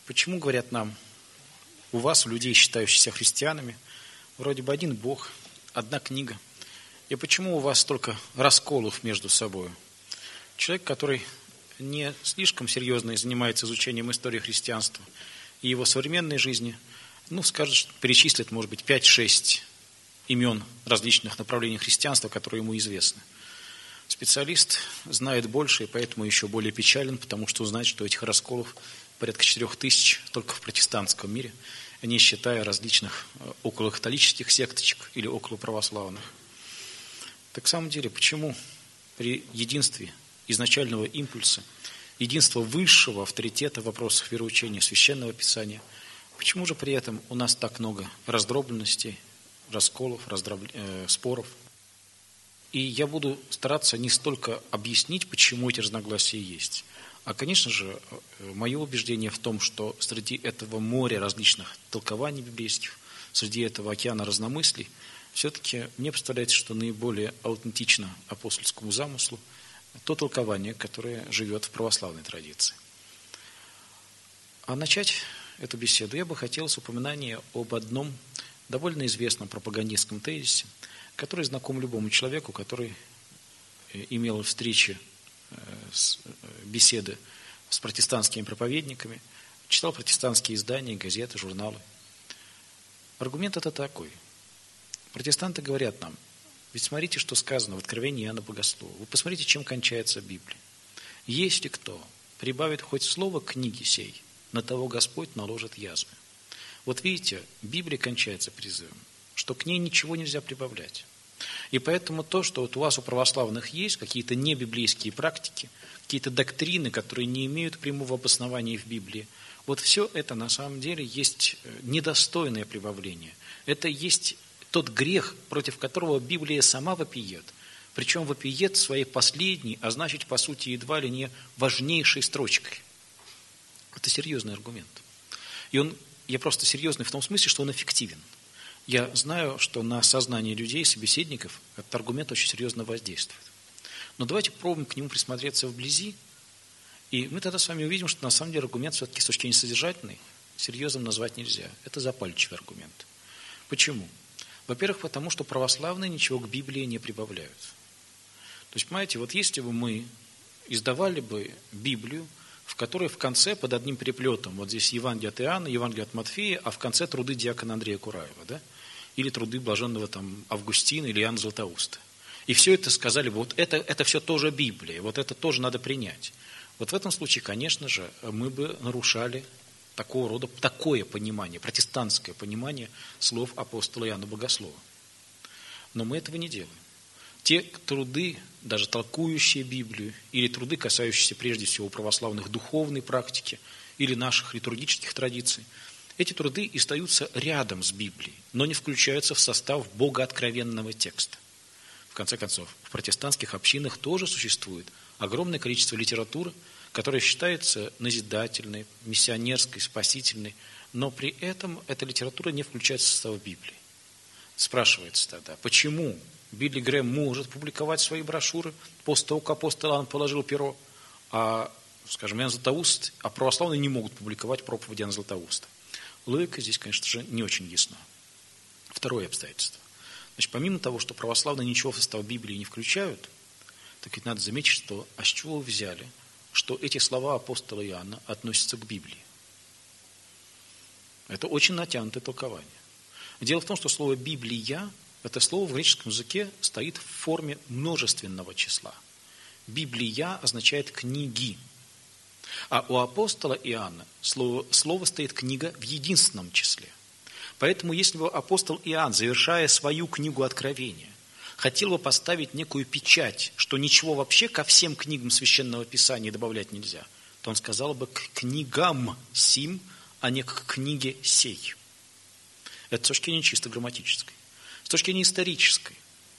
Почему, говорят нам, у вас, у людей, считающихся христианами, вроде бы один Бог, одна книга, и почему у вас столько расколов между собой? Человек, который не слишком серьезно занимается изучением истории христианства и его современной жизни, скажет, перечислит, может быть, 5-6 имен различных направлений христианства, которые ему известны. Специалист знает больше, и поэтому еще более печален, потому что узнает, что этих расколов порядка 4000 только в протестантском мире, не считая различных околокатолических секточек или околоправославных. Так в самом деле, почему при единстве изначального импульса, единства высшего авторитета в вопросах вероучения Священного Писания, почему же при этом у нас так много раздробленностей, расколов, споров? И я буду стараться не столько объяснить, почему эти разногласия есть, а, конечно же, мое убеждение в том, что среди этого моря различных толкований библейских, среди этого океана разномыслий, все-таки мне представляется, что наиболее аутентично апостольскому замыслу то толкование, которое живет в православной традиции. А начать эту беседу я бы хотел с упоминания об одном довольно известном пропагандистском тезисе, который знаком любому человеку, который имел встречи, беседы с протестантскими проповедниками, читал протестантские издания, газеты, журналы. Аргумент это такой. Протестанты говорят нам, ведь смотрите, что сказано в Откровении Иоанна Богослова. Вы посмотрите, чем кончается Библия. Если кто прибавит хоть слово к книге сей, на того Господь наложит язвы. Вот видите, Библия кончается призывом, что к ней ничего нельзя прибавлять. И поэтому то, что вот у вас, у православных, есть какие-то небиблейские практики, какие-то доктрины, которые не имеют прямого обоснования в Библии, вот все это на самом деле есть недостойное прибавление. Это есть тот грех, против которого Библия сама вопиет. Причем вопиет своей последней, а значит, по сути, едва ли не важнейшей строчкой. Это серьезный аргумент. И я просто серьезный в том смысле, что он эффективен. Я знаю, что на сознание людей, собеседников, этот аргумент очень серьезно воздействует. Но давайте попробуем к нему присмотреться вблизи, и мы тогда с вами увидим, что на самом деле аргумент все-таки с точки зрения содержательной серьезным назвать нельзя. Это запальчивый аргумент. Почему? Во-первых, потому что православные ничего к Библии не прибавляют. То есть, понимаете, вот если бы мы издавали бы Библию, в которой в конце под одним переплетом, вот здесь Евангелие от Иоанна, Евангелие от Матфея, а в конце труды диакона Андрея Кураева, да? Или труды блаженного Августина или Иоанна Златоуста. И все это сказали бы, вот это все тоже Библия, вот это тоже надо принять. Вот в этом случае, конечно же, мы бы нарушали такого рода, такое понимание, протестантское понимание слов апостола Иоанна Богослова. Но мы этого не делаем. Те труды, даже толкующие Библию, или труды, касающиеся прежде всего православных духовной практики, или наших литургических традиций, эти труды остаются рядом с Библией, но не включаются в состав богооткровенного текста. В конце концов, в протестантских общинах тоже существует огромное количество литературы, которая считается назидательной, миссионерской, спасительной, но при этом эта литература не включается в состав Библии. Спрашивается тогда, почему Билли Грэм может публиковать свои брошюры после того, как апостол Иоанн положил перо, а, скажем, Иоанн Златоуст, а православные не могут публиковать проповеди Иоанна Златоуста. Логика здесь, конечно же, не очень ясна. Второе обстоятельство. Значит, помимо того, что православные ничего в состав Библии не включают, так ведь надо заметить, что а с чего вы взяли, что эти слова апостола Иоанна относятся к Библии? Это очень натянутое толкование. Дело в том, что слово «Библия» – это слово в греческом языке стоит в форме множественного числа. «Библия» означает «книги». А у апостола Иоанна слово стоит «книга» в единственном числе. Поэтому, если бы апостол Иоанн, завершая свою книгу Откровения, хотел бы поставить некую печать, что ничего вообще ко всем книгам Священного Писания добавлять нельзя, то он сказал бы к книгам сим, а не к книге сей. Это с точки зрения чисто грамматической. С точки зрения исторической.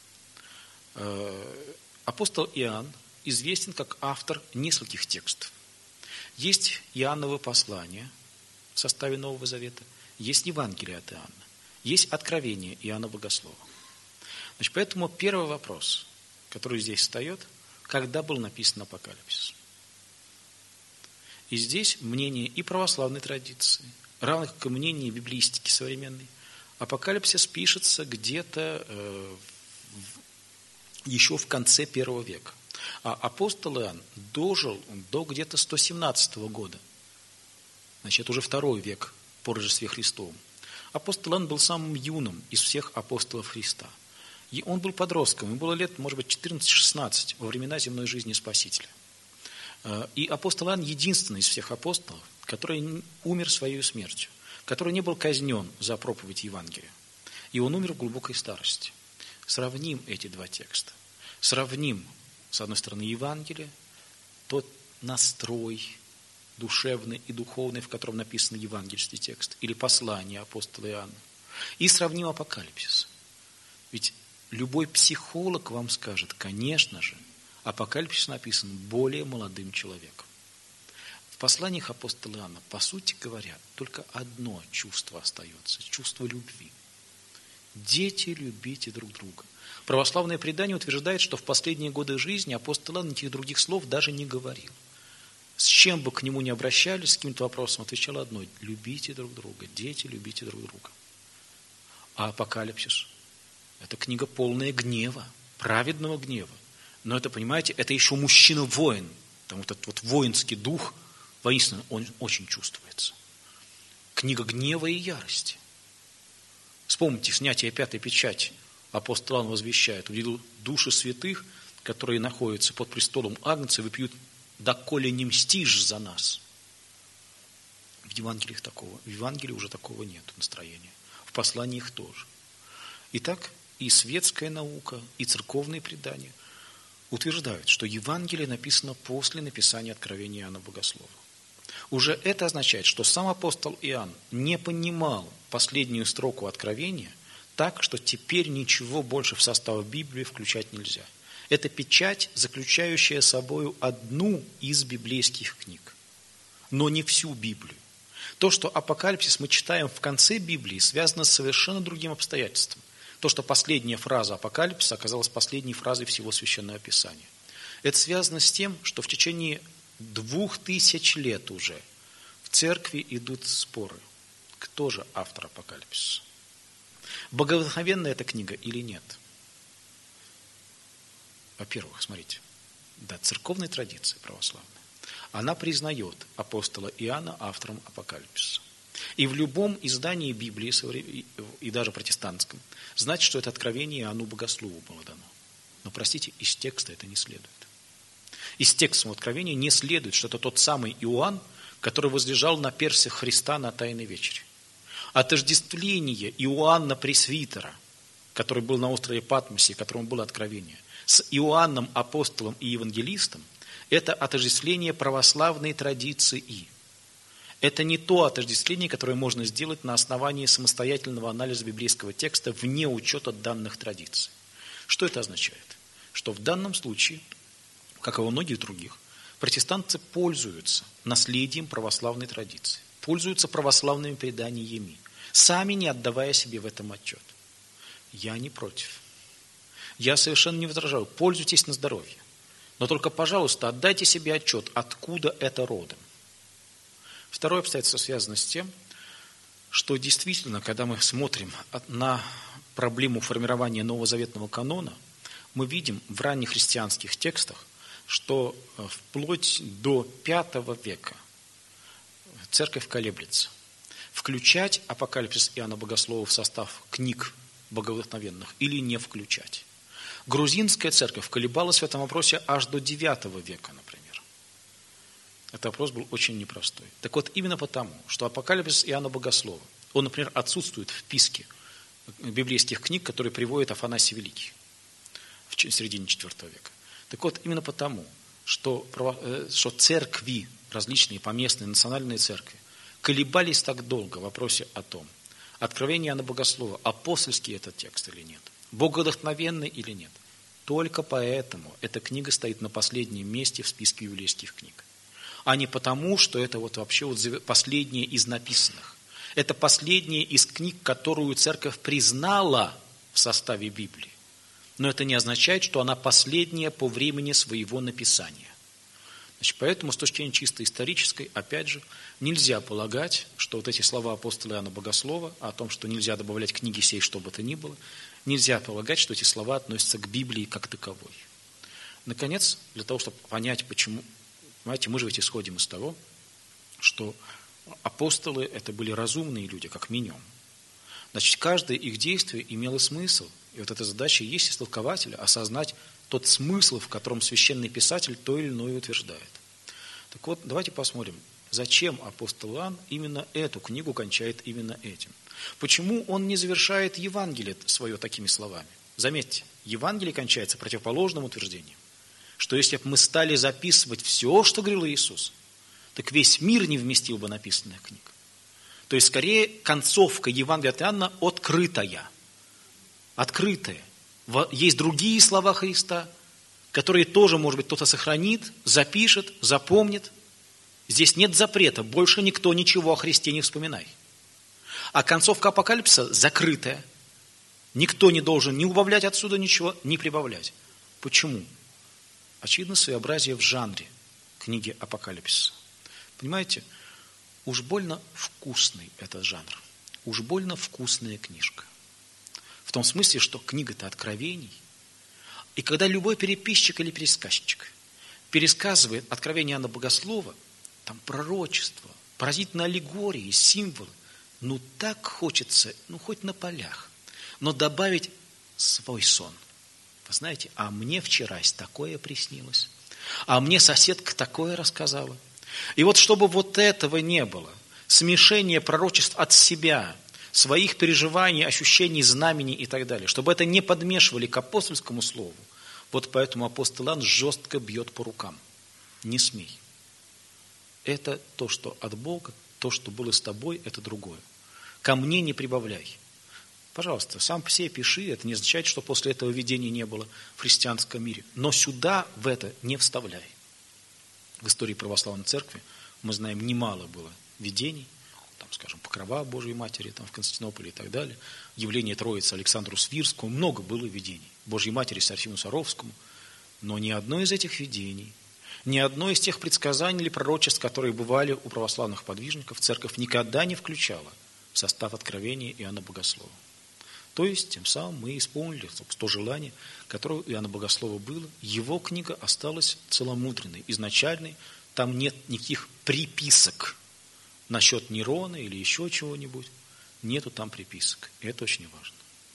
Апостол Иоанн известен как автор нескольких текстов. Есть Иоанново послание в составе Нового Завета, есть Евангелие от Иоанна, есть Откровение Иоанна Богослова. Значит, поэтому первый вопрос, который здесь встает, когда был написан Апокалипсис? И здесь мнение и православной традиции, равно как и мнение библистики современной. Апокалипсис пишется где-то еще в конце первого века. А апостол Иоанн дожил до где-то 117 года. Значит, это уже второй век по Рождестве Христовом. Апостол Иоанн был самым юным из всех апостолов Христа. И он был подростком, ему было лет, может быть, 14-16 во времена земной жизни Спасителя. И апостол Иоанн единственный из всех апостолов, который умер своей смертью, который не был казнен за проповедь Евангелия. И он умер в глубокой старости. Сравним эти два текста. Сравним, с одной стороны, Евангелие, тот настрой душевный и духовный, в котором написан евангельский текст, или послание апостола Иоанна. И сравним апокалипсис. Ведь любой психолог вам скажет, конечно же, апокалипсис написан более молодым человеком. В посланиях апостола Иоанна, по сути говоря, только одно чувство остается – чувство любви. Дети, любите друг друга. Православное предание утверждает, что в последние годы жизни апостол Иоанн никаких других слов даже не говорил. С чем бы к нему ни обращались, с каким-то вопросом, отвечал одно – любите друг друга, дети, любите друг друга. А апокалипсис – это книга полная гнева, праведного гнева. Но это, понимаете, это еще мужчина-воин. Там вот этот вот воинский дух, воинственно, он очень чувствуется. Книга гнева и ярости. Вспомните, снятие пятой печати. Апостол Иоанн возвещает: увидел души святых, которые находятся под престолом Агнца, выпьют: доколе не мстишь за нас. В Евангелии уже такого нет настроения. В посланиях тоже. Итак, и светская наука, и церковные предания утверждают, что Евангелие написано после написания Откровения Иоанна Богослова. Уже это означает, что сам апостол Иоанн не понимал последнюю строку Откровения так, что теперь ничего больше в состав Библии включать нельзя. Это печать, заключающая собою одну из библейских книг, но не всю Библию. То, что апокалипсис мы читаем в конце Библии, связано с совершенно другим обстоятельством. То, что последняя фраза апокалипсиса оказалась последней фразой всего Священного Писания. Это связано с тем, что в течение 2000 лет уже в церкви идут споры. Кто же автор апокалипсиса? Боговдохновенная эта книга или нет? Во-первых, смотрите, церковная традиция православная, она признает апостола Иоанна автором апокалипсиса. И в любом издании Библии, и даже протестантском, знать, что это откровение Иоанну Богослову было дано. Но, простите, из текста это не следует. Из текста Откровения не следует, что это тот самый Иоанн, который возлежал на перстях Христа на Тайной вечере. Отождествление Иоанна Пресвитера, который был на острове Патмосе, которому было откровение, с Иоанном апостолом и евангелистом, это отождествление православной традиции. Это не то отождествление, которое можно сделать на основании самостоятельного анализа библейского текста вне учета данных традиций. Что это означает? Что в данном случае, как и во многих других, протестанты пользуются наследием православной традиции, пользуются православными преданиями, сами не отдавая себе в этом отчет. Я не против. Я совершенно не возражаю. Пользуйтесь на здоровье. Но только, пожалуйста, отдайте себе отчет, откуда это родом. Второе обстоятельство связано с тем, что действительно, когда мы смотрим на проблему формирования новозаветного канона, мы видим в ранних христианских текстах, что вплоть до V века церковь колеблется. Включать апокалипсис Иоанна Богослова в состав книг боговдохновенных или не включать. Грузинская церковь колебалась в этом вопросе аж до IX века, например. Этот вопрос был очень непростой. Так вот, именно потому, что апокалипсис Иоанна Богослова, он, например, отсутствует в списке библейских книг, которые приводит Афанасий Великий в середине IV века. Так вот, именно потому, что церкви, различные поместные, национальные церкви, колебались так долго в вопросе о том, откровение Иоанна Богослова, апостольский этот текст или нет, боговдохновенный или нет. Только поэтому эта книга стоит на последнем месте в списке библейских книг. А не потому, что это вообще последняя из написанных. Это последняя из книг, которую церковь признала в составе Библии. Но это не означает, что она последняя по времени своего написания. Значит, поэтому с точки зрения чисто исторической, опять же, нельзя полагать, что вот эти слова апостола Иоанна Богослова о том, что нельзя добавлять к книге сей, что бы то ни было, нельзя полагать, что эти слова относятся к Библии как таковой. Наконец, для того, чтобы понять, почему, понимаете, мы же ведь исходим из того, что апостолы – это были разумные люди, как минимум. Значит, каждое их действие имело смысл. И вот эта задача есть истолкователя – осознать тот смысл, в котором священный писатель то или иное утверждает. Так вот, давайте посмотрим, зачем апостол Иоанн именно эту книгу кончает именно этим. Почему он не завершает Евангелие свое такими словами? Заметьте, Евангелие кончается противоположным утверждением, что если бы мы стали записывать все, что говорил Иисус, так весь мир не вместил бы написанных книг. То есть, скорее, концовка Евангелия от Иоанна открытая. Открытая. Есть другие слова Христа, которые тоже, может быть, кто-то сохранит, запишет, запомнит. Здесь нет запрета, больше никто ничего о Христе не вспоминай. А концовка Апокалипсиса закрытая. Никто не должен ни убавлять отсюда ничего, ни прибавлять. Почему? Очевидно, своеобразие в жанре книги Апокалипсиса. Понимаете, уж больно вкусный этот жанр, уж больно вкусная книжка. В том смысле, что книга-то откровений. И когда любой переписчик или пересказчик пересказывает откровение Иоанна Богослова, там пророчество, поразительные аллегории, символы, ну так хочется, ну хоть на полях, но добавить свой сон. Вы знаете, а мне вчерась такое приснилось, а мне соседка такое рассказала. И вот чтобы вот этого не было, смешение пророчеств от себя, своих переживаний, ощущений, знамений и так далее, чтобы это не подмешивали к апостольскому слову, вот поэтому апостол Иоанн жестко бьет по рукам. Не смей. Это то, что от Бога, то, что было с тобой, это другое. Ко мне не прибавляй. Пожалуйста, сам по себе пиши, это не означает, что после этого видения не было в христианском мире. Но сюда, в это, не вставляй. В истории православной церкви мы знаем, немало было видений, там, скажем, Покрова Божией Матери там, в Константинополе и так далее, явление Троицы Александру Свирскому, много было видений, Божьей Матери Серафиму Саровскому, но ни одно из этих видений, ни одно из тех предсказаний или пророчеств, которые бывали у православных подвижников, церковь никогда не включала в состав откровения Иоанна Богослова. То есть, тем самым мы исполнили то желание, которое у Иоанна Богослова было. Его книга осталась целомудренной, изначальной. Там нет никаких приписок насчет Нерона или еще чего-нибудь. Нету там приписок. И это очень важно.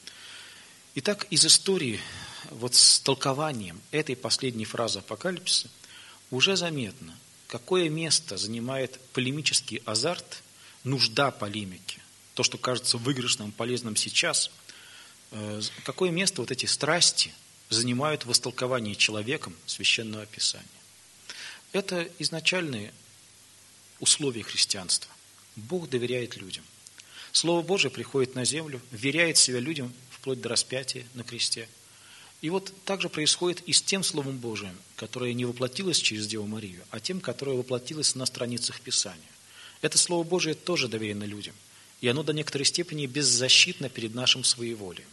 Итак, из истории вот с толкованием этой последней фразы Апокалипсиса уже заметно, какое место занимает полемический азарт, нужда полемики. То, что кажется выигрышным, полезным сейчас – какое место вот эти страсти занимают в истолковании человеком Священного Писания. Это изначальные условия христианства. Бог доверяет людям. Слово Божие приходит на землю, вверяет себя людям вплоть до распятия на кресте. И вот так же происходит и с тем Словом Божиим, которое не воплотилось через Деву Марию, а тем, которое воплотилось на страницах Писания. Это Слово Божие тоже доверено людям. И оно до некоторой степени беззащитно перед нашим своеволием.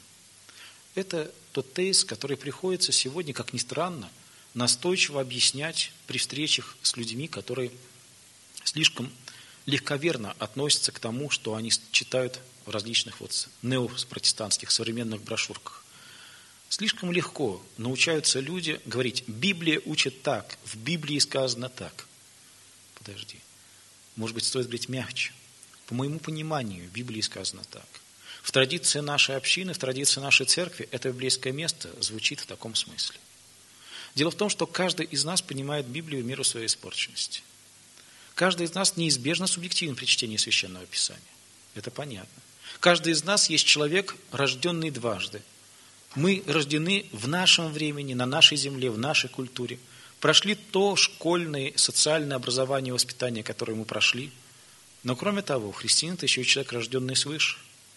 Это тот тезис, который приходится сегодня, как ни странно, настойчиво объяснять при встречах с людьми, которые слишком легковерно относятся к тому, что они читают в различных вот неопротестантских современных брошюрках. Слишком легко научаются люди говорить: Библия учит так, в Библии сказано так. Подожди, может быть, стоит говорить мягче. По моему пониманию, в Библии сказано так. В традиции нашей общины, в традиции нашей церкви это библейское место звучит в таком смысле. Дело в том, что каждый из нас понимает Библию в меру своей испорченности. Каждый из нас неизбежно субъективен при чтении Священного Писания. Это понятно. Каждый из нас есть человек, рожденный дважды. Мы рождены в нашем времени, на нашей земле, в нашей культуре. Прошли то школьное, социальное образование, воспитание, которое мы прошли. Но кроме того, христианин – это еще и человек, рожденный свыше.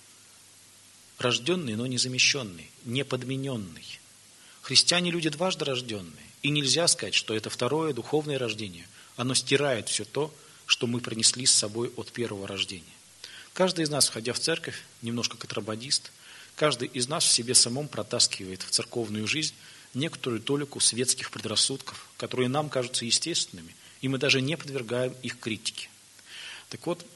Рожденный, но не замещенный, не подмененный. Христиане – люди дважды рожденные. И нельзя сказать, что это второе духовное рождение. Оно стирает все то, что мы принесли с собой от первого рождения. Каждый из нас, входя в церковь, немножко контрабандист, каждый из нас в себе самом протаскивает в церковную жизнь некоторую толику светских предрассудков, которые нам кажутся естественными и мы даже не подвергаем их критике. Так вот,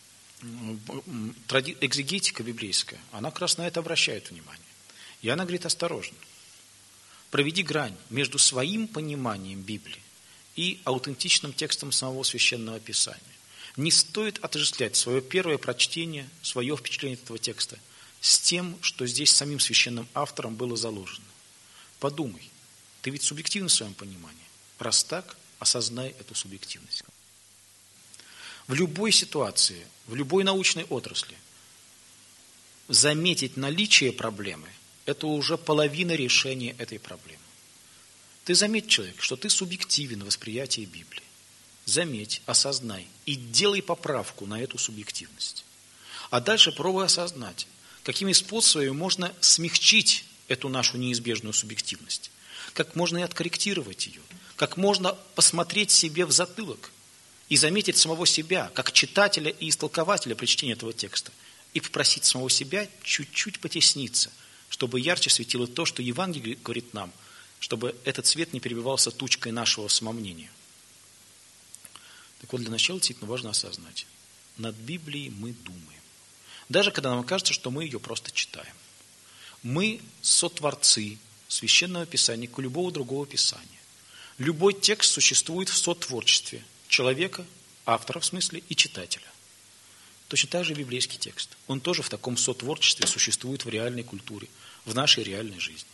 экзегетика библейская, она как раз на это обращает внимание. И она говорит: осторожно, проведи грань между своим пониманием Библии и аутентичным текстом самого Священного Писания. Не стоит отождествлять свое первое прочтение, свое впечатление от этого текста с тем, что здесь самим священным автором было заложено. Подумай, ты ведь субъективен в своем понимании. Раз так, осознай эту субъективность. В любой ситуации, в любой научной отрасли заметить наличие проблемы – это уже половина решения этой проблемы. Ты заметь, человек, что ты субъективен в восприятии Библии. Заметь, осознай и делай поправку на эту субъективность. А дальше пробуй осознать, какими способами можно смягчить эту нашу неизбежную субъективность, как можно и откорректировать ее, как можно посмотреть себе в затылок и заметить самого себя, как читателя и истолкователя при чтении этого текста, и попросить самого себя чуть-чуть потесниться, чтобы ярче светило то, что Евангелие говорит нам, чтобы этот свет не перебивался тучкой нашего самомнения. Так вот, для начала действительно важно осознать, над Библией мы думаем. Даже когда нам кажется, что мы ее просто читаем. Мы сотворцы Священного Писания, как и любого другого Писания. Любой текст существует в сотворчестве человека, автора в смысле, и читателя. Точно так же и библейский текст. Он тоже в таком сотворчестве существует в реальной культуре, в нашей реальной жизни.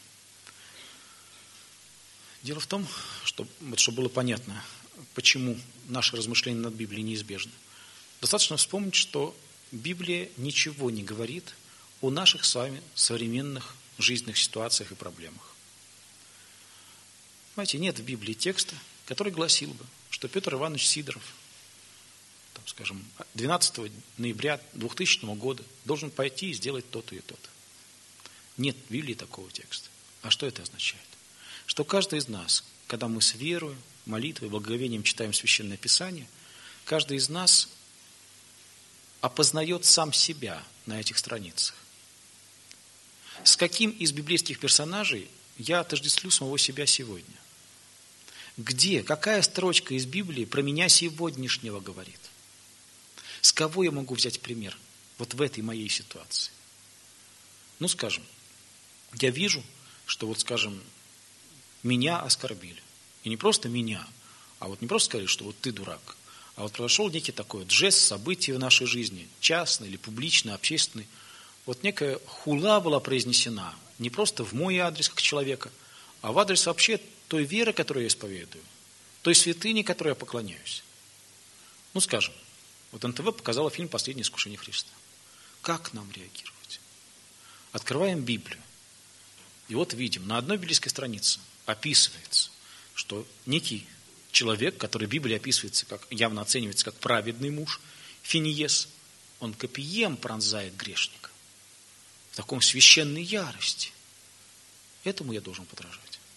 Дело в том, чтобы было понятно, почему наше размышление над Библией неизбежно. Достаточно вспомнить, что Библия ничего не говорит о наших с вами современных жизненных ситуациях и проблемах. Понимаете, нет в Библии текста, который гласил бы, что Петр Иванович Сидоров, там, скажем, 12 ноября 2000 года должен пойти и сделать то-то и то-то. Нет в Библии такого текста. А что это означает? Что каждый из нас, когда мы с верой, молитвой, благоговением читаем Священное Писание, каждый из нас опознает сам себя на этих страницах. С каким из библейских персонажей я отождествлю самого себя сегодня? Где, какая строчка из Библии про меня сегодняшнего говорит? С кого я могу взять пример вот в этой моей ситуации? Ну, скажем, я вижу, что вот, скажем, меня оскорбили. И не просто меня, а вот не просто сказали, что вот ты дурак, а вот произошел некий такой вот жест, событие в нашей жизни, частный или публичный, общественный. Вот некая хула была произнесена не просто в мой адрес как человека, а в адрес вообще той веры, которую я исповедую, той святыни, которой я поклоняюсь. Ну, скажем, вот НТВ показала фильм «Последнее искушение Христа». Как нам реагировать? Открываем Библию. И вот видим, на одной библейской странице описывается, что некий человек, который в Библии описывается, как, явно оценивается как праведный муж, Финиес, он копьем пронзает грешника. В таком священной ярости. Этому я должен подражать.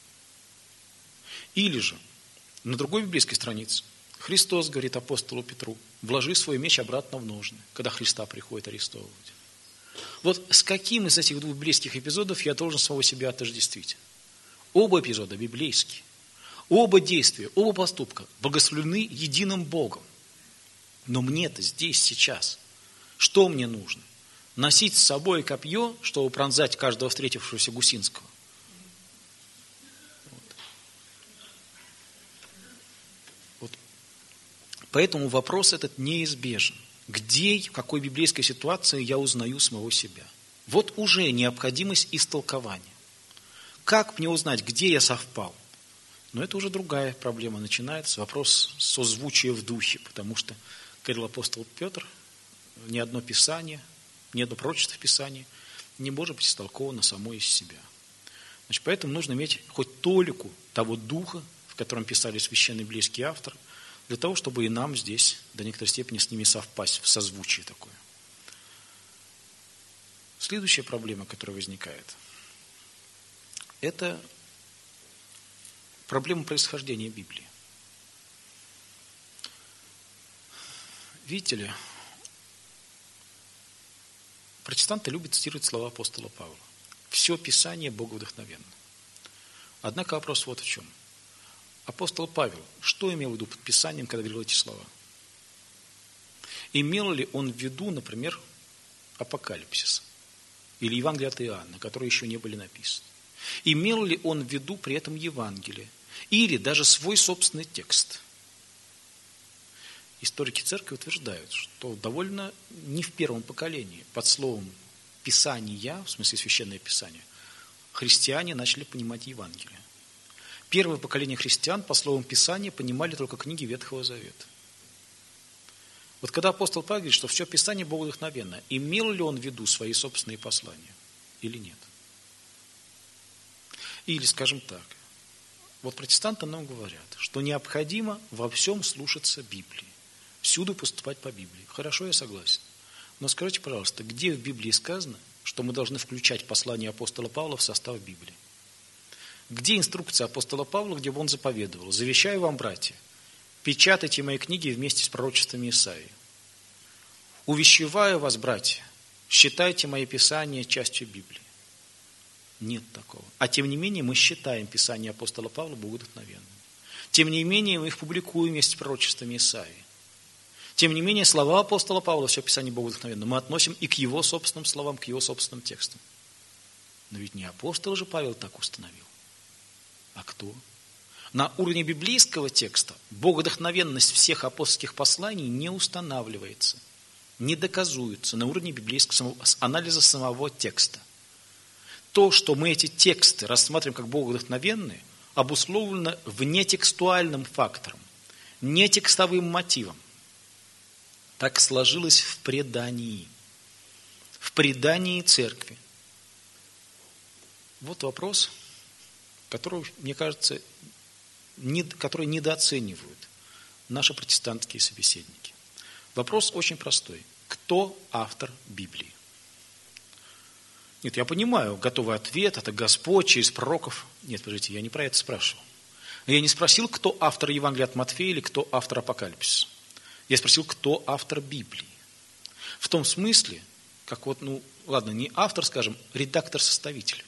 Или же, на другой библейской странице, Христос говорит апостолу Петру: вложи свой меч обратно в ножны, когда Христа приходит арестовывать. Вот с каким из этих двух библейских эпизодов я должен самого себя отождествить? Оба эпизода библейские. Оба действия, оба поступка благословлены единым Богом. Но мне-то здесь, сейчас, что мне нужно? Носить с собой копье, чтобы пронзать каждого встретившегося Гусинского? Вот. Поэтому вопрос этот неизбежен. Где, в какой библейской ситуации я узнаю самого себя? Вот уже необходимость истолкования. Как мне узнать, где я совпал? Но это уже другая проблема начинается. Вопрос созвучия в духе, потому что, как говорил апостол Петр, ни одно Писание, ни одно пророчество в Писании не может быть истолковано само из себя. Значит, поэтому нужно иметь хоть толику того духа, в котором писали священные библейские авторы, для того, чтобы и нам здесь до некоторой степени с ними совпасть в созвучии такое. Следующая проблема, которая возникает, это проблема происхождения Библии. Видите ли, протестанты любят цитировать слова апостола Павла. Все Писание боговдохновенно. Однако вопрос вот в чем. Апостол Павел, что имел в виду под Писанием, когда говорил эти слова? Имел ли он в виду, например, Апокалипсис или Евангелие от Иоанна, которые еще не были написаны? Имел ли он в виду при этом Евангелие или даже свой собственный текст? Историки церкви утверждают, что довольно не в первом поколении под словом «писания», в смысле священное писание, христиане начали понимать Евангелие. Первое поколение христиан по словам Писания понимали только книги Ветхого Завета. Вот когда апостол Павел говорит, что все Писание богодухновенно, имел ли он в виду свои собственные послания или нет? Или, скажем так, вот протестанты нам говорят, что необходимо во всем слушаться Библии, всюду поступать по Библии. Хорошо, я согласен. Но скажите, пожалуйста, где в Библии сказано, что мы должны включать послание апостола Павла в состав Библии? Где инструкция апостола Павла, где бы он заповедовал: «Завещаю вам, братья, печатайте мои книги вместе с пророчествами Исаии. Увещеваю вас, братья, считайте мои писания частью Библии». Нет такого. А тем не менее мы считаем писания апостола Павла богодухновенными. Тем не менее мы их публикуем вместе с пророчествами Исаии. Тем не менее слова апостола Павла, все Писание богодухновенно, мы относим и к его собственным словам, к его собственным текстам. Но ведь не апостол же Павел так установил. А кто? На уровне библейского текста богодухновенность всех апостольских посланий не устанавливается, не доказуется на уровне библейского анализа самого текста. То, что мы эти тексты рассматриваем как богодухновенные, обусловлено внетекстуальным фактором, нетекстовым мотивом. Так сложилось в предании церкви. Вот вопрос, который, мне кажется, который недооценивают наши протестантские собеседники. Вопрос очень простой. Кто автор Библии? Нет, я понимаю, готовый ответ, это Господь через пророков. Нет, подождите, я не про это спрашивал. Я не спросил, кто автор Евангелия от Матфея или кто автор Апокалипсиса. Я спросил, кто автор Библии. В том смысле, как вот, не автор, скажем, редактор-составитель.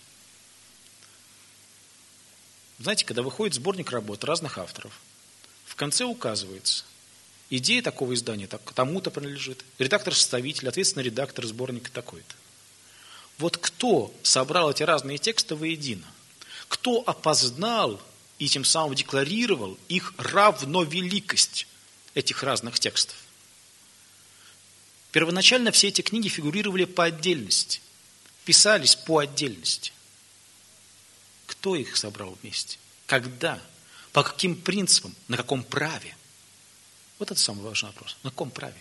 Знаете, когда выходит сборник работ разных авторов, в конце указывается, идея такого издания тому-то принадлежит, редактор-составитель, ответственный редактор сборника такой-то. Вот кто собрал эти разные тексты воедино? Кто опознал и тем самым декларировал их равновеликость, этих разных текстов? Первоначально все эти книги фигурировали по отдельности, писались по отдельности. Кто их собрал вместе? Когда? По каким принципам? На каком праве? Вот это самый важный вопрос. На каком праве?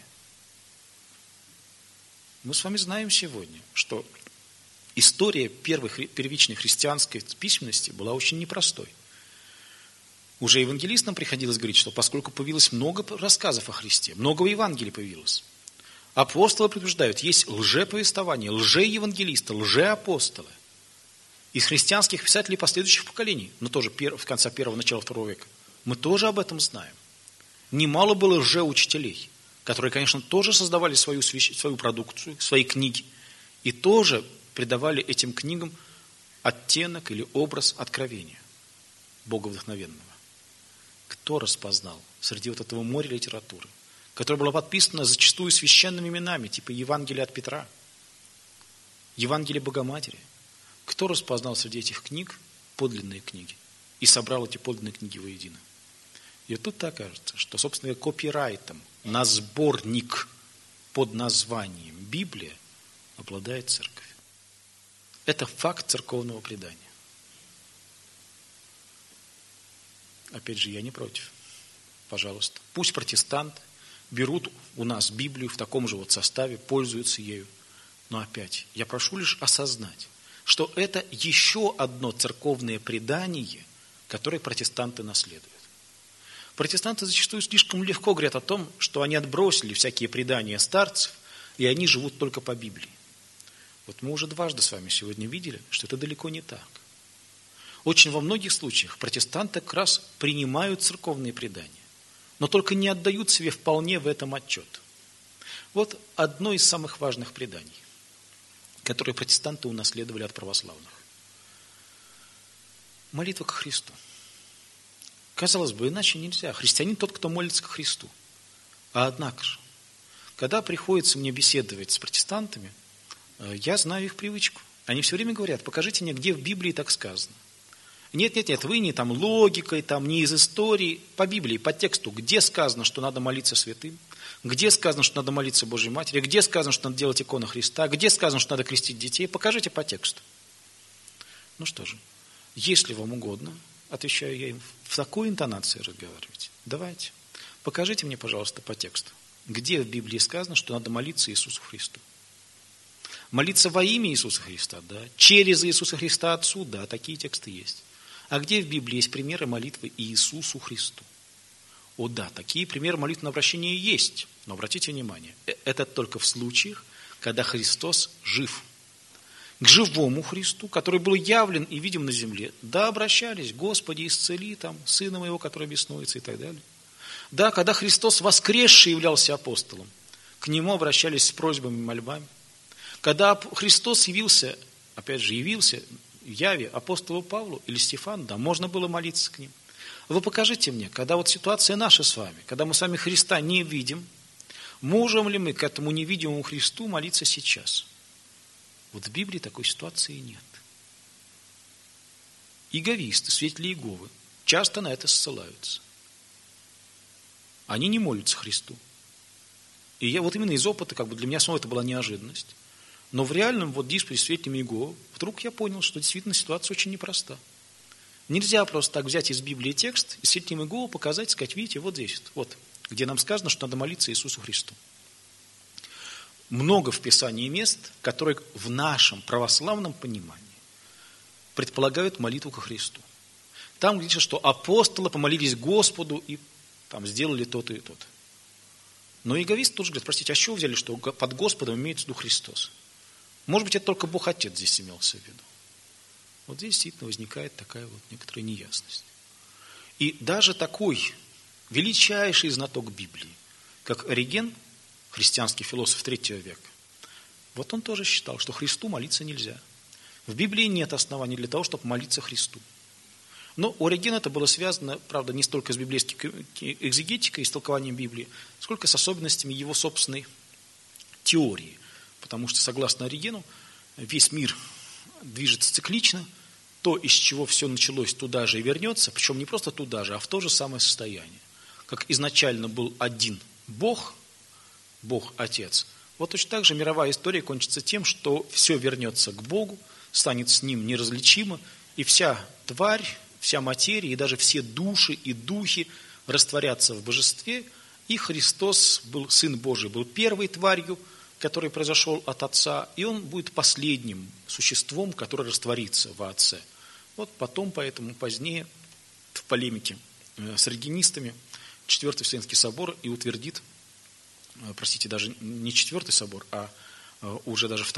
Мы с вами знаем сегодня, что история первичной христианской письменности была очень непростой. Уже евангелистам приходилось говорить, что поскольку появилось много рассказов о Христе, много Евангелий появилось, апостолы предупреждают, есть лжеповествование, лжеевангелисты, лжеапостолы. Из христианских писателей последующих поколений, но тоже в конце первого, начала второго века, мы тоже об этом знаем. Немало было лжеучителей, которые, конечно, тоже создавали свою продукцию, свои книги, и тоже придавали этим книгам оттенок или образ откровения боговдохновенного. Кто распознал среди вот этого моря литературы, которая была подписана зачастую священными именами, типа Евангелия от Петра, Евангелие Богоматери? Кто распознал среди этих книг подлинные книги и собрал эти подлинные книги воедино? И вот тут окажется, что, собственно, копирайтом на сборник под названием Библия обладает церковь. Это факт церковного предания. Опять же, я не против. Пожалуйста. Пусть протестанты берут у нас Библию в таком же вот составе, пользуются ею. Но опять, я прошу лишь осознать, что это еще одно церковное предание, которое протестанты наследуют. Протестанты зачастую слишком легко говорят о том, что они отбросили всякие предания старцев, и они живут только по Библии. Вот мы уже дважды с вами сегодня видели, что это далеко не так. Очень во многих случаях протестанты как раз принимают церковные предания, но только не отдают себе вполне в этом отчет. Вот одно из самых важных преданий, которые протестанты унаследовали от православных. Молитва ко Христу. Казалось бы, иначе нельзя. Христианин тот, кто молится к Христу. А однако же, когда приходится мне беседовать с протестантами, я знаю их привычку. Они все время говорят: покажите мне, где в Библии так сказано. Нет, вы не там логикой, там не из истории, по Библии, по тексту, где сказано, что надо молиться святым, где сказано, что надо молиться Божьей Матери, где сказано, что надо делать икону Христа, где сказано, что надо крестить детей, покажите по тексту. Ну что же, если вам угодно, отвечаю я им, в такой интонации разговаривать, давайте, покажите мне, пожалуйста, по тексту, где в Библии сказано, что надо молиться Иисусу Христу. Молиться во имя Иисуса Христа, да, через Иисуса Христа Отцу, да, такие тексты есть. А где в Библии есть примеры молитвы Иисусу Христу? О да, такие примеры молитвенного обращения есть. Но обратите внимание, это только в случаях, когда Христос жив. К живому Христу, который был явлен и видим на земле, да, обращались: Господи, исцели там сына моего, который беснуется, и так далее. Да, когда Христос воскресший являлся апостолом, к нему обращались с просьбами и мольбами. Когда Христос явился, опять же, явился в яве апостолу Павлу или Стефану, да, можно было молиться к ним. Вы покажите мне, когда вот ситуация наша с вами, когда мы с вами Христа не видим, можем ли мы к этому невидимому Христу молиться сейчас? Вот в Библии такой ситуации нет. Иеговисты, свидетели Иеговы, часто на это ссылаются. Они не молятся Христу. И я вот именно из опыта, как бы для меня самого это была неожиданность. Но в реальном вот диспуте с свидетелями Иеговы вдруг я понял, что действительно ситуация очень непроста. Нельзя просто так взять из Библии текст и свидетелям Иеговы показать, сказать: видите, вот здесь, вот, где нам сказано, что надо молиться Иисусу Христу. Много в Писании мест, которые в нашем православном понимании предполагают молитву ко Христу. Там говорится, что апостолы помолились Господу и там сделали то-то и то-то. Но иеговисты тоже говорят: простите, а с чего взяли, что под Господом имеется в виду Христос? Может быть, это только Бог Отец здесь имелся в виду. Вот здесь действительно возникает такая вот некоторая неясность. И даже такой величайший знаток Библии, как Ориген, христианский философ III века, вот он тоже считал, что Христу молиться нельзя. В Библии нет оснований для того, чтобы молиться Христу. Но у Оригена это было связано, правда, не столько с библейской экзегетикой, истолкованием Библии, сколько с особенностями его собственной теории. Потому что, согласно Оригену, весь мир движется циклично, то, из чего все началось, туда же и вернется, причем не просто туда же, а в то же самое состояние. Как изначально был один Бог, Бог Отец, вот точно так же мировая история кончится тем, что все вернется к Богу, станет с Ним неразличимо, и вся тварь, вся материя, и даже все души и духи растворятся в божестве, и Христос, был Сын Божий, был первой тварью, который произошел от Отца, и Он будет последним существом, которое растворится во Отце. Вот потом, поэтому позднее, в полемике с оригенистами, Четвертый Вселенский собор и утвердит, простите, даже не Четвертый собор, а уже даже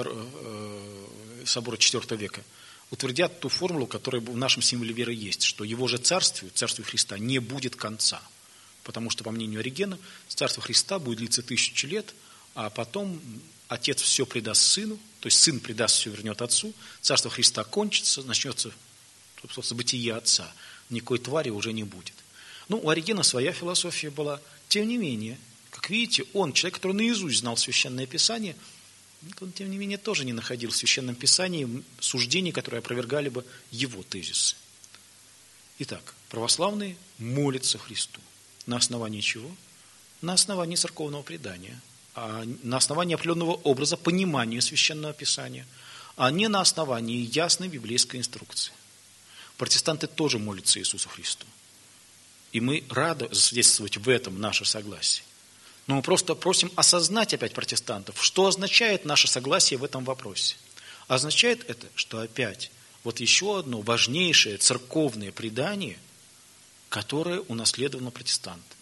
собор IV века, утвердят ту формулу, которая в нашем символе веры есть, что его же царствию Христа, не будет конца. Потому что, по мнению Оригена, царство Христа будет длиться 1000 лет, а потом Отец все предаст Сыну, то есть Сын предаст все, вернет Отцу, царство Христа кончится, начнется, собственно, бытие Отца, никакой твари уже не будет. Ну, у Оригена своя философия была. Тем не менее, как видите, он, человек, который наизусть знал Священное Писание, он, тем не менее, тоже не находил в Священном Писании суждений, которые опровергали бы его тезисы. Итак, православные молятся Христу. На основании чего? На основании церковного предания, а на основании определенного образа понимания Священного Писания, а не на основании ясной библейской инструкции. Протестанты тоже молятся Иисусу Христу. И мы рады засвидетельствовать в этом наше согласие. Но мы просто просим осознать опять протестантов, что означает наше согласие в этом вопросе. Означает это, что опять вот еще одно важнейшее церковное предание, которое унаследовано протестантами.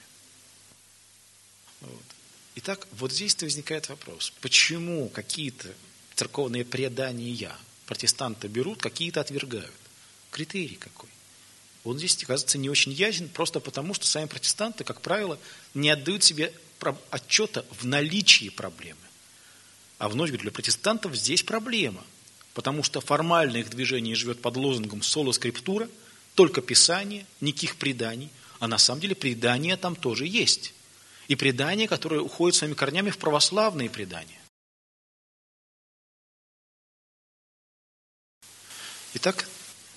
Вот. Итак, вот здесь-то возникает вопрос, почему какие-то церковные предания протестанты берут, какие-то отвергают? Критерий какой? Он здесь, кажется, не очень ясен, просто потому, что сами протестанты, как правило, не отдают себе отчета в наличии проблемы. А вновь говорю, для протестантов здесь проблема, потому что формально их движение живет под лозунгом «соло скриптура», только Писание, никаких преданий, А на самом деле предания там тоже есть. И предания, которые уходят своими корнями в православные предания. Итак,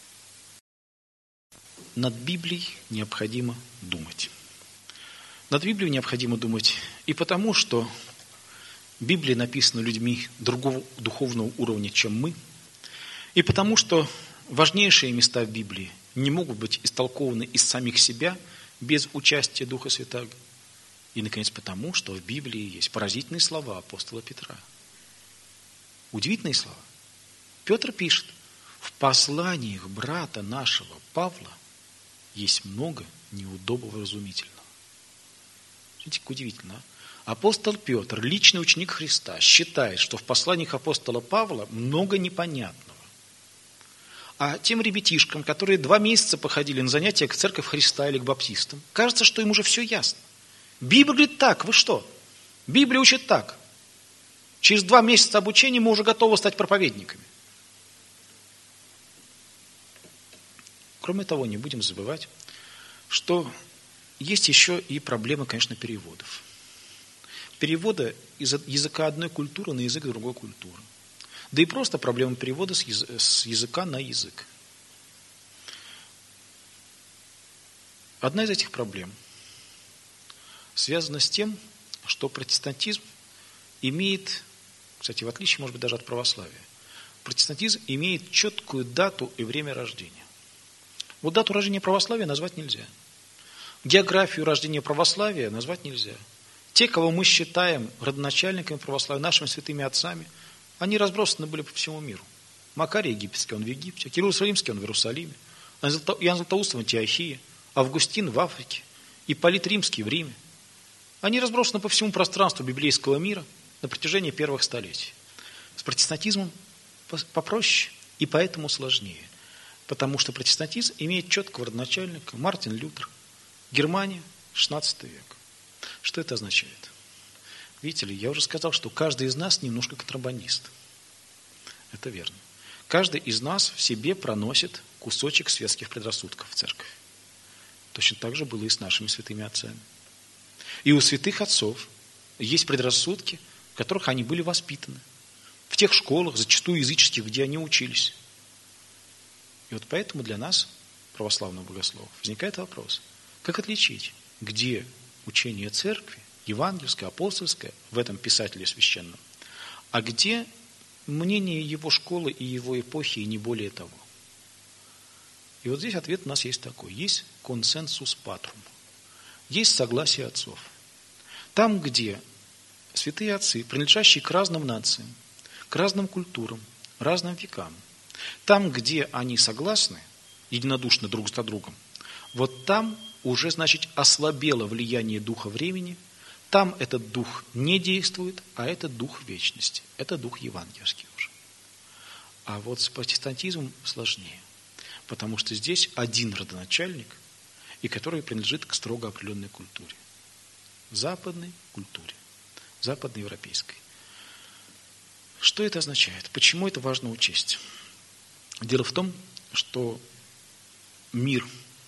над Библией необходимо думать. Над Библией необходимо думать и потому, что Библия написана людьми другого духовного уровня, чем мы, и потому, что важнейшие места в Библии не могут быть истолкованы из самих себя без участия Духа Святаго. И, наконец, потому, что в Библии есть поразительные слова апостола Петра. Удивительные слова. Петр пишет: в посланиях брата нашего Павла есть много неудобного разумительного. Видите, как удивительно, а? Апостол Петр, личный ученик Христа, считает, что в посланиях апостола Павла много непонятного. А тем ребятишкам, которые 2 месяца походили на занятия к церкви Христа или к баптистам, кажется, что им уже все ясно. Библия говорит так, вы что? Библия учит так. Через 2 месяца обучения мы уже готовы стать проповедниками. Кроме того, не будем забывать, что есть еще и проблема, конечно, переводов. Перевода из языка одной культуры на язык другой культуры. Да и просто проблема перевода с языка на язык. Одна из этих проблем связана с тем, что протестантизм имеет, кстати, в отличие, может быть, даже от православия, протестантизм имеет четкую дату и время рождения. Вот дату рождения православия назвать нельзя. Географию рождения православия назвать нельзя. Те, кого мы считаем родоначальниками православия, нашими святыми отцами, они разбросаны были по всему миру. Макарий Египетский, он в Египте, Кирилл Иерусалимский, он в Иерусалиме, Иоанн Златоуст в Антиохии, Августин в Африке, Ипполит Римский в Риме. Они разбросаны по всему пространству библейского мира на протяжении первых столетий. С протестантизмом попроще и поэтому сложнее. Потому что протестантизм имеет четкого родоначальника Мартин Лютер, Германия, XVI век. Что это означает? Видите ли, я уже сказал, что каждый из нас немножко контрабандист. Это верно. Каждый из нас в себе проносит кусочек светских предрассудков в церковь. Точно так же было и с нашими святыми отцами. И у святых отцов есть предрассудки, в которых они были воспитаны. В тех школах, зачастую языческих, где они учились. И вот поэтому для нас, православных богословов, возникает вопрос, как отличить, где учение церкви, евангельское, апостольское, в этом писателе священном, а где мнение его школы и его эпохи, и не более того. И вот здесь ответ у нас есть такой. Есть консенсус патрум. Есть согласие отцов. Там, где святые отцы, принадлежащие к разным нациям, к разным культурам, разным векам, там, где они согласны, единодушно друг с другом, вот там уже, значит, ослабело влияние духа времени, там этот дух не действует, а это дух вечности, это дух евангельский уже. А вот с протестантизмом сложнее, потому что здесь один родоначальник, и который принадлежит к строго определенной культуре. Западной культуре, западноевропейской. Что это означает? Почему это важно учесть? Дело в том, что мир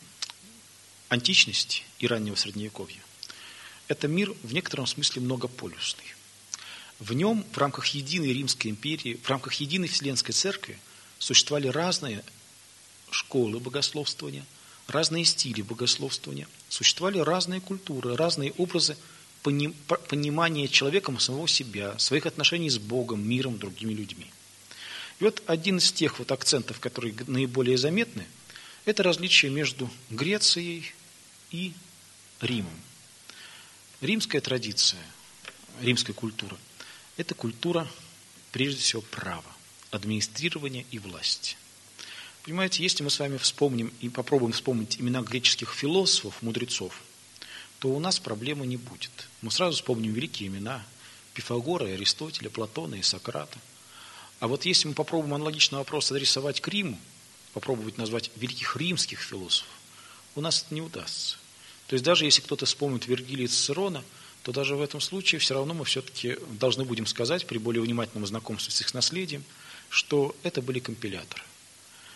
античности и раннего Средневековья – это мир в некотором смысле многополюсный. В нем в рамках единой Римской империи, в рамках единой Вселенской Церкви существовали разные школы богословствования, разные стили богословствования, существовали разные культуры, разные образы понимания человеком самого себя, своих отношений с Богом, миром, другими людьми. И вот один из тех вот акцентов, которые наиболее заметны, это различие между Грецией и Римом. Римская традиция, римская культура – это культура, прежде всего, права, администрирования и власти. Понимаете, если мы с вами вспомним и попробуем вспомнить имена греческих философов, мудрецов, то у нас проблемы не будет. Мы сразу вспомним великие имена Пифагора, и Аристотеля, Платона и Сократа. А вот если мы попробуем аналогичный вопрос адресовать к Риму, попробовать назвать великих римских философов, у нас это не удастся. То есть даже если кто-то вспомнит Вергилия и Цицерона, то даже в этом случае все равно мы все-таки должны будем сказать, при более внимательном знакомстве с их наследием, что это были компиляторы.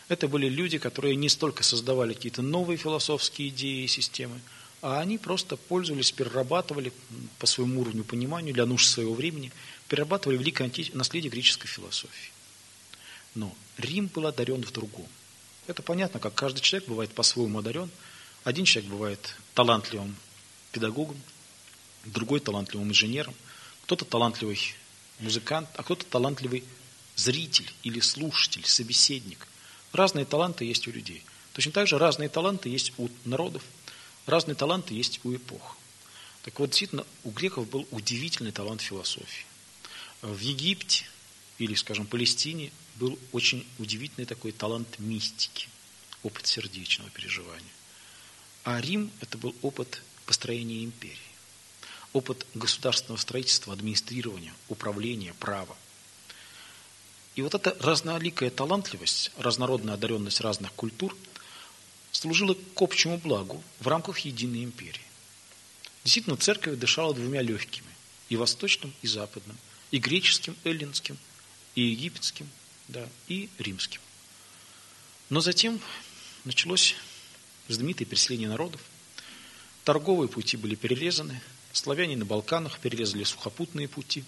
Это были люди, которые не столько создавали какие-то новые философские идеи и системы, а они просто пользовались, перерабатывали по своему уровню понимания, для нужд своего времени, перерабатывали великое наследие греческой философии. Но Рим был одарен в другом. Это понятно, как каждый человек бывает по-своему одарен. Один человек бывает талантливым педагогом, другой талантливым инженером, кто-то талантливый музыкант, а кто-то талантливый зритель или слушатель, собеседник. Разные таланты есть у людей. Точно так же разные таланты есть у народов, разные таланты есть у эпох. Так вот, действительно, у греков был удивительный талант философии. В Египте или, скажем, Палестине был очень удивительный такой талант мистики, опыт сердечного переживания. А Рим – это был опыт построения империи, опыт государственного строительства, администрирования, управления, права. И вот эта разноликая талантливость, разнородная одаренность разных культур служила к общему благу в рамках единой империи. Действительно, церковь дышала двумя легкими – и восточным, и западным, и греческим, эллинским, и египетским, да, и римским. Но затем началось знаменитое переселение народов. Торговые пути были перерезаны, славяне на Балканах перерезали сухопутные пути.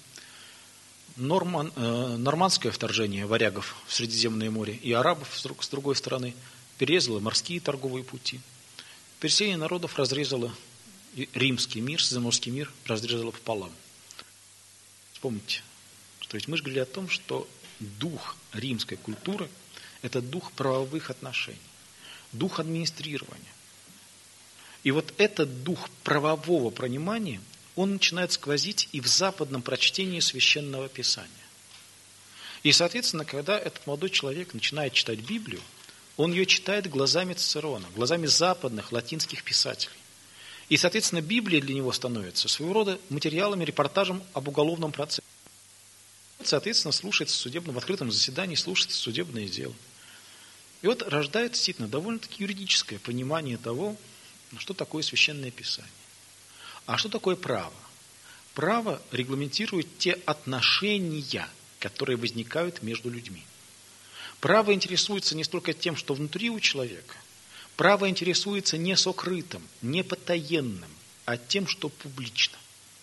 Нормандское вторжение варягов в Средиземное море и арабов с другой стороны перерезало морские торговые пути. Переселение народов разрезало римский мир, средиземноморский мир разрезало пополам. Вспомните, что ведь мы же говорили о том, что дух римской культуры – это дух правовых отношений, дух администрирования. И вот этот дух правового понимания, он начинает сквозить и в западном прочтении Священного Писания. И, соответственно, когда этот молодой человек начинает читать Библию, он ее читает глазами Цицерона, глазами западных латинских писателей. И, соответственно, Библия для него становится своего рода материалом, репортажем об уголовном процессе. Соответственно, слушается в открытом заседании, слушается судебное дело. И вот рождается действительно довольно-таки юридическое понимание того, что такое Священное Писание. А что такое право? Право регламентирует те отношения, которые возникают между людьми. Право интересуется не столько тем, что внутри у человека. Право интересуется не сокрытым, не потаенным, а тем, что публично.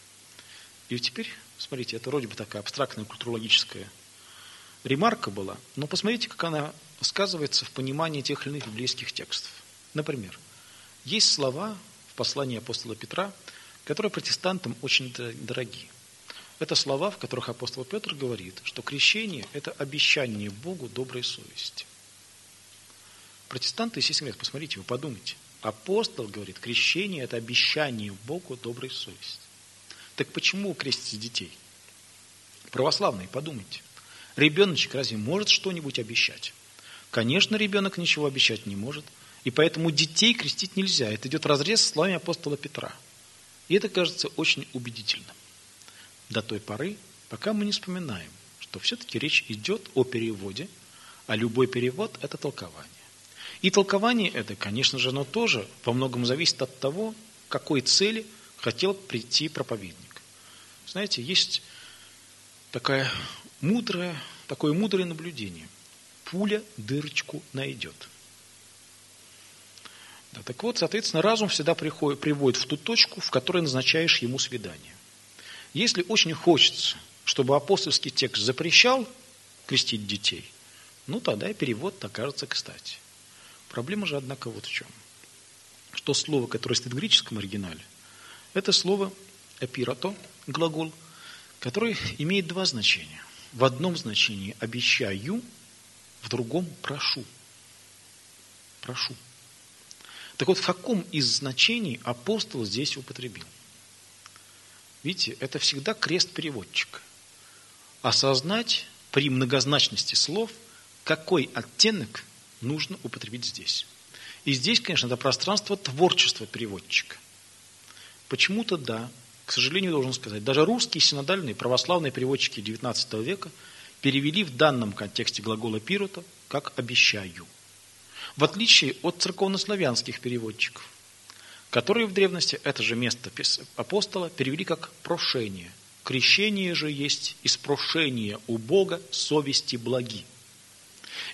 И теперь, смотрите, это вроде бы такая абстрактная культурологическая ремарка была, но посмотрите, как она сказывается в понимании тех или иных библейских текстов. Например, есть слова в послании апостола Петра, которые протестантам очень дороги. Это слова, в которых апостол Петр говорит, что крещение – это обещание Богу доброй совести. Протестанты, естественно, говорят, посмотрите, вы подумайте. Апостол говорит, крещение – это обещание Богу доброй совести. Так почему крестите детей? Православные, подумайте. Ребеночек разве может что-нибудь обещать? Конечно, ребенок ничего обещать не может. И поэтому детей крестить нельзя. Это идет вразрез с словами апостола Петра. И это кажется очень убедительным. До той поры, пока мы не вспоминаем, что все-таки речь идет о переводе, а любой перевод – это толкование. И толкование это, конечно же, оно тоже во многом зависит от того, к какой цели хотел прийти проповедник. Знаете, есть такое мудрое наблюдение. Пуля дырочку найдет. Да, так вот, соответственно, разум всегда приводит в ту точку, в которой назначаешь ему свидание. Если очень хочется, чтобы апостольский текст запрещал крестить детей, тогда и перевод окажется кстати. Проблема же, однако, вот в чем. Что слово, которое стоит в греческом оригинале, это слово «эпирато», глагол, который имеет два значения. В одном значении «обещаю», в другом «прошу». Прошу. Так вот, в каком из значений апостол здесь употребил? Видите, это всегда крест переводчика. Осознать при многозначности слов, какой оттенок нужно употребить здесь. И здесь, конечно, это пространство творчества переводчика. Почему-то, да, к сожалению, должен сказать, даже русские синодальные православные переводчики XIX века перевели в данном контексте глагола «пируто» как «обещаю». В отличие от церковнославянских переводчиков, которые в древности это же место апостола перевели как «прошение». Крещение же есть из прошения у Бога совести благи.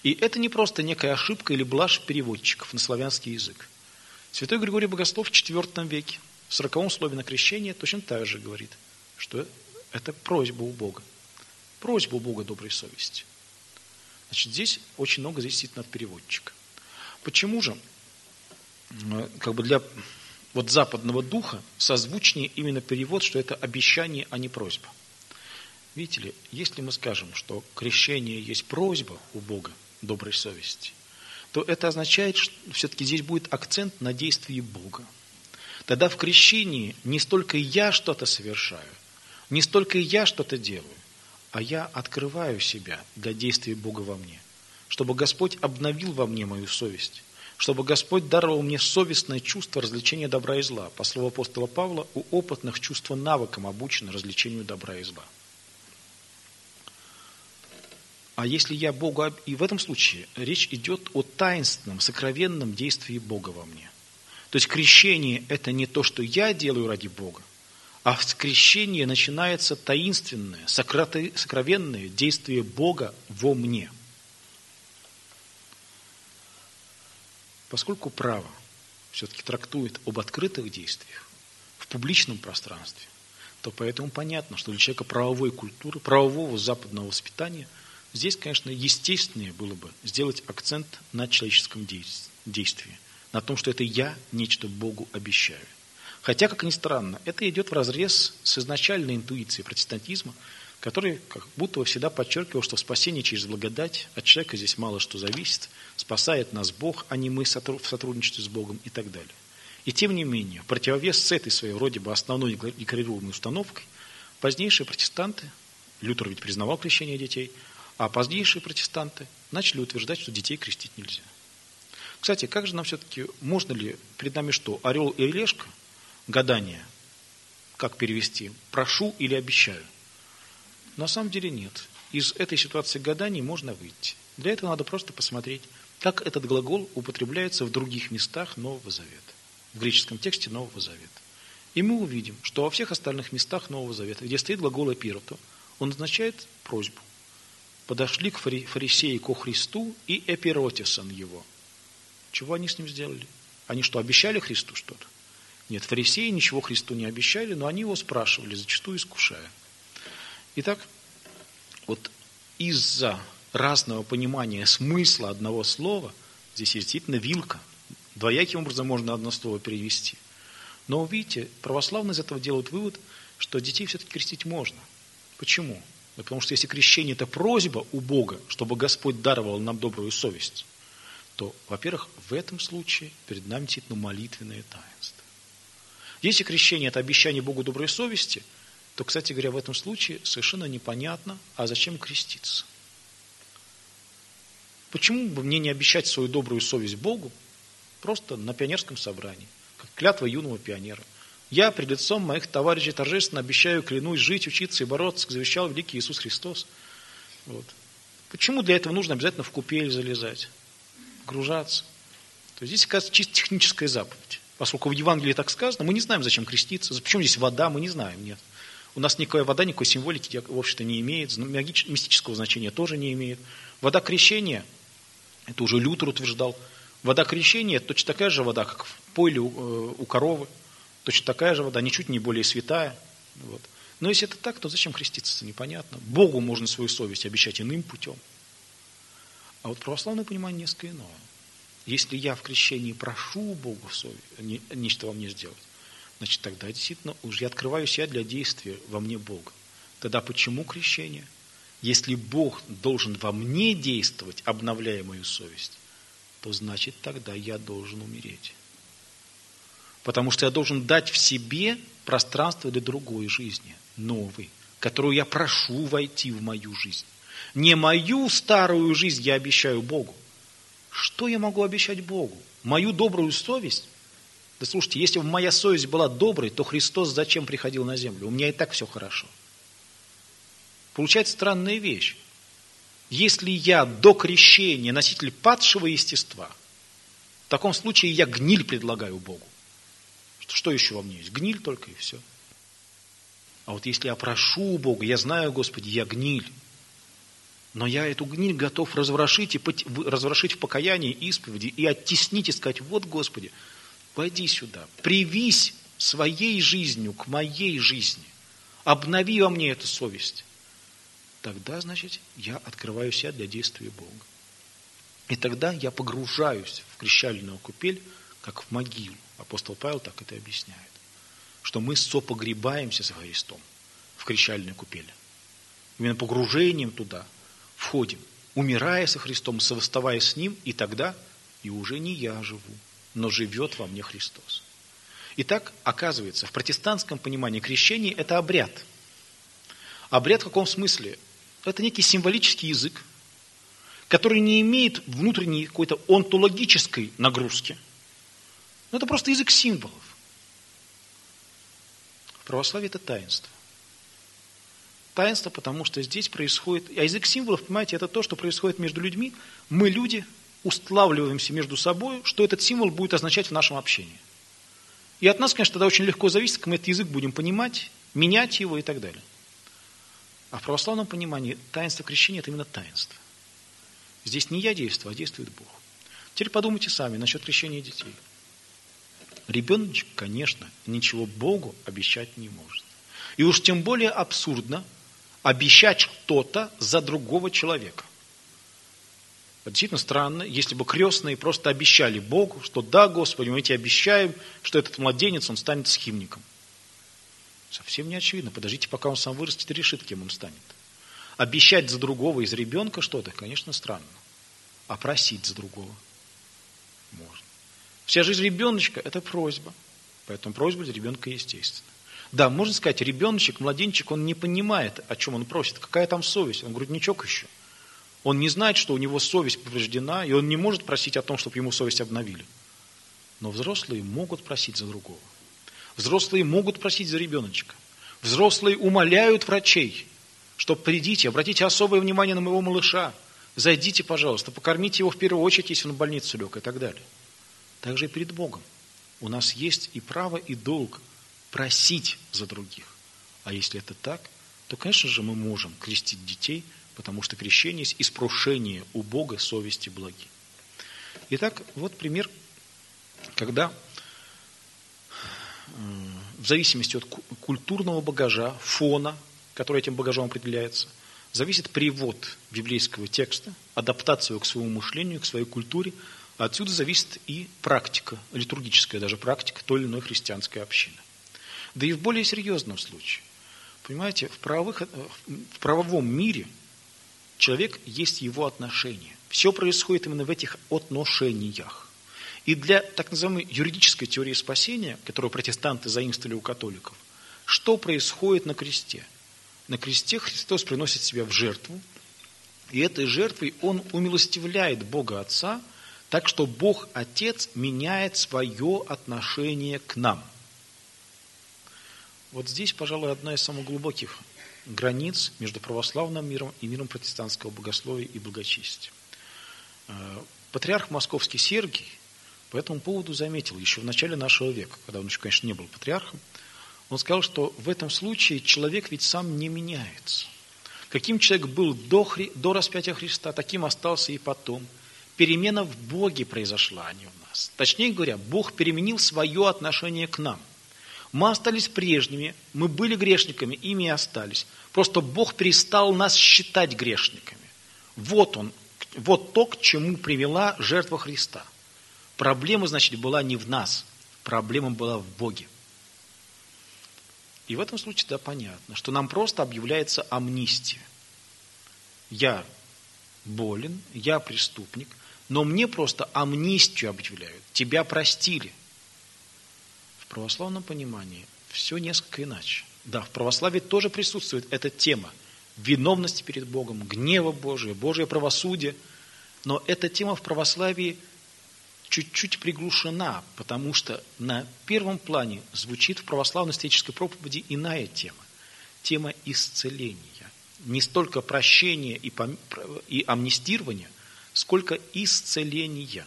И это не просто некая ошибка или блажь переводчиков на славянский язык. Святой Григорий Богослов в IV веке, в 40-м слове на крещение, точно так же говорит, что это просьба у Бога. Просьба у Бога доброй совести. Значит, здесь очень много зависит от переводчика. Почему же для западного духа созвучнее именно перевод, что это обещание, а не просьба? Видите ли, если мы скажем, что крещение есть просьба у Бога доброй совести, то это означает, что все-таки здесь будет акцент на действии Бога. Тогда в крещении не столько я что-то совершаю, не столько я что-то делаю, а я открываю себя для действия Бога во мне, чтобы Господь обновил во мне мою совесть, чтобы Господь даровал мне совестное чувство развлечения добра и зла. По слову апостола Павла, у опытных чувства навыком обучено развлечению добра и зла. А если я Богу... И в этом случае речь идет о таинственном, сокровенном действии Бога во мне. То есть крещение – это не то, что я делаю ради Бога, а в крещении начинается таинственное, сокровенное действие Бога во мне. Поскольку право все-таки трактует об открытых действиях в публичном пространстве, то поэтому понятно, что для человека правовой культуры, правового западного воспитания – здесь, конечно, естественнее было бы сделать акцент на человеческом действии, на том, что это я нечто Богу обещаю. Хотя, как ни странно, это идет вразрез с изначальной интуицией протестантизма, который как будто бы всегда подчеркивал, что спасение через благодать, от человека здесь мало что зависит, спасает нас Бог, а не мы в сотрудничестве с Богом и так далее. И тем не менее, в противовес с этой своей вроде бы основной декларируемой установкой, позднейшие протестанты, Лютер ведь признавал крещение детей, а позднейшие протестанты начали утверждать, что детей крестить нельзя. Кстати, как же нам все-таки, можно ли, перед нами что, орел и решка, гадание, как перевести, прошу или обещаю? На самом деле нет. Из этой ситуации гаданий можно выйти. Для этого надо просто посмотреть, как этот глагол употребляется в других местах Нового Завета, в греческом тексте Нового Завета. И мы увидим, что во всех остальных местах Нового Завета, где стоит глагол «эпирото», он означает просьбу. Подошли к фарисеи ко Христу и эпиротисан его. Чего они с ним сделали? Они что, обещали Христу что-то? Нет, фарисеи ничего Христу не обещали, но они его спрашивали, зачастую искушая. Итак, вот из-за разного понимания смысла одного слова, здесь действительно вилка, двояким образом можно одно слово перевести. Но, видите, православные из этого делают вывод, что детей все-таки крестить можно. Почему? Потому что если крещение – это просьба у Бога, чтобы Господь даровал нам добрую совесть, то, во-первых, в этом случае перед нами действительно молитвенное таинство. Если крещение – это обещание Богу доброй совести, то, кстати говоря, в этом случае совершенно непонятно, а зачем креститься. Почему бы мне не обещать свою добрую совесть Богу просто на пионерском собрании, как клятва юного пионера? Я пред лицом моих товарищей торжественно обещаю, клянусь, жить, учиться и бороться, как завещал великий Иисус Христос. Вот. Почему для этого нужно обязательно в купель залезать, гружаться? То есть здесь, оказывается, чисто техническая заповедь. Поскольку в Евангелии так сказано, мы не знаем, зачем креститься. Почему здесь вода, мы не знаем, нет. У нас никакая вода, никакой символики, в общем-то, не имеет, мистического значения тоже не имеет. Вода крещения, это уже Лютер утверждал, вода крещения – это точно такая же вода, как в пойле у коровы. Точно такая же вода, ничуть не более святая. Вот. Но если это так, то зачем креститься, непонятно. Богу можно свою совесть обещать иным путем. А вот православное понимание несколько иное. Если я в крещении прошу Богу нечто во мне сделать, значит, тогда действительно уже я открываю себя для действия во мне Бога. Тогда почему крещение? Если Бог должен во мне действовать, обновляя мою совесть, то значит, тогда я должен умереть. Потому что я должен дать в себе пространство для другой жизни, новой, которую я прошу войти в мою жизнь. Не мою старую жизнь я обещаю Богу. Что я могу обещать Богу? Мою добрую совесть? Да слушайте, если бы моя совесть была доброй, то Христос зачем приходил на землю? У меня и так все хорошо. Получается странная вещь. Если я до крещения носитель падшего естества, в таком случае я гниль предлагаю Богу. Что еще во мне есть? Гниль только и все. А вот если я прошу Бога, я знаю, Господи, я гниль. Но я эту гниль готов разворошить в покаянии, исповеди и оттеснить и сказать: вот, Господи, пойди сюда, привись своей жизнью к моей жизни, обнови во мне эту совесть. Тогда, значит, я открываю себя для действия Бога. И тогда я погружаюсь в крещальную купель, как в могилу. Апостол Павел так это объясняет. Что мы сопогребаемся со Христом в крещальной купели. Именно погружением туда входим, умирая со Христом, совоставая с Ним, и тогда и уже не я живу, но живет во мне Христос. Итак, оказывается, в протестантском понимании крещение – это обряд. Обряд в каком смысле? Это некий символический язык, который не имеет внутренней какой-то онтологической нагрузки. Но это просто язык символов. В православии это таинство. Таинство, потому что здесь происходит... А язык символов, понимаете, это то, что происходит между людьми. Мы, люди, устлавливаемся между собой, что этот символ будет означать в нашем общении. И от нас, конечно, тогда очень легко зависит, как мы этот язык будем понимать, менять его и так далее. А в православном понимании таинство крещения – это именно таинство. Здесь не я действую, а действует Бог. Теперь подумайте сами насчет крещения детей. Ребеночек, конечно, ничего Богу обещать не может. И уж тем более абсурдно обещать что-то за другого человека. Это действительно странно, если бы крестные просто обещали Богу, что да, Господи, мы тебе обещаем, что этот младенец, он станет схимником. Совсем не очевидно. Подождите, пока он сам вырастет и решит, кем он станет. Обещать за другого из ребенка что-то, конечно, странно. А просить за другого можно. Вся жизнь ребеночка – это просьба. Поэтому просьба для ребенка естественна. Да, можно сказать, ребеночек, младенчик, он не понимает, о чем он просит. Какая там совесть? Он грудничок еще. Он не знает, что у него совесть повреждена, и он не может просить о том, чтобы ему совесть обновили. Но взрослые могут просить за другого. Взрослые могут просить за ребеночка. Взрослые умоляют врачей, что придите, обратите особое внимание на моего малыша. Зайдите, пожалуйста, покормите его в первую очередь, если он в больницу лег, и так далее. Так же и перед Богом. У нас есть и право, и долг просить за других. А если это так, то, конечно же, мы можем крестить детей, потому что крещение есть испрошение у Бога совести благи. Итак, вот пример, когда в зависимости от культурного багажа, фона, который этим багажом определяется, зависит перевод библейского текста, адаптация его к своему мышлению, к своей культуре. А отсюда зависит и практика, литургическая даже практика той или иной христианской общины. Да и в более серьезном случае. Понимаете, в правовом мире человек есть его отношения. Все происходит именно в этих отношениях. И для так называемой юридической теории спасения, которую протестанты заимствовали у католиков, что происходит на кресте? На кресте Христос приносит себя в жертву, и этой жертвой Он умилостивляет Бога Отца, так что Бог Отец меняет свое отношение к нам. Вот здесь, пожалуй, одна из самых глубоких границ между православным миром и миром протестантского богословия и благочестия. Патриарх Московский Сергий по этому поводу заметил еще в начале нашего века, когда он еще, конечно, не был патриархом, он сказал, что в этом случае человек ведь сам не меняется. Каким человек был до распятия Христа, таким остался и потом. Перемена в Боге произошла, а не в нас. Точнее говоря, Бог переменил свое отношение к нам. Мы остались прежними, мы были грешниками, ими и остались. Просто Бог перестал нас считать грешниками. Вот то, к чему привела жертва Христа. Проблема, значит, была не в нас, проблема была в Боге. И в этом случае, да, понятно, что нам просто объявляется амнистия. Я болен, я преступник, но мне просто амнистию объявляют, тебя простили. В православном понимании все несколько иначе. Да, в православии тоже присутствует эта тема виновности перед Богом, гнева Божия, Божие правосудие, но эта тема в православии чуть-чуть приглушена, потому что на первом плане звучит в православной исторической проповеди иная тема. Тема исцеления. Не столько прощения и амнистирования, сколько исцеления.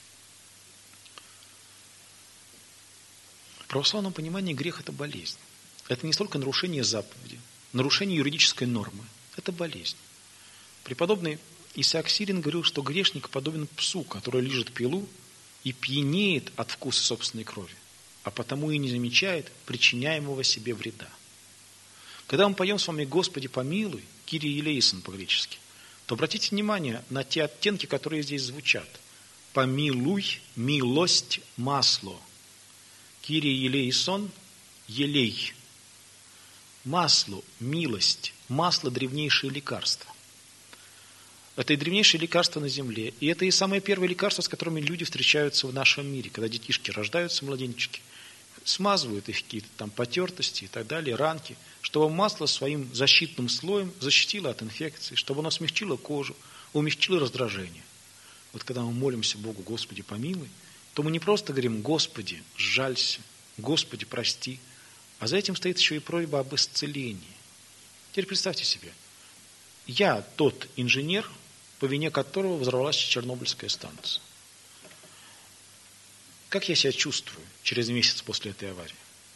В православном понимании грех – это болезнь. Это не столько нарушение заповеди, нарушение юридической нормы. Это болезнь. Преподобный Исаак Сирин говорил, что грешник подобен псу, который лижет пилу и пьянеет от вкуса собственной крови, а потому и не замечает причиняемого себе вреда. Когда мы поем с вами «Господи, помилуй», «Кирий элейсон» по-гречески, то обратите внимание на те оттенки, которые здесь звучат. «Помилуй», «милость», «масло». «Кирий элейсон», «елей». Масло, милость. Масло – древнейшее лекарство. Это и древнейшее лекарство на земле. И это и самое первое лекарство, с которыми люди встречаются в нашем мире. Когда детишки рождаются, младенчики, смазывают их какие-то там потертости и так далее, ранки, чтобы масло своим защитным слоем защитило от инфекции, чтобы оно смягчило кожу, умягчило раздражение. Вот когда мы молимся Богу «Господи, помилуй», то мы не просто говорим «Господи, сжалься», «Господи, прости», а за этим стоит еще и просьба об исцелении. Теперь представьте себе, я тот инженер, по вине которого взорвалась Чернобыльская станция. Как я себя чувствую через месяц после этой аварии?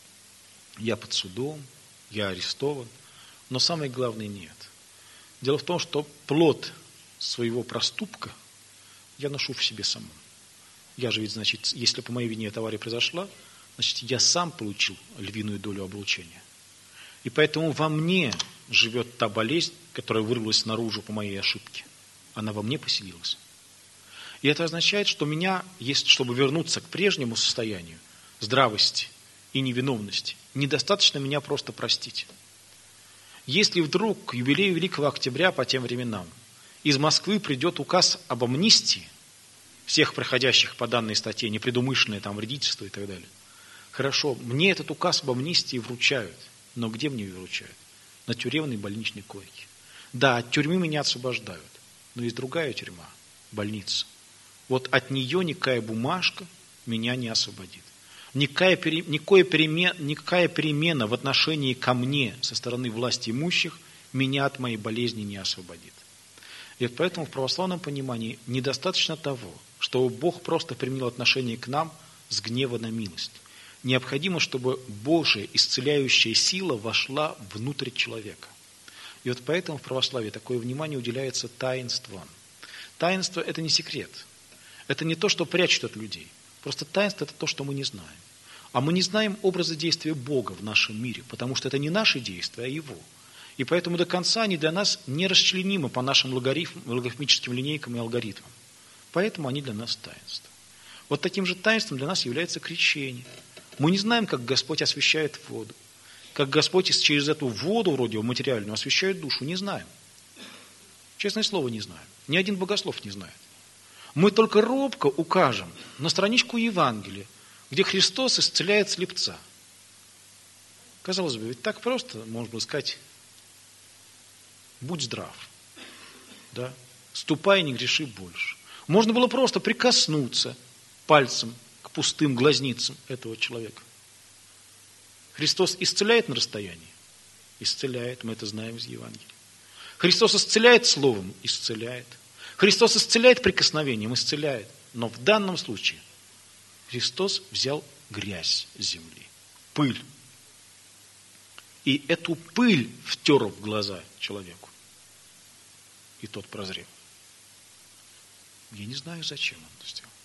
Я под судом, я арестован, но самое главное нет. Дело в том, что плод своего проступка я ношу в себе самом. Я же ведь, значит, если по моей вине эта авария произошла, значит, я сам получил львиную долю облучения. И поэтому во мне живет та болезнь, которая вырвалась наружу по моей ошибке. Она во мне поселилась. И это означает, что меня, чтобы вернуться к прежнему состоянию здравости и невиновности, недостаточно меня просто простить. Если вдруг к юбилею Великого Октября по тем временам из Москвы придет указ об амнистии всех проходящих по данной статье, непредумышленное там вредительство и так далее, хорошо, мне этот указ об амнистии вручают. Но где мне ее вручают? На тюремной больничной койке. Да, от тюрьмы меня освобождают. Но есть другая тюрьма, больница. Вот от нее никакая бумажка меня не освободит. Никакая перемена в отношении ко мне со стороны власти имущих меня от моей болезни не освободит. И вот поэтому в православном понимании недостаточно того, чтобы Бог просто применил отношение к нам с гнева на милость. Необходимо, чтобы Божья исцеляющая сила вошла внутрь человека. И вот поэтому в православии такое внимание уделяется таинствам. Таинство – это не секрет. Это не то, что прячут от людей. Просто таинство – это то, что мы не знаем. А мы не знаем образа действия Бога в нашем мире, потому что это не наши действия, а Его. И поэтому до конца они для нас не расчленимы по нашим логарифмическим линейкам и алгоритмам. Поэтому они для нас таинство. Вот таким же таинством для нас является крещение. Мы не знаем, как Господь освящает воду. Как Господь через эту воду, вроде материальную, освящает душу. Не знаем. Честное слово, не знаем. Ни один богослов не знает. Мы только робко укажем на страничку Евангелия, где Христос исцеляет слепца. Казалось бы, ведь так просто, можно было сказать, будь здрав. Да? Ступай, не греши больше. Можно было просто прикоснуться пальцем к пустым глазницам этого человека. Христос исцеляет на расстоянии? Исцеляет, мы это знаем из Евангелия. Христос исцеляет словом? Исцеляет. Христос исцеляет прикосновением? Исцеляет. Но в данном случае Христос взял грязь земли, пыль. И эту пыль втер в глаза человеку. И тот прозрел. Я не знаю, зачем он это сделал.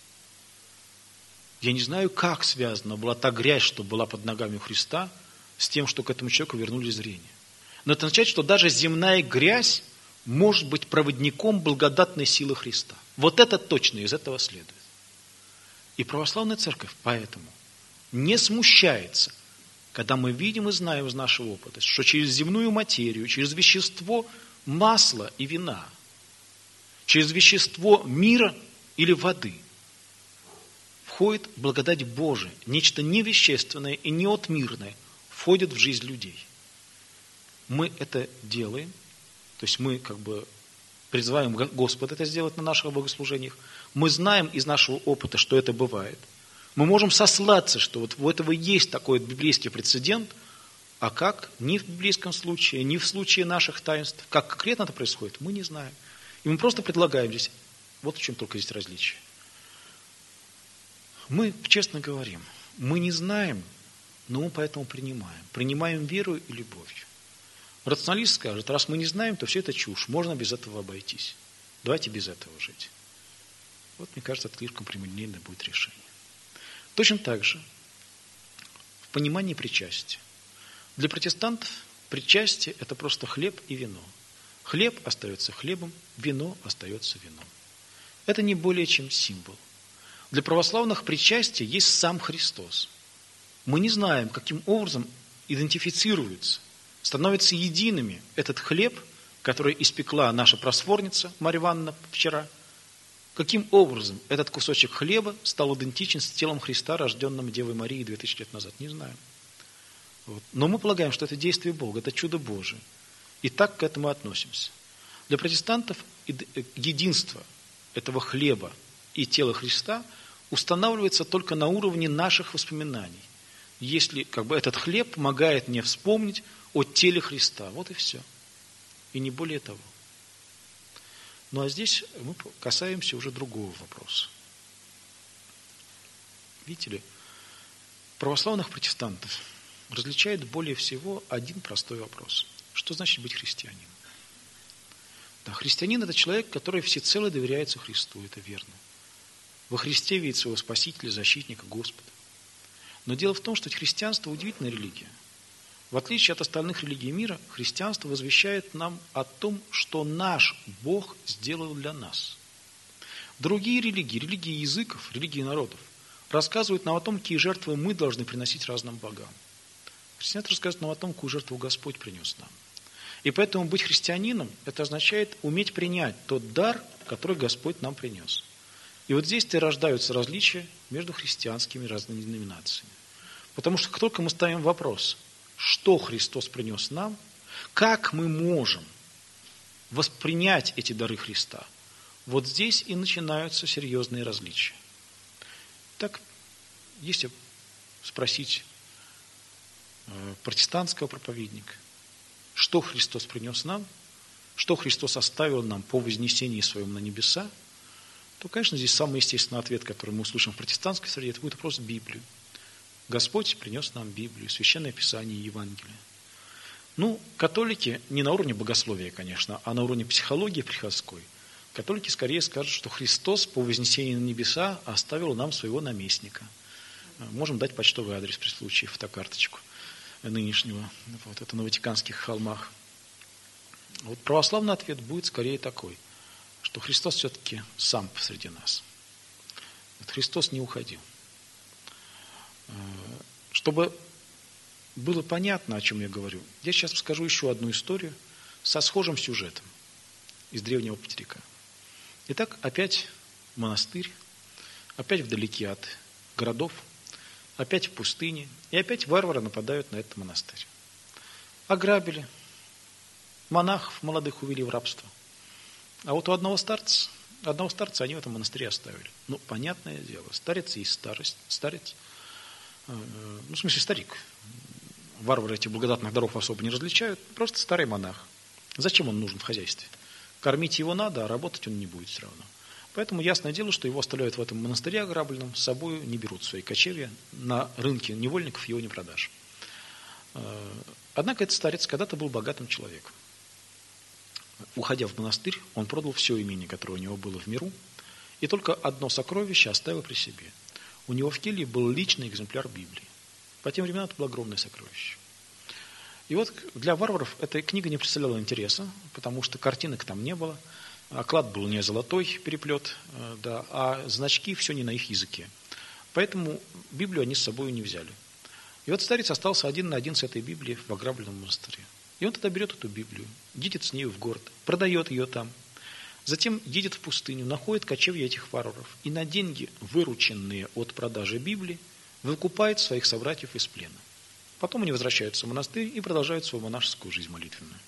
Я не знаю, как связана была та грязь, что была под ногами у Христа, с тем, что к этому человеку вернули зрение. Но это означает, что даже земная грязь может быть проводником благодатной силы Христа. Вот это точно из этого следует. И православная церковь поэтому не смущается, когда мы видим и знаем из нашего опыта, что через земную материю, через вещество масла и вина, через вещество мира или воды входит благодать Божия, нечто невещественное и неотмирное входит в жизнь людей. Мы это делаем, то есть мы призываем Господа это сделать на наших богослужениях. Мы знаем из нашего опыта, что это бывает. Мы можем сослаться, что вот у этого есть такой библейский прецедент, а как ни в библейском случае, ни в случае наших таинств, как конкретно это происходит, мы не знаем. И мы просто предлагаем здесь, вот в чем только есть различие. Мы честно говорим, мы не знаем, но мы поэтому принимаем. Принимаем веру и любовью. Рационалист скажет, раз мы не знаем, то все это чушь, можно без этого обойтись. Давайте без этого жить. Вот, мне кажется, это слишком прямолинейное будет решение. Точно так же в понимании причастия. Для протестантов причастие – это просто хлеб и вино. Хлеб остается хлебом, вино остается вином. Это не более чем символ. Для православных причастие есть сам Христос. Мы не знаем, каким образом идентифицируется, становятся едиными этот хлеб, который испекла наша просворница Марья Ивановна вчера. Каким образом этот кусочек хлеба стал идентичен с телом Христа, рожденным Девой Марией 2000 лет назад? Не знаем. Вот. Но мы полагаем, что это действие Бога, это чудо Божие. И так к этому относимся. Для протестантов единство этого хлеба и тела Христа устанавливается только на уровне наших воспоминаний. Если этот хлеб помогает мне вспомнить о теле Христа. Вот и все. И не более того. Ну а здесь мы касаемся уже другого вопроса. Видите ли, православных протестантов различает более всего один простой вопрос. Что значит быть христианином? Да, христианин – это человек, который всецело доверяется Христу, это верно. Во Христе видит своего Спасителя, Защитника, Господа. Но дело в том, что христианство – удивительная религия. В отличие от остальных религий мира, христианство возвещает нам о том, что наш Бог сделал для нас. Другие религии, религии языков, религии народов, рассказывают нам о том, какие жертвы мы должны приносить разным богам. Христианство рассказывает нам о том, какую жертву Господь принес нам. И поэтому быть христианином – это означает уметь принять тот дар, который Господь нам принес. И вот здесь-то и рождаются различия между христианскими разными деноминациями. Потому что как только мы ставим вопрос, что Христос принес нам, как мы можем воспринять эти дары Христа, вот здесь и начинаются серьезные различия. Так, если спросить протестантского проповедника, что Христос принес нам, что Христос оставил нам по вознесении своем на небеса, то, конечно, здесь самый естественный ответ, который мы услышим в протестантской среде, это будет вопрос Библию. Господь принес нам Библию, Священное Писание и Евангелие. Ну, католики не на уровне богословия, конечно, а на уровне психологии приходской. Католики скорее скажут, что Христос по вознесению на небеса оставил нам своего наместника. Можем дать почтовый адрес при случае, фотокарточку нынешнего. Вот это на Ватиканских холмах. Вот православный ответ будет скорее такой, что Христос все-таки сам посреди нас. Вот Христос не уходил. Чтобы было понятно, о чем я говорю, я сейчас расскажу еще одну историю со схожим сюжетом из древнего Петерика. Итак, опять монастырь, опять вдалеке от городов, опять в пустыне, и опять варвары нападают на этот монастырь. Ограбили, монахов молодых увели в рабство. А вот у одного старца они в этом монастыре оставили. Ну, понятное дело, старец есть старец, в смысле старик. Варвары этих благодатных даров особо не различают, просто старый монах. Зачем он нужен в хозяйстве? Кормить его надо, а работать он не будет все равно. Поэтому ясное дело, что его оставляют в этом монастыре ограбленном, с собой не берут в свои кочевья, на рынке невольников его не продашь. Однако этот старец когда-то был богатым человеком. Уходя в монастырь, он продал все имение, которое у него было в миру, и только одно сокровище оставил при себе. У него в келье был личный экземпляр Библии. По тем временам это было огромное сокровище. И вот для варваров эта книга не представляла интереса, потому что картинок там не было, оклад был не золотой переплет, да, а значки все не на их языке. Поэтому Библию они с собой не взяли. И вот старец остался один на один с этой Библией в ограбленном монастыре. И он тогда берет эту Библию, едет с нею в город, продает ее там. Затем едет в пустыню, находит кочевья этих варваров и на деньги, вырученные от продажи Библии, выкупает своих собратьев из плена. Потом они возвращаются в монастырь и продолжают свою монашескую жизнь молитвенную.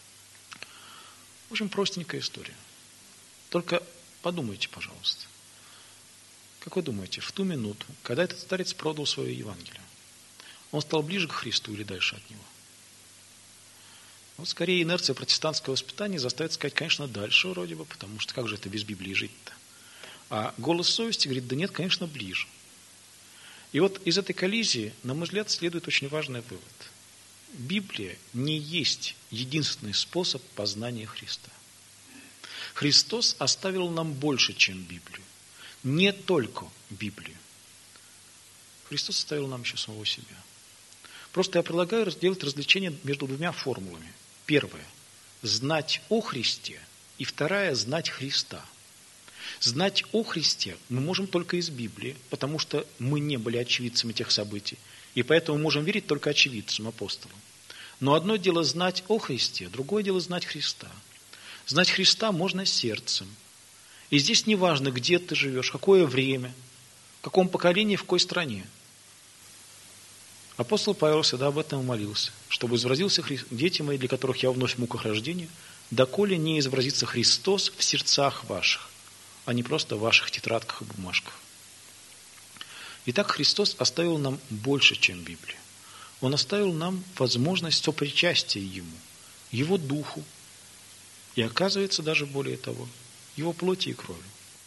В общем, простенькая история. Только подумайте, пожалуйста. Как вы думаете, в ту минуту, когда этот старец продал свое Евангелие, он стал ближе к Христу или дальше от Него? Вот скорее инерция протестантского воспитания заставит сказать, конечно, дальше вроде бы, потому что как же это без Библии жить-то? А голос совести говорит, да нет, конечно, ближе. И вот из этой коллизии, на мой взгляд, следует очень важный вывод. Библия не есть единственный способ познания Христа. Христос оставил нам больше, чем Библию. Не только Библию. Христос оставил нам еще самого себя. Просто я предлагаю сделать различение между двумя формулами. Первая – знать о Христе, и вторая – знать Христа. Знать о Христе мы можем только из Библии, потому что мы не были очевидцами тех событий, и поэтому можем верить только очевидцам, апостолам. Но одно дело знать о Христе, другое дело знать Христа. Знать Христа можно сердцем. И здесь не важно, где ты живешь, какое время, в каком поколении, в какой стране. Апостол Павел всегда об этом молился, чтобы изобразился дети мои, для которых я вновь в муках рождения, доколе не изобразится Христос в сердцах ваших, а не просто в ваших тетрадках и бумажках. Итак, Христос оставил нам больше, чем Библию. Он оставил нам возможность сопричастия Ему, Его Духу, и оказывается даже более того, Его плоти и крови.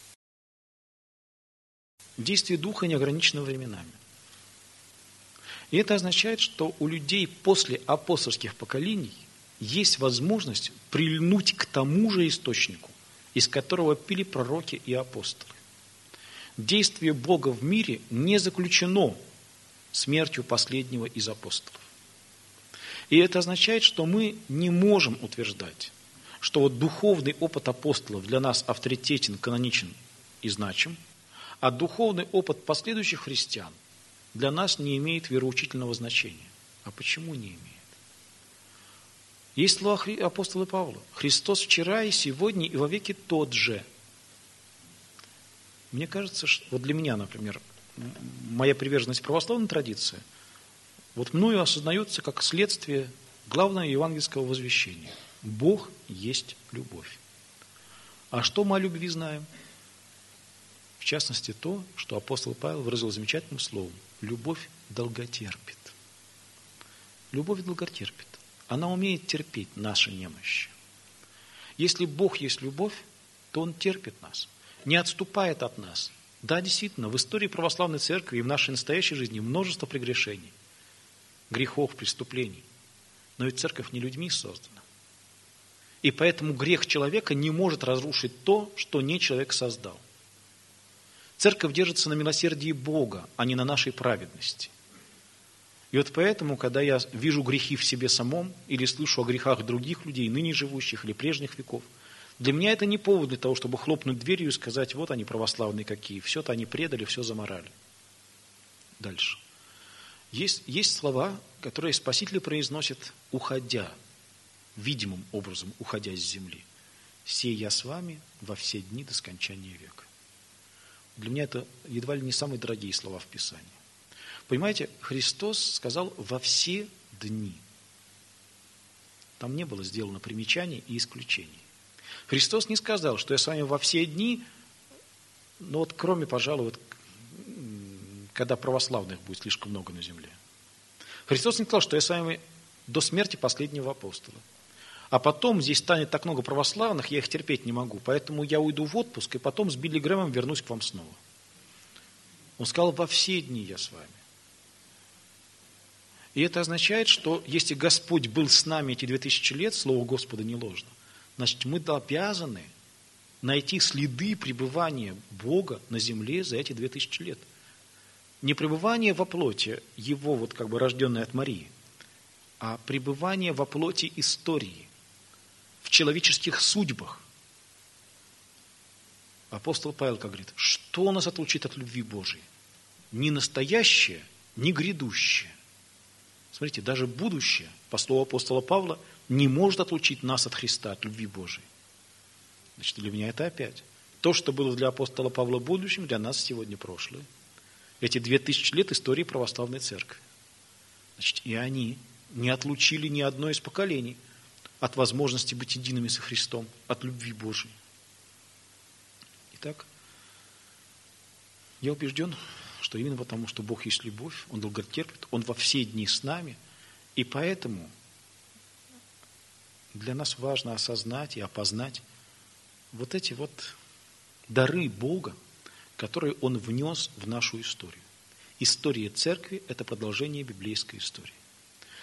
Действие Духа не ограничено временами. И это означает, что у людей после апостольских поколений есть возможность прильнуть к тому же источнику, из которого пили пророки и апостолы. Действие Бога в мире не заключено смертью последнего из апостолов. И это означает, что мы не можем утверждать, что вот духовный опыт апостолов для нас авторитетен, каноничен и значим, а духовный опыт последующих христиан для нас не имеет вероучительного значения. А почему не имеет? Есть слова апостола Павла. Христос вчера и сегодня и вовеки тот же. Мне кажется, что вот для меня, например, моя приверженность православной традиции вот мною осознается как следствие главного евангельского возвещения. Бог есть любовь. А что мы о любви знаем? В частности, то, что апостол Павел выразил замечательным словом. Любовь долготерпит. Любовь долготерпит. Она умеет терпеть наши немощи. Если Бог есть любовь, то Он терпит нас, не отступает от нас. Да, действительно, в истории православной церкви и в нашей настоящей жизни множество прегрешений, грехов, преступлений. Но ведь церковь не людьми создана. И поэтому грех человека не может разрушить то, что не человек создал. Церковь держится на милосердии Бога, а не на нашей праведности. И вот поэтому, когда я вижу грехи в себе самом или слышу о грехах других людей, ныне живущих или прежних веков, для меня это не повод для того, чтобы хлопнуть дверью и сказать, вот они православные какие, все-то они предали, все заморали. Дальше. Есть слова, которые Спаситель произносит, уходя, видимым образом, уходя с земли. «Сей я с вами во все дни до скончания века». Для меня это едва ли не самые дорогие слова в Писании. Понимаете, Христос сказал «во все дни». Там не было сделано примечаний и исключений. Христос не сказал, что я с вами во все дни, но вот кроме, пожалуй, вот, когда православных будет слишком много на земле. Христос не сказал, что я с вами до смерти последнего апостола. А потом здесь станет так много православных, я их терпеть не могу, поэтому я уйду в отпуск, и потом с Билли Грэмом вернусь к вам снова. Он сказал, во все дни я с вами. И это означает, что если Господь был с нами эти 2000 лет, слово Господа не ложно, значит, мы обязаны найти следы пребывания Бога на земле за эти 2000 лет. Не пребывание во плоти, его вот как бы рожденное от Марии, а пребывание во плоти истории, в человеческих судьбах. Апостол Павел как говорит, что нас отлучит от любви Божией? Ни настоящее, ни грядущее. Смотрите, даже будущее, по слову апостола Павла, не может отлучить нас от Христа, от любви Божией. Значит, для меня это опять. То, что было для апостола Павла будущим, для нас сегодня прошлое. Эти 2000 лет истории православной церкви. Значит, и они не отлучили ни одно из поколений от возможности быть едиными со Христом, от любви Божией. Итак, я убежден, что именно потому, что Бог есть любовь, Он долготерпит, Он во все дни с нами, и поэтому для нас важно осознать и опознать вот эти вот дары Бога, которые Он внес в нашу историю. История церкви – это продолжение библейской истории.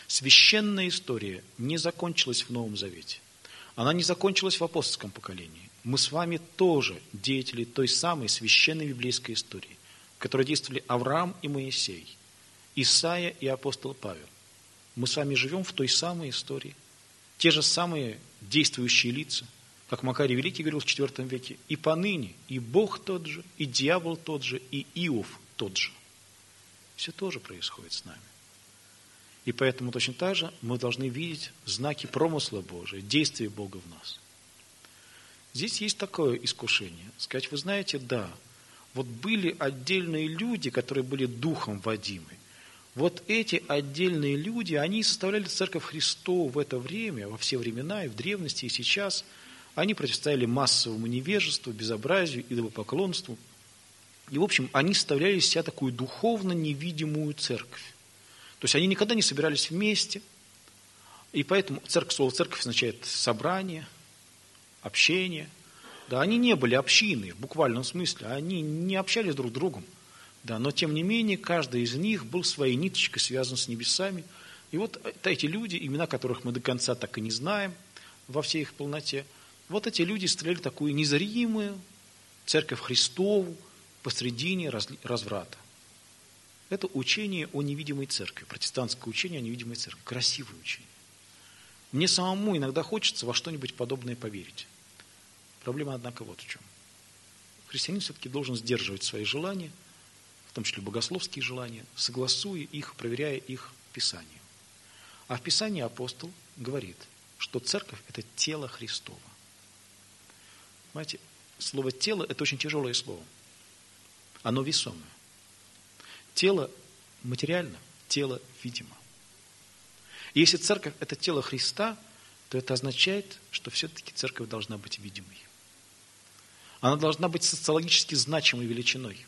Священная история не закончилась в Новом Завете. Она не закончилась в апостольском поколении. Мы с вами тоже деятели той самой священной библейской истории, в которой действовали Авраам и Моисей, Исаия и апостол Павел. Мы с вами живем в той самой истории. Те же самые действующие лица, как Макарий Великий говорил в IV веке, и поныне, и Бог тот же, и дьявол тот же, и Иов тот же. Все тоже происходит с нами. И поэтому точно так же мы должны видеть знаки промысла Божия, действия Бога в нас. Здесь есть такое искушение. Сказать, вы знаете, да, вот были отдельные люди, которые были духом водимы. Вот эти отдельные люди, они составляли Церковь Христову в это время, во все времена, и в древности, и сейчас. Они противостояли массовому невежеству, безобразию, идолопоклонству. И, в общем, они составляли из себя такую духовно невидимую церковь. То есть они никогда не собирались вместе. И поэтому слово церковь означает собрание, общение. Да, они не были общиной в буквальном смысле, они не общались друг с другом. Да, но тем не менее, каждый из них был своей ниточкой связан с небесами. И вот эти люди, имена которых мы до конца так и не знаем во всей их полноте, вот эти люди строили такую незримую Церковь Христову посредине разврата. Это учение о невидимой церкви, протестантское учение о невидимой церкви, красивое учение. Мне самому иногда хочется во что-нибудь подобное поверить. Проблема, однако, вот в чем. Христианин все-таки должен сдерживать свои желания, в том числе богословские желания, согласуя их, проверяя их Писанием. А в Писании апостол говорит, что церковь – это тело Христово. Понимаете, слово «тело» – это очень тяжелое слово. Оно весомое. Тело материально, тело видимо. И если церковь – это тело Христа, то это означает, что все-таки церковь должна быть видимой. Она должна быть социологически значимой величиной.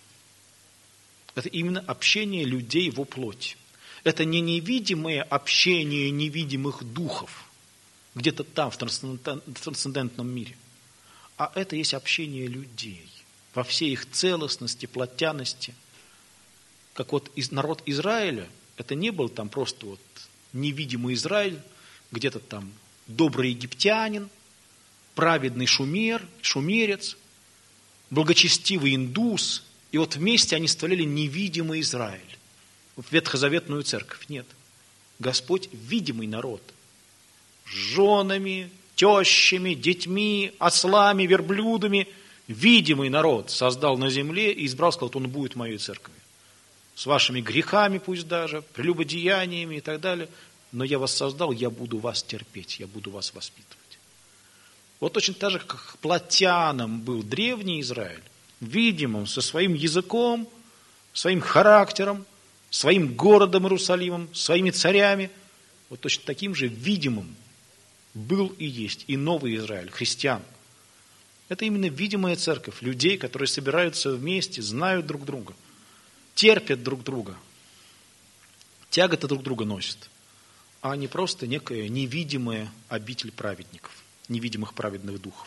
Это именно общение людей во плоти. Это не невидимое общение невидимых духов, где-то там, в трансцендентном мире, а это есть общение людей во всей их целостности, плотяности. Как вот народ Израиля, это не был там просто вот невидимый Израиль, где-то там добрый египтянин, праведный шумерец, благочестивый индус, и вот вместе они составляли невидимый Израиль, ветхозаветную церковь. Нет. Господь видимый народ. С женами, тещами, детьми, ослами, верблюдами. Видимый народ создал на земле и избрал, сказал, он будет моей церковью. С вашими грехами пусть даже, прелюбодеяниями и так далее. Но я вас создал, я буду вас терпеть, я буду вас воспитывать. Вот точно так же, как плотяном был древний Израиль, видимым со своим языком, своим характером, своим городом Иерусалимом, своими царями, вот точно таким же видимым был и есть и новый Израиль, христиан. Это именно видимая церковь, людей, которые собираются вместе, знают друг друга, терпят друг друга, тяготы друг друга носят, а не просто некая невидимая обитель праведников, невидимых праведных духов.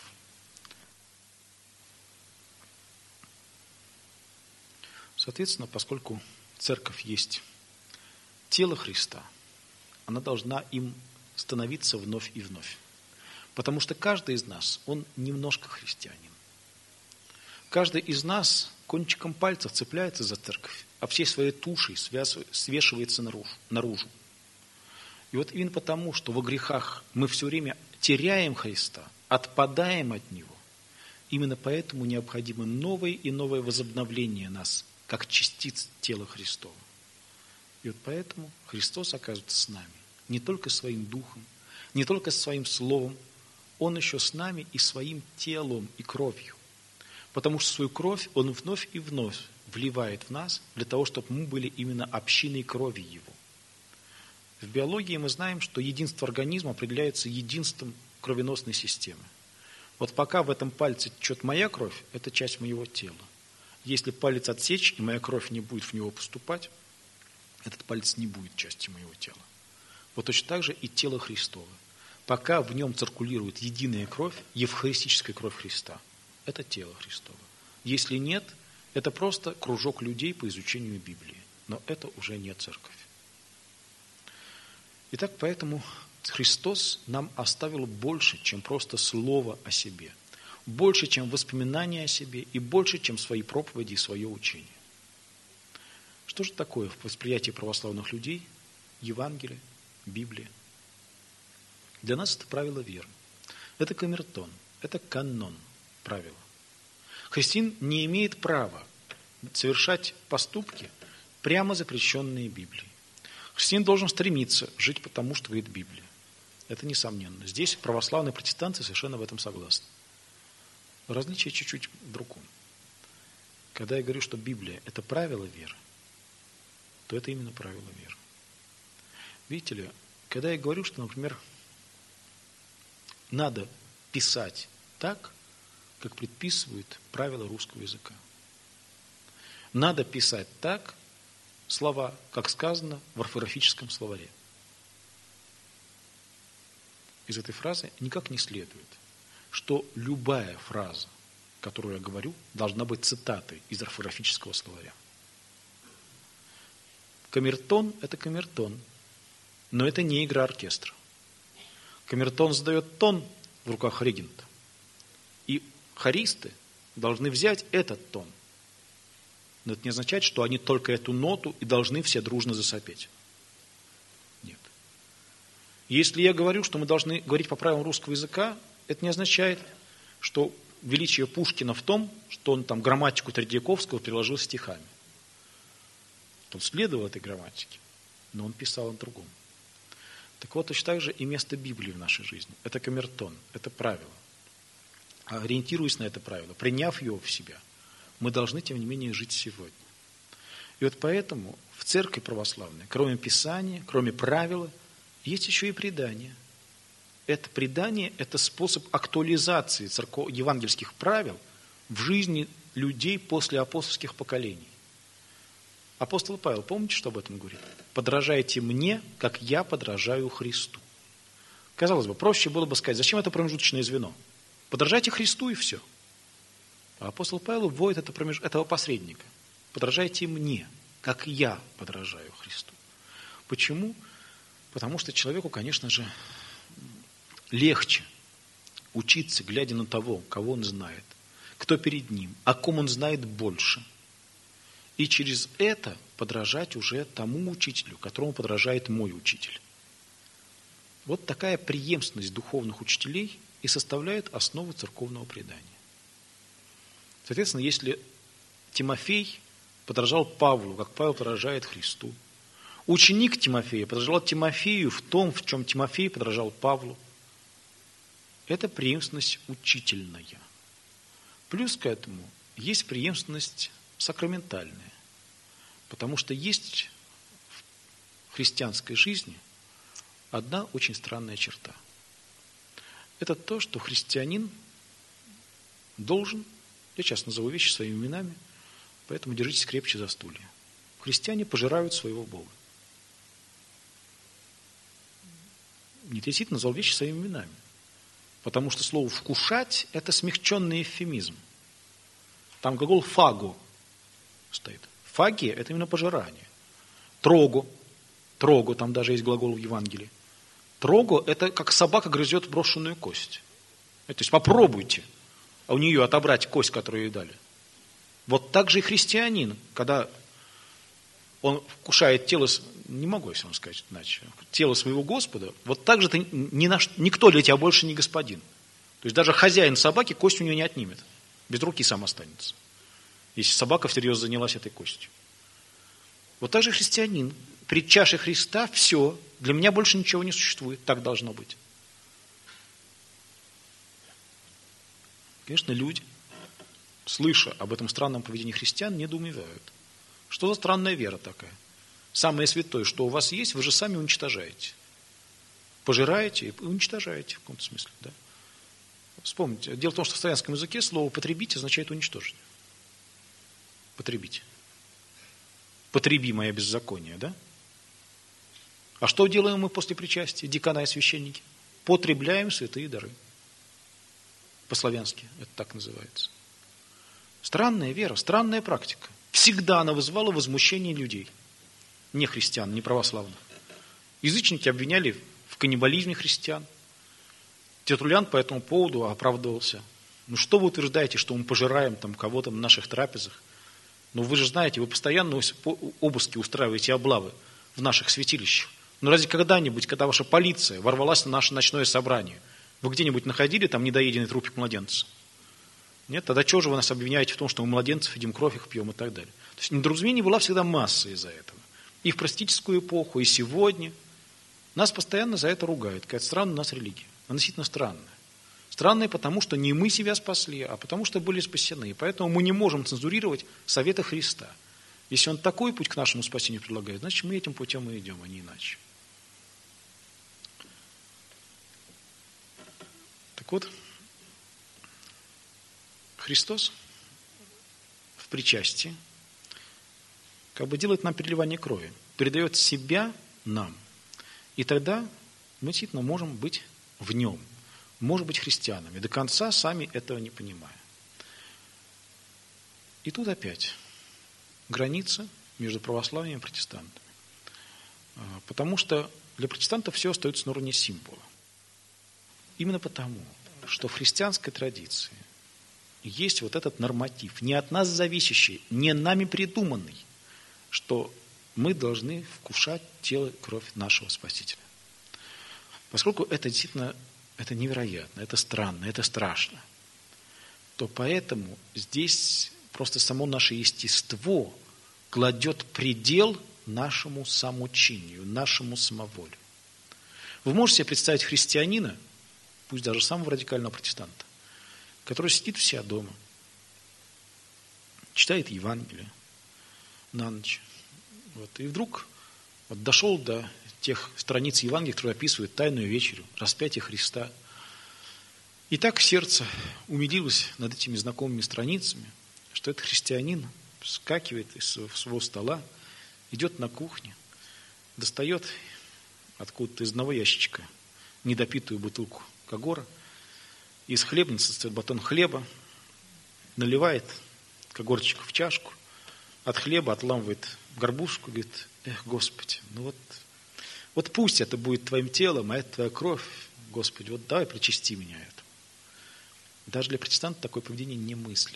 Соответственно, поскольку церковь есть тело Христа, она должна им становиться вновь и вновь. Потому что каждый из нас, он немножко христианин. Каждый из нас кончиком пальца цепляется за церковь, а всей своей тушей свешивается наружу. И вот именно потому, что во грехах мы все время теряем Христа, отпадаем от Него, именно поэтому необходимо новое и новое возобновление нас, как частиц тела Христова. И вот поэтому Христос оказывается с нами не только своим духом, не только своим словом, Он еще с нами и своим телом и кровью. Потому что свою кровь Он вновь и вновь вливает в нас для того, чтобы мы были именно общиной крови Его. В биологии мы знаем, что единство организма определяется единством кровеносной системы. Вот пока в этом пальце течет моя кровь, это часть моего тела. Если палец отсечь, и моя кровь не будет в него поступать, этот палец не будет частью моего тела. Вот точно так же и тело Христово. Пока в нем циркулирует единая кровь, евхаристическая кровь Христа, это тело Христово. Если нет, это просто кружок людей по изучению Библии. Но это уже не церковь. Итак, поэтому Христос нам оставил больше, чем просто слово о себе, больше, чем воспоминания о себе и больше, чем свои проповеди и свое учение. Что же такое в восприятии православных людей Евангелие, Библия? Для нас это правило веры. Это камертон, это канон правила. Христианин не имеет права совершать поступки, прямо запрещенные Библией. Христианин должен стремиться жить по тому, что говорит Библия. Это несомненно. Здесь православные протестанты совершенно в этом согласны. Различие чуть-чуть в другом. Когда я говорю, что Библия – это правило веры, то это именно правило веры. Видите ли, когда я говорю, что, например, надо писать так, как предписывают правила русского языка. Надо писать так, слова, как сказано в орфографическом словаре. Из этой фразы никак не следует, что любая фраза, которую я говорю, должна быть цитатой из орфографического словаря. Камертон – это камертон, но это не игра оркестра. Камертон задает тон в руках регента, и хористы должны взять этот тон. Но это не означает, что они только эту ноту и должны все дружно засопеть. Нет. Если я говорю, что мы должны говорить по правилам русского языка, это не означает, что величие Пушкина в том, что он там грамматику Тредьяковского переложил стихами. Он следовал этой грамматике, но он писал о другом. Так вот, точно так же и место Библии в нашей жизни. Это камертон, это правило. Ориентируясь на это правило, приняв его в себя, мы должны, тем не менее, жить сегодня. И вот поэтому в церкви православной, кроме Писания, кроме правила, есть еще и предание. Это предание – это способ актуализации евангельских правил в жизни людей после апостольских поколений. Апостол Павел, помните, что об этом говорит? «Подражайте мне, как я подражаю Христу». Казалось бы, проще было бы сказать, зачем это промежуточное звено? Подражайте Христу и все. А апостол Павел вводит этого посредника. Подражайте мне, как я подражаю Христу. Почему? Потому что человеку, конечно же, легче учиться, глядя на того, кого он знает, кто перед ним, о ком он знает больше. И через это подражать уже тому учителю, которому подражает мой учитель. Вот такая преемственность духовных учителей и составляет основу церковного предания. Соответственно, если Тимофей подражал Павлу, как Павел подражает Христу, ученик Тимофея подражал Тимофею в том, в чем Тимофей подражал Павлу, это преемственность учительная. Плюс к этому есть преемственность сакраментальная, потому что есть в христианской жизни одна очень странная черта. Это то, что христианин должен, я сейчас назову вещи своими именами, поэтому держитесь крепче за стулья. Христиане пожирают своего Бога. Не действительно назвал вещи своими именами, потому что слово «вкушать» – это смягченный эвфемизм. Там глагол «фаго» стоит. Фагия – это именно пожирание. Трого, там даже есть глагол в Евангелии. Трого – это как собака грызет брошенную кость. То есть попробуйте у нее отобрать кость, которую ей дали. Вот так же и христианин, когда он вкушает тело, не могу я вам сказать иначе, тело своего Господа, вот так же ты никто для тебя больше не господин. То есть даже хозяин собаки кость у нее не отнимет. Без руки сам останется. Если собака всерьез занялась этой костью. Вот так же христианин. Перед чашей Христа все. Для меня больше ничего не существует. Так должно быть. Конечно, люди, слыша об этом странном поведении христиан, недоумевают. Что за странная вера такая? Самое святое, что у вас есть, вы же сами уничтожаете. Пожираете и уничтожаете в каком-то смысле. Да? Вспомните. Дело в том, что в славянском языке слово «потребить» означает уничтожить. Потребить. Потреби мое беззаконие, да? А что делаем мы после причастия, дьякона и священники? Потребляем святые дары. По-славянски это так называется. Странная вера, странная практика. Всегда она вызывала возмущение людей. Не христиан, не православных. Язычники обвиняли в каннибализме христиан. Тертуллиан по этому поводу оправдывался. Ну что вы утверждаете, что мы пожираем там кого-то на наших трапезах? Ну вы же знаете, вы постоянно обыски устраиваете, облавы в наших святилищах. Но разве когда-нибудь, когда ваша полиция ворвалась на наше ночное собрание, вы где-нибудь находили там недоеденный трупик младенца? Нет? Тогда чего же вы нас обвиняете в том, что мы младенцев едим, кровь их пьем и так далее? То есть недоразумений была всегда масса из-за этого. И в простительскую эпоху, и сегодня. Нас постоянно за это ругают. Какая-то странная у нас религия. Она действительно странная. Странная потому, что не мы себя спасли, а потому, что были спасены. И поэтому мы не можем цензурировать советы Христа. Если Он такой путь к нашему спасению предлагает, значит, мы этим путем и идем, а не иначе. Так вот, Христос в причастии как бы делает нам переливание крови, передает себя нам. И тогда мы действительно можем быть в Нем, можем быть христианами, до конца сами этого не понимая. И тут опять граница между православными и протестантами. Потому что для протестантов все остается на уровне символа. Именно потому, что в христианской традиции есть вот этот норматив, не от нас зависящий, не нами придуманный, что мы должны вкушать тело и кровь нашего Спасителя. Поскольку это действительно это невероятно, это странно, это страшно, то поэтому здесь просто само наше естество кладет предел нашему самоучению, нашему самоволию. Вы можете себе представить христианина, пусть даже самого радикального протестанта, который сидит у себя дома, читает Евангелие на ночь. Вот, и вдруг дошел до тех страниц Евангелия, которые описывают Тайную вечерю, распятие Христа. И так сердце умилилось над этими знакомыми страницами, что этот христианин вскакивает из своего стола, идет на кухню, достает откуда-то из одного ящичка недопитую бутылку Когора, из хлебницы достает батон хлеба, наливает Когорчик в чашку, от хлеба отламывает горбушку, говорит: эх, Господи, ну вот пусть это будет Твоим телом, а это Твоя кровь, Господи, вот давай причасти меня этому. Даже для протестанта такое поведение немыслимо.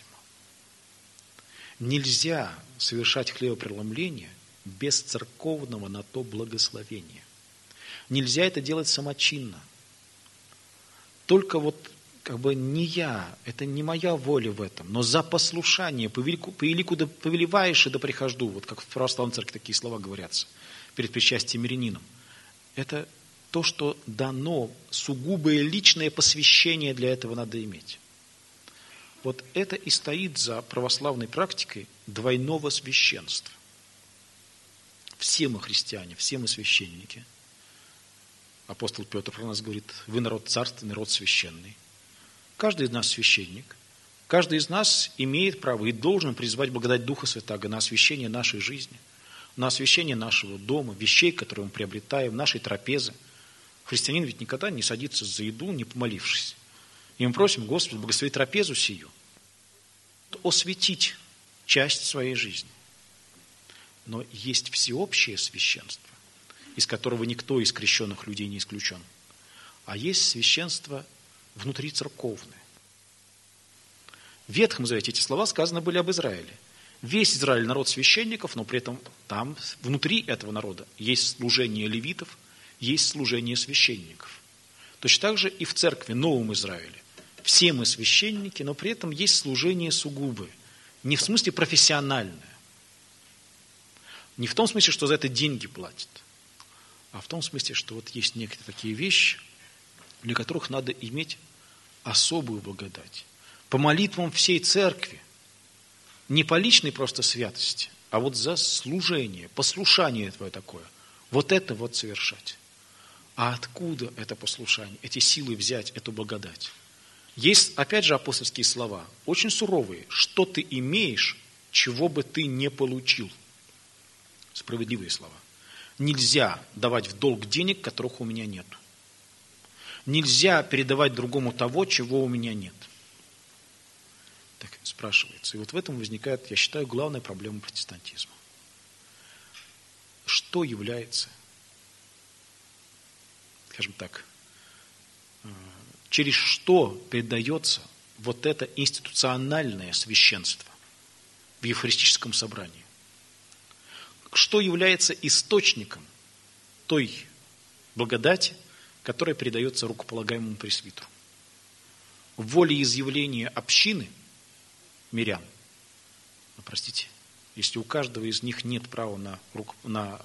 Нельзя совершать хлебопреломление без церковного на то благословения. Нельзя это делать самочинно. Только как бы не я, это не моя воля в этом, но за послушание, повелику да повелеваешь и да прихожду, вот как в православной церкви такие слова говорятся перед причастием мирянином. Это то, что дано, сугубое личное посвящение для этого надо иметь. Вот это и стоит за православной практикой двойного священства. Все мы христиане, все мы священники. Апостол Петр про нас говорит: вы народ царственный, народ священный. Каждый из нас священник. Каждый из нас имеет право и должен призвать благодать Духа Святаго на освящение нашей жизни, на освящение нашего дома, вещей, которые мы приобретаем, нашей трапезы. Христианин ведь никогда не садится за еду, не помолившись. И мы просим: Господи, благослови трапезу сию, осветить часть своей жизни. Но есть всеобщее священство, из которого никто из крещенных людей не исключен. А есть священство внутрицерковное. В Ветхом Завете эти слова сказаны были об Израиле. Весь Израиль народ священников, но при этом там, внутри этого народа, есть служение левитов, есть служение священников. Точно так же и в церкви, Новом Израиле. Все мы священники, но при этом есть служение сугубое. Не в смысле профессиональное. Не в том смысле, что за это деньги платят, а в том смысле, что вот есть некоторые такие вещи, для которых надо иметь особую благодать. По молитвам всей церкви. Не по личной просто святости, а вот за служение, послушание твое такое. Вот это вот совершать. А откуда это послушание, эти силы взять, эту благодать? Есть, опять же, апостольские слова, очень суровые. Что ты имеешь, чего бы ты не получил? Справедливые слова. Нельзя давать в долг денег, которых у меня нет. Нельзя передавать другому того, чего у меня нет. Так спрашивается. И вот в этом возникает, я считаю, главная проблема протестантизма. Что является скажем так, через что передается вот это институциональное священство в евхаристическом собрании. Что является источником той благодати, которая передается рукополагаемому пресвитеру. Волеизъявление общины мирян, простите, если у каждого из них нет права на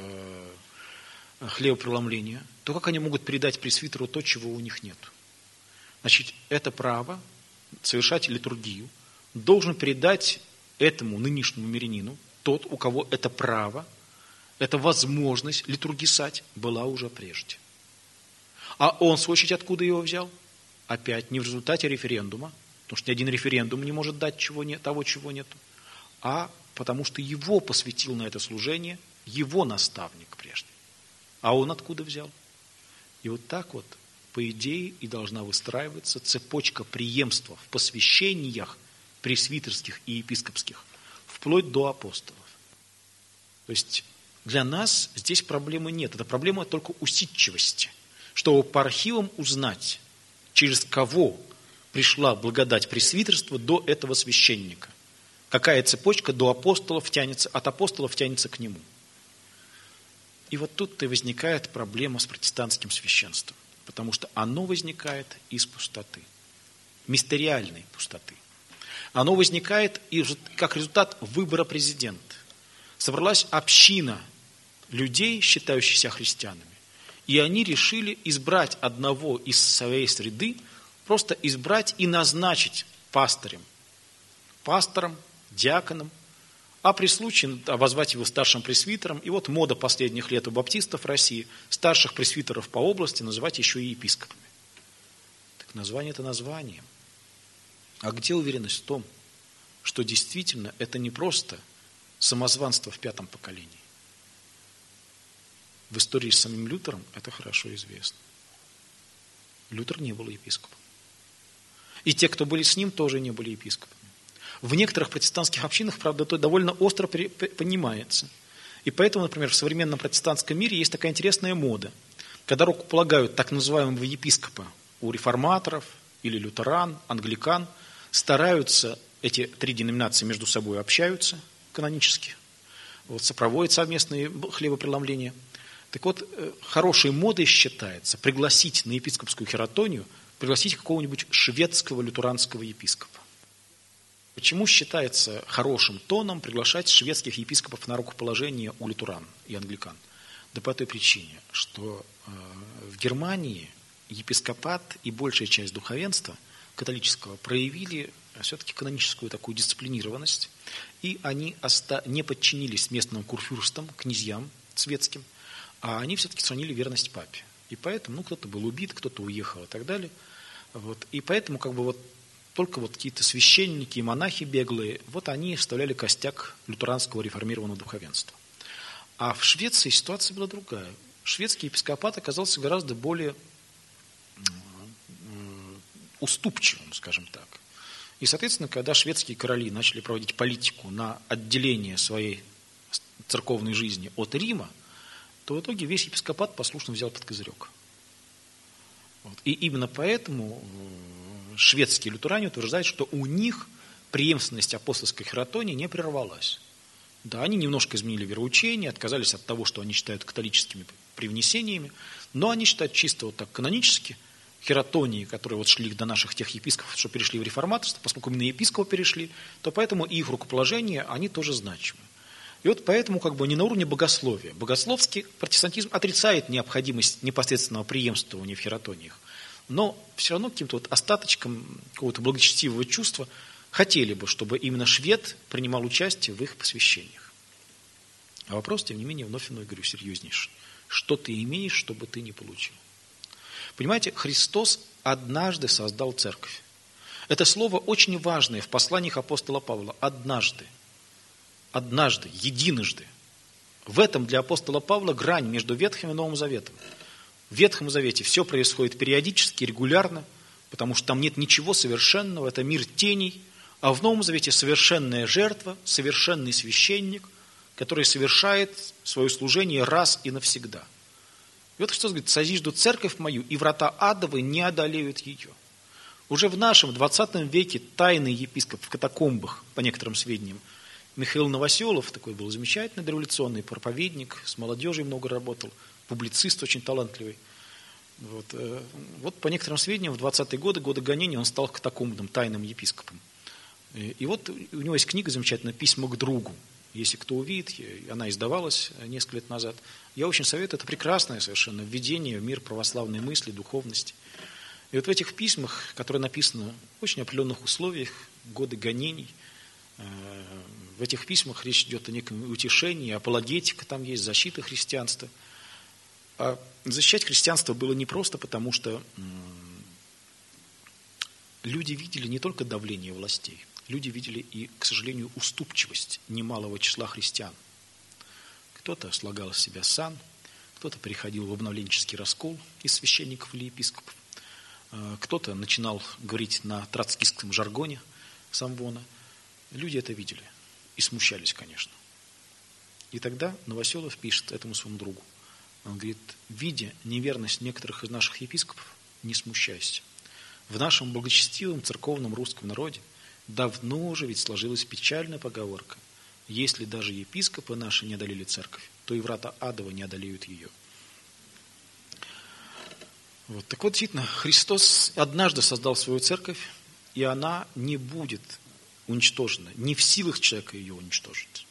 хлебопреломление, то как они могут передать пресвитеру то, чего у них нет? Значит, это право совершать литургию должен передать этому нынешнему мирянину тот, у кого это право, эта возможность литургисать была уже прежде. А он, в свою очередь, откуда его взял? Опять не в результате референдума, потому что ни один референдум не может дать того, чего нету, а потому что его посвятил на это служение его наставник прежде. А он откуда взял? И вот так вот, по идее, и должна выстраиваться цепочка преемства в посвящениях пресвитерских и епископских, вплоть до апостолов. То есть для нас здесь проблемы нет. Это проблема только усидчивости. Чтобы по архивам узнать, через кого пришла благодать пресвитерства до этого священника. Какая цепочка до апостолов тянется, от апостолов тянется к нему. И вот тут-то и возникает проблема с протестантским священством. Потому что оно возникает из пустоты. Мистериальной пустоты. Оно возникает как результат выбора президента. Собралась община людей, считающихся христианами. И они решили избрать одного из своей среды, просто избрать и назначить пастырем, диаконом, а при случае обозвать его старшим пресвитером. И вот мода последних лет у баптистов России старших пресвитеров по области называть еще и епископами. Так название это название. А где уверенность в том, что действительно это не просто самозванство в 5-м поколении? В истории с самим Лютером это хорошо известно. Лютер не был епископом. И те, кто были с ним, тоже не были епископами. В некоторых протестантских общинах, правда, это довольно остро понимается. И поэтому, например, в современном протестантском мире есть такая интересная мода, когда рукополагают так называемого епископа у реформаторов или лютеран, англикан, стараются, эти 3 деноминации между собой общаются канонически, проводят совместные хлебопреломления. Так вот, хорошей модой считается пригласить на епископскую хератонию, пригласить какого-нибудь шведского лютеранского епископа. Почему считается хорошим тоном приглашать шведских епископов на рукоположение у лютеран и англикан? Да по той причине, что в Германии епископат и большая часть духовенства католического проявили все-таки каноническую такую дисциплинированность, и они не подчинились местным курфюрстам, князьям светским, а они все-таки сохранили верность папе. И поэтому кто-то был убит, кто-то уехал и так далее. И поэтому только какие-то священники и монахи беглые, они вставляли костяк лютеранского реформированного духовенства. А в Швеции ситуация была другая. Шведский епископат оказался гораздо более уступчивым, скажем так. И, соответственно, когда шведские короли начали проводить политику на отделение своей церковной жизни от Рима, то в итоге весь епископат послушно взял под козырек. И именно поэтому шведские лютеране утверждают, что у них преемственность апостольской хератонии не прервалась. Да, они немножко изменили вероучение, отказались от того, что они считают католическими привнесениями, но они считают чисто канонически хератонии, которые шли до наших тех епископов, что перешли в реформаторство, поскольку именно епископы перешли, то поэтому и их рукоположения, они тоже значимы. И поэтому не на уровне богословия. Богословский протестантизм отрицает необходимость непосредственного преемствования в хератониях. Но все равно каким-то остаточком какого-то благочестивого чувства хотели бы, чтобы именно швед принимал участие в их посвящениях. А вопрос, тем не менее, вновь говорю, серьезнейший. Что ты имеешь, чтобы ты не получил? Понимаете, Христос однажды создал церковь. Это слово очень важное в посланиях апостола Павла. Однажды, единожды. В этом для апостола Павла грань между Ветхим и Новым Заветом. В Ветхом Завете все происходит периодически, регулярно, потому что там нет ничего совершенного, это мир теней, а в Новом Завете совершенная жертва, совершенный священник, который совершает свое служение раз и навсегда. И вот Христос говорит: «Созижду церковь мою, и врата адовы не одолеют ее». Уже в нашем 20 веке тайный епископ в катакомбах, по некоторым сведениям, Михаил Новоселов, такой был замечательный дореволюционный проповедник, с молодежью много работал, публицист очень талантливый. Вот по некоторым сведениям, в 20-е годы гонений, он стал катакомбным тайным епископом. И вот у него есть книга замечательная «Письма к другу». Если кто увидит, она издавалась несколько лет назад. Я очень советую, это прекрасное совершенно введение в мир православной мысли, духовности. И вот в этих письмах, которые написаны в очень определенных условиях, годы гонений, в этих письмах речь идет о неком утешении, апологетика там есть, защита христианства. А защищать христианство было не просто потому, что люди видели не только давление властей, люди видели и, к сожалению, уступчивость немалого числа христиан. Кто-то слагал из себя сан, кто-то переходил в обновленческий раскол из священников или епископов, кто-то начинал говорить на троцкистском жаргоне самвона. Люди это видели и смущались, конечно. И тогда Новоселов пишет этому своему другу. Он говорит: видя неверность некоторых из наших епископов, не смущайся. В нашем благочестивом церковном русском народе давно уже ведь сложилась печальная поговорка: если даже епископы наши не одолели церковь, то и врата адова не одолеют ее. Так вот, действительно, Христос однажды создал свою церковь, и она не будет уничтожена. Не в силах человека ее уничтожить.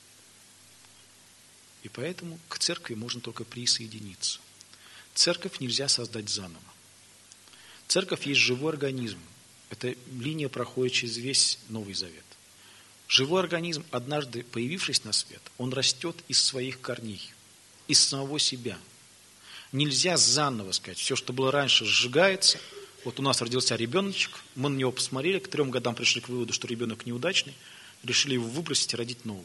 И поэтому к церкви можно только присоединиться. Церковь нельзя создать заново. Церковь есть живой организм. Эта линия проходит через весь Новый Завет. Живой организм, однажды появившись на свет, он растет из своих корней, из самого себя. Нельзя заново сказать, все, что было раньше, сжигается. Вот у нас родился ребеночек, мы на него посмотрели, к 3 годам пришли к выводу, что ребенок неудачный, решили его выбросить и родить нового.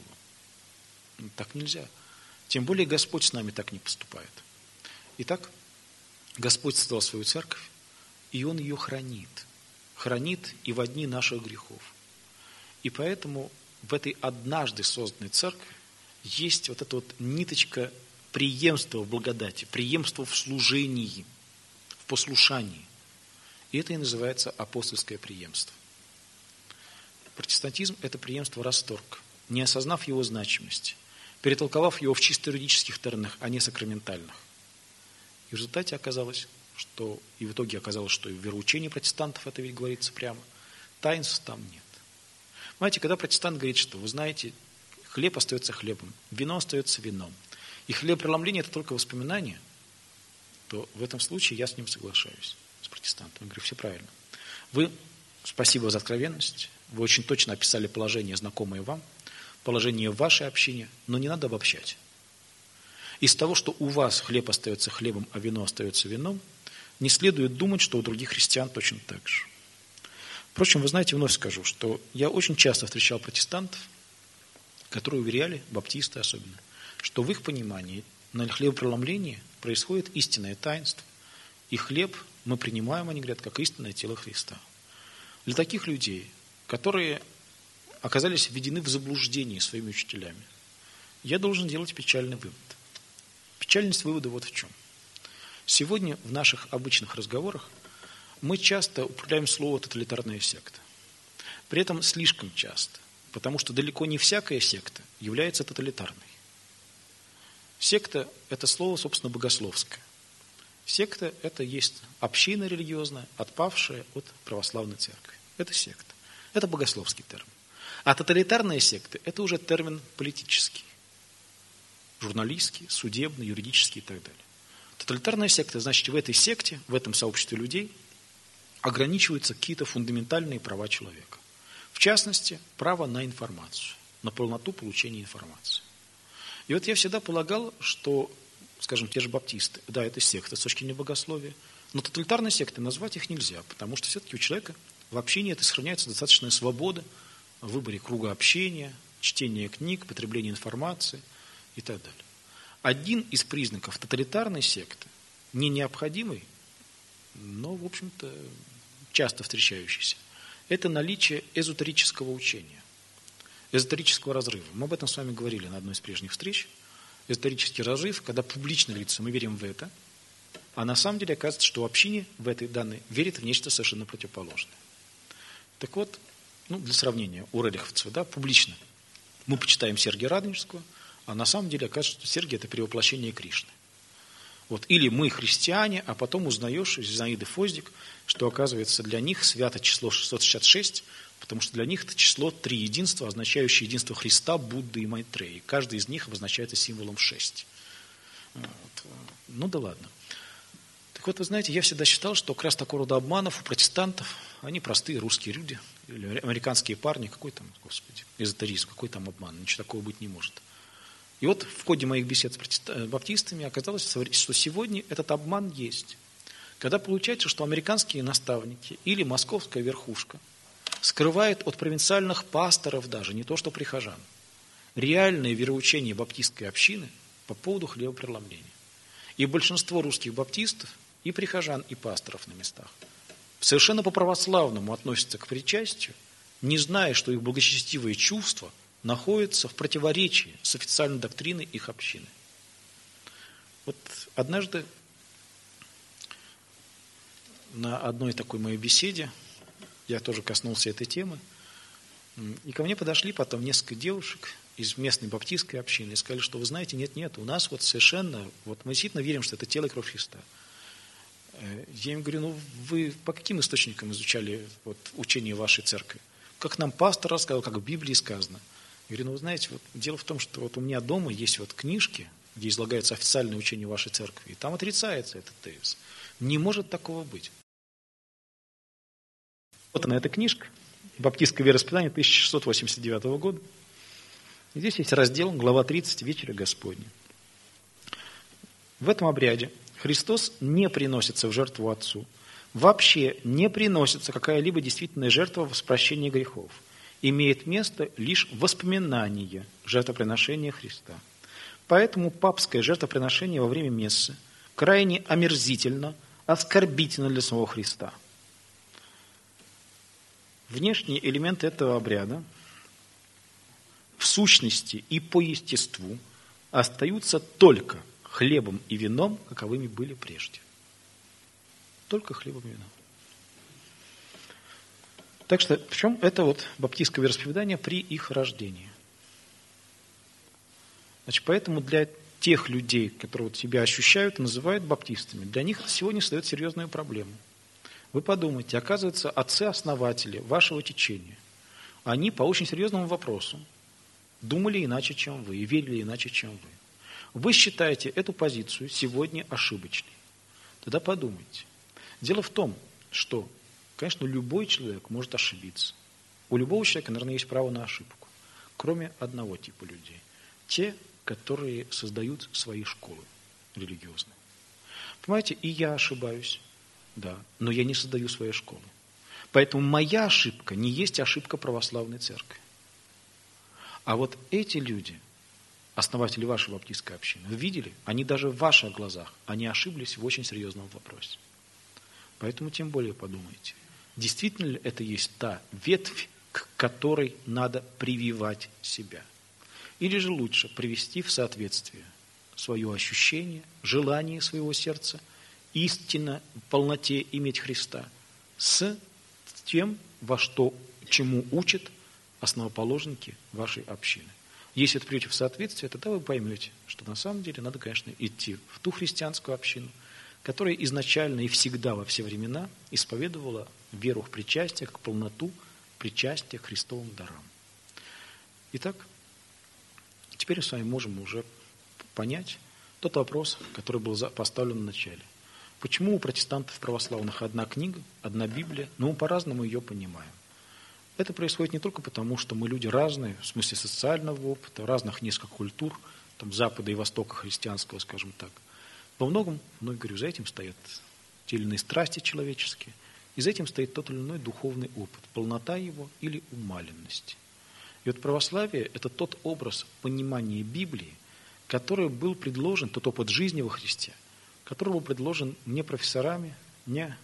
Так нельзя. Тем более Господь с нами так не поступает. Итак, Господь создал свою церковь, и Он ее хранит. Хранит и во дни наших грехов. И поэтому в этой однажды созданной церкви есть вот эта вот ниточка преемства в благодати, преемства в служении, в послушании. И это и называется апостольское преемство. Протестантизм – это преемство расторг, не осознав его значимости, перетолковав его в чисто юридических терминах, а не сакраментальных. И в результате оказалось, что и в в вероучении протестантов это ведь говорится прямо, таинств там нет. Понимаете, когда протестант говорит, что, вы знаете, хлеб остается хлебом, вино остается вином, и хлебопреломление – это только воспоминание, то в этом случае я с ним соглашаюсь, с протестантом. Я говорю: все правильно. Спасибо за откровенность, вы очень точно описали положение, знакомое вам, положение в вашей общине, но не надо обобщать. Из того, что у вас хлеб остается хлебом, а вино остается вином, не следует думать, что у других христиан точно так же. Впрочем, вы знаете, вновь скажу, что я очень часто встречал протестантов, которые уверяли, баптисты особенно, что в их понимании на хлебопреломлении происходит истинное таинство, и хлеб мы принимаем, они говорят, как истинное тело Христа. Для таких людей, которые оказались введены в заблуждение своими учителями, я должен делать печальный вывод. Печальность вывода вот в чем. Сегодня в наших обычных разговорах мы часто употребляем слово «тоталитарная секта». При этом слишком часто, потому что далеко не всякая секта является тоталитарной. Секта – это слово, собственно, богословское. Секта – это есть община религиозная, отпавшая от православной церкви. Это секта. Это богословский термин. А тоталитарная секта – это уже термин политический, журналистский, судебный, юридический и так далее. Тоталитарная секта, значит, в этой секте, в этом сообществе людей ограничиваются какие-то фундаментальные права человека. В частности, право на информацию, на полноту получения информации. И вот я всегда полагал, что, скажем, те же баптисты, да, это секта с точки зрения богословия, но тоталитарной сектой назвать их нельзя, потому что все-таки у человека в общении это сохраняется достаточная свобода в выборе круга общения, чтения книг, потребления информации и так далее. Один из признаков тоталитарной секты, не необходимый, но, в общем-то, часто встречающийся, это наличие эзотерического учения, эзотерического разрыва. Мы об этом с вами говорили на одной из прежних встреч. Эзотерический разрыв, когда публично говорится, мы верим в это, А на самом деле оказывается, что в общине в этой данной верит в нечто совершенно противоположное. Так вот, для сравнения, у рериховцев, публично мы почитаем Сергия Радонежского, а на самом деле оказывается, что Сергий – это перевоплощение Кришны. Или мы христиане, а потом узнаешь из Зинаиды Фоздик, что, оказывается, для них свято число 666, потому что для них это число три единства, означающее единство Христа, Будды и Майтреи. Каждый из них обозначается символом 6. Да ладно. Так вот, вы знаете, я всегда считал, что как раз такого рода обманов у протестантов, они простые русские люди, или американские парни, какой там, господи, эзотеризм, какой там обман, ничего такого быть не может. И вот в ходе моих бесед с баптистами оказалось, что сегодня этот обман есть. Когда получается, что американские наставники или московская верхушка скрывает от провинциальных пасторов даже, не то что прихожан, реальное вероучение баптистской общины по поводу хлебопреломления. И большинство русских баптистов, и прихожан, и пасторов на местах, совершенно по-православному относятся к причастию, не зная, что их благочестивые чувства находятся в противоречии с официальной доктриной их общины. Вот однажды на одной такой моей беседе я тоже коснулся этой темы, и ко мне подошли потом несколько девушек из местной баптистской общины и сказали, что вы знаете, нет, у нас совершенно, мы действительно верим, что это тело и кровь Христа. Я им говорю, вы по каким источникам изучали учение вашей церкви? Как нам пастор рассказал, как в Библии сказано. Я говорю, вы знаете, дело в том, что у меня дома есть книжки, где излагается официальное учение вашей церкви, и там отрицается этот тезис. Не может такого быть. Вот она, эта книжка, «Баптистское вероисповедание» 1689 года. И здесь есть раздел, глава 30, «Вечеря Господня». В этом обряде Христос не приносится в жертву Отцу. Вообще не приносится какая-либо действительная жертва в прощении грехов. Имеет место лишь воспоминание жертвоприношения Христа. Поэтому папское жертвоприношение во время мессы крайне омерзительно, оскорбительно для самого Христа. Внешние элементы этого обряда в сущности и по естеству остаются только хлебом и вином, каковыми были прежде. Только хлебом и вином. Так что, в чем это баптистское вероисповедание при их рождении? Поэтому для тех людей, которые себя ощущают и называют баптистами, для них это сегодня создает серьезную проблему. Вы подумайте, оказывается, отцы-основатели вашего течения, они по очень серьезному вопросу думали иначе, чем вы, и верили иначе, чем вы. Вы считаете эту позицию сегодня ошибочной. Тогда подумайте. Дело в том, что, конечно, любой человек может ошибиться. У любого человека, наверное, есть право на ошибку. Кроме одного типа людей. Те, которые создают свои школы религиозные. Понимаете, и я ошибаюсь, да, но я не создаю свои школы. Поэтому моя ошибка не есть ошибка православной церкви. А эти люди, основатели вашей баптистской общины, вы видели, они даже в ваших глазах, они ошиблись в очень серьезном вопросе. Поэтому тем более подумайте, действительно ли это есть та ветвь, к которой надо прививать себя? Или же лучше привести в соответствие свое ощущение, желание своего сердца, истинно в полноте иметь Христа, с тем, чему учат основоположники вашей общины. Если это придете в соответствие, тогда вы поймете, что на самом деле надо, конечно, идти в ту христианскую общину, которая изначально и всегда во все времена исповедовала веру в причастие как полноту причастия к Христовым дарам. Итак, теперь мы с вами можем уже понять тот вопрос, который был поставлен в начале. Почему у протестантов православных одна книга, одна Библия, но мы по-разному ее понимаем? Это происходит не только потому, что мы люди разные, в смысле социального опыта, разных несколько культур, Запада и Востока христианского, скажем так. Во многом, говорю, за этим стоят те или иные страсти человеческие, и за этим стоит тот или иной духовный опыт, полнота его или умаленность. И православие – это тот образ понимания Библии, который был предложен, тот опыт жизни во Христе, который был предложен не профессорами, не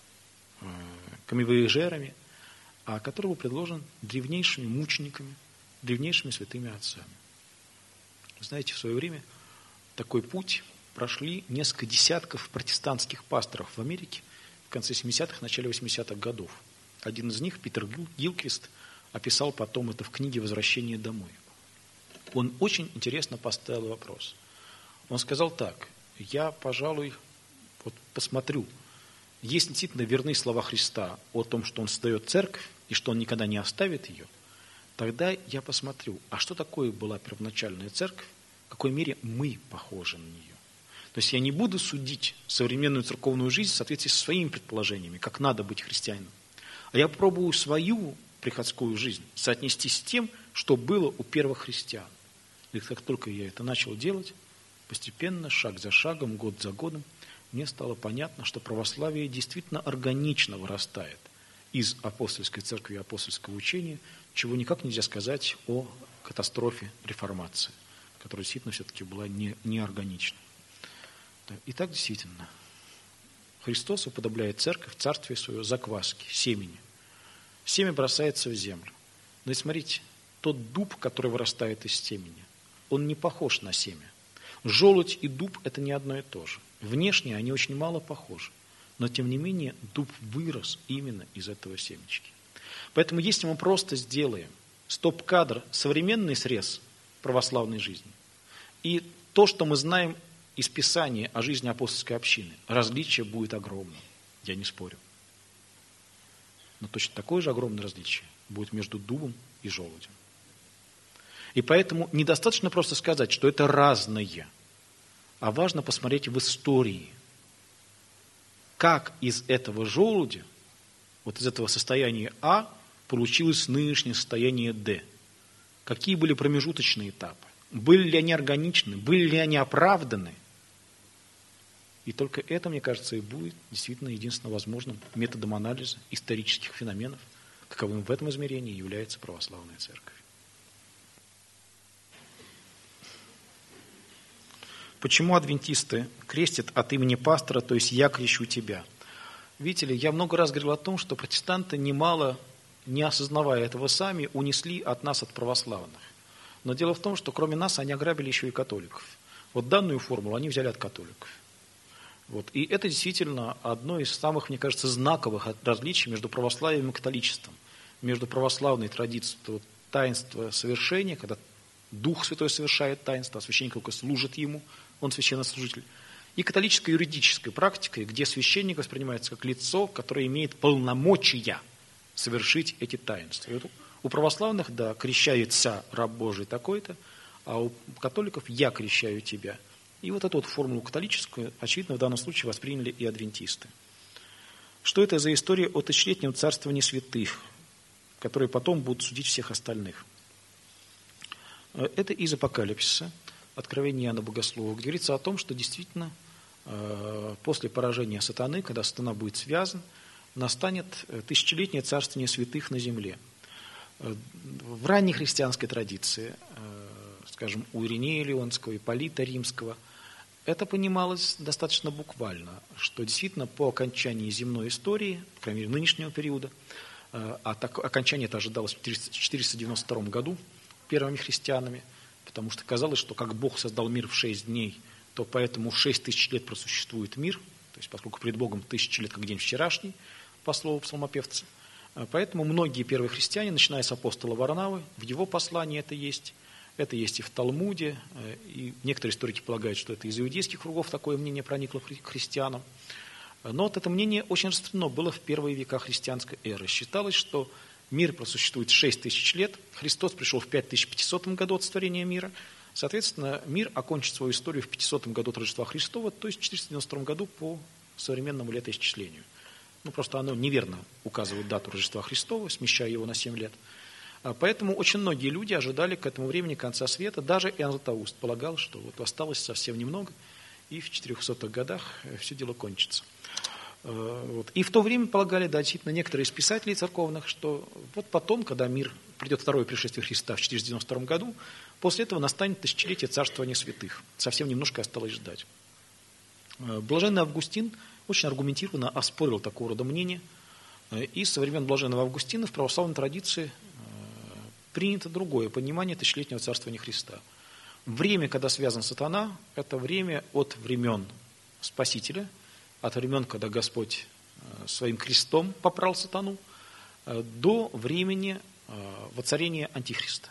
камевояжерами, а который был предложен древнейшими мучениками, древнейшими святыми отцами. Вы знаете, в свое время такой путь прошли несколько десятков протестантских пасторов в Америке в конце 70-х, начале 80-х годов. Один из них, Питер Гилкрист, описал потом это в книге «Возвращение домой». Он очень интересно поставил вопрос. Он сказал так: я, пожалуй, посмотрю, если действительно верны слова Христа о том, что Он создает церковь и что Он никогда не оставит ее, тогда я посмотрю, а что такое была первоначальная церковь, в какой мере мы похожи на нее. То есть я не буду судить современную церковную жизнь в соответствии со своими предположениями, как надо быть христианином, а я пробую свою приходскую жизнь соотнести с тем, что было у первых христиан. И как только я это начал делать, постепенно, шаг за шагом, год за годом, мне стало понятно, что православие действительно органично вырастает из апостольской церкви и апостольского учения, чего никак нельзя сказать о катастрофе реформации, которая действительно все-таки была неорганична. Итак, действительно, Христос уподобляет церковь, царствие свое, закваске, семени. Семя бросается в землю. Но и смотрите, тот дуб, который вырастает из семени, он не похож на семя. Желудь и дуб – это не одно и то же. Внешне они очень мало похожи. Но, тем не менее, дуб вырос именно из этого семечки. Поэтому, если мы просто сделаем стоп-кадр, современный срез православной жизни, и то, что мы знаем из Писания о жизни апостольской общины, различие будет огромным, я не спорю. Но точно такое же огромное различие будет между дубом и желудем. И поэтому недостаточно просто сказать, что это разное, а важно посмотреть в истории, как из этого желудя, вот из этого состояния А, получилось нынешнее состояние Д. Какие были промежуточные этапы? Были ли они органичны? Были ли они оправданы? И только это, мне кажется, и будет действительно единственно возможным методом анализа исторических феноменов, каковым в этом измерении является православная церковь. Почему адвентисты крестят от имени пастора, то есть «я крещу тебя»? Видите ли, я много раз говорил о том, что протестанты немало, не осознавая этого сами, унесли от нас, от православных. Но дело в том, что кроме нас они ограбили еще и католиков. Вот данную формулу они взяли от католиков. И это действительно одно из самых, мне кажется, знаковых различий между православием и католичеством. Между православной традицией таинства совершения, когда Дух Святой совершает таинство, а священник только служит ему, он священнослужитель. И католической юридической практикой, где священник воспринимается как лицо, которое имеет полномочия совершить эти таинства. И у православных, да, крещается раб Божий такой-то, а у католиков «я крещаю тебя». И вот эту формулу католическую, очевидно, в данном случае восприняли и адвентисты. Что это за история о тысячелетнем царствовании святых, которые потом будут судить всех остальных? Это из Апокалипсиса, Откровение Иоанна Богослова, где говорится о том, что действительно после поражения сатаны, когда сатана будет связан, настанет тысячелетнее царствование святых на земле. В ранней христианской традиции, скажем, у Иринея Леонского, Ипполита Римского, это понималось достаточно буквально, что действительно по окончании земной истории, по крайней мере нынешнего периода, окончание это ожидалось в 492 году первыми христианами, потому что казалось, что как Бог создал мир в 6 дней, то поэтому 6000 лет просуществует мир, то есть поскольку пред Богом 1000 лет как день вчерашний, по слову псалмопевца. Поэтому многие первые христиане, начиная с апостола Варнавы, в его послании это есть и в Талмуде, и некоторые историки полагают, что это из иудейских кругов такое мнение проникло к христианам. Но вот это мнение очень распространено было в первые века христианской эры. Считалось, что мир просуществует 6000 лет, Христос пришел в 5500 году от сотворения мира, соответственно, мир окончит свою историю в 500 году от Рождества Христова, то есть в 492 году по современному летоисчислению. Просто оно неверно указывает дату Рождества Христова, смещая его на 7 лет. Поэтому очень многие люди ожидали к этому времени конца света. Даже Иоанн Златоуст полагал, что осталось совсем немного, и в 400-х годах все дело кончится. И в то время полагали, да, действительно, некоторые из писателей церковных, что потом, когда мир придет второе пришествие Христа в 492 году, после этого настанет тысячелетие царствования святых. Совсем немножко осталось ждать. Блаженный Августин очень аргументированно оспорил такого рода мнение. И со времен блаженного Августина в православной традиции принято другое понимание тысячелетнего царствования Христа. время, когда связан сатана, это время от времен Спасителя, от времен, когда Господь своим крестом попрал сатану, до времени воцарения Антихриста.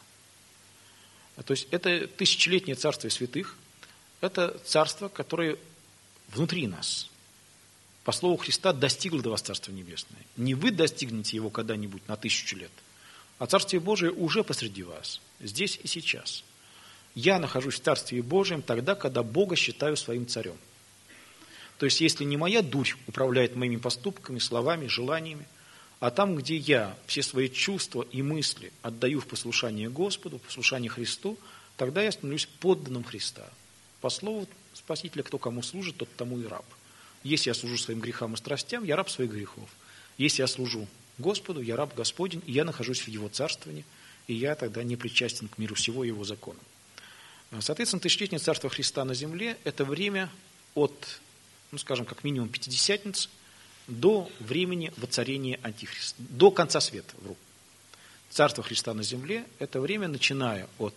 То есть это тысячелетнее царствие святых, это царство, которое внутри нас, по слову Христа, достигло до вас Царство Небесное. Не вы достигнете его когда-нибудь на 1000 лет, а Царствие Божие уже посреди вас, здесь и сейчас. Я нахожусь в Царстве Божьем тогда, когда Бога считаю своим царем. То есть, если не моя дурь управляет моими поступками, словами, желаниями, а там, где я все свои чувства и мысли отдаю в послушание Господу, в послушание Христу, тогда я становлюсь подданным Христа. По слову Спасителя, кто кому служит, тот тому и раб. Если я служу своим грехам и страстям, я раб своих грехов. Если я служу Господу, я раб Господень, и я нахожусь в Его царствовании, и я тогда не причастен к миру всего Его закона. Соответственно, тысячелетнее царство Христа на земле – это время от, скажем, как минимум Пятидесятницы до времени воцарения Антихриста, до конца света. Царство Христа на земле – это время, начиная от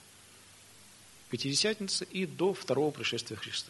Пятидесятницы и до второго пришествия Христа.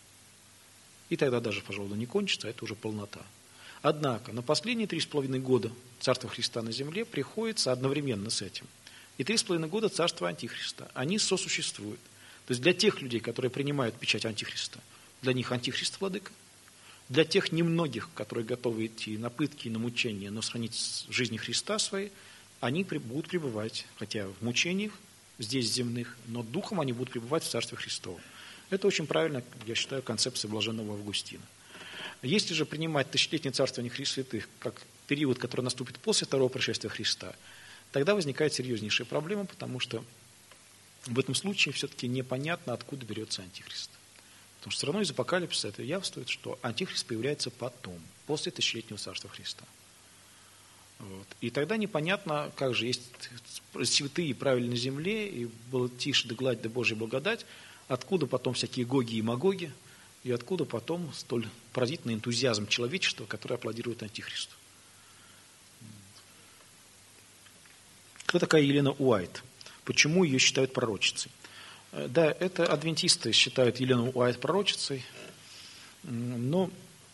И тогда даже, пожалуй, не кончится, а это уже полнота. Однако на последние 3,5 года Царство Христа на земле приходится одновременно с этим. И 3,5 года Царства Антихриста. Они сосуществуют. То есть для тех людей, которые принимают печать Антихриста, для них Антихрист владыка. Для тех немногих, которые готовы идти на пытки и на мучения, но сохранить жизни Христа своей, они будут пребывать, хотя в мучениях, здесь земных, но духом они будут пребывать в Царстве Христовом. Это очень правильно, я считаю, концепция блаженного Августина. Если же принимать тысячелетнее царствование святых как период, который наступит после второго пришествия Христа, тогда возникает серьезнейшая проблема, потому что в этом случае все-таки непонятно, откуда берется Антихрист. Потому что все равно из Апокалипсиса это явствует, что Антихрист появляется потом, после тысячелетнего царства Христа. Вот. И тогда непонятно, как же есть святые и правильные на земле, и было тише да гладь да Божья благодать, откуда потом всякие Гоги и Магоги, и откуда потом столь поразительный энтузиазм человечества, который аплодирует Антихристу. Кто такая Елена Уайт? Почему ее считают пророчицей? Да, это адвентисты считают Елену Уайт пророчицей, но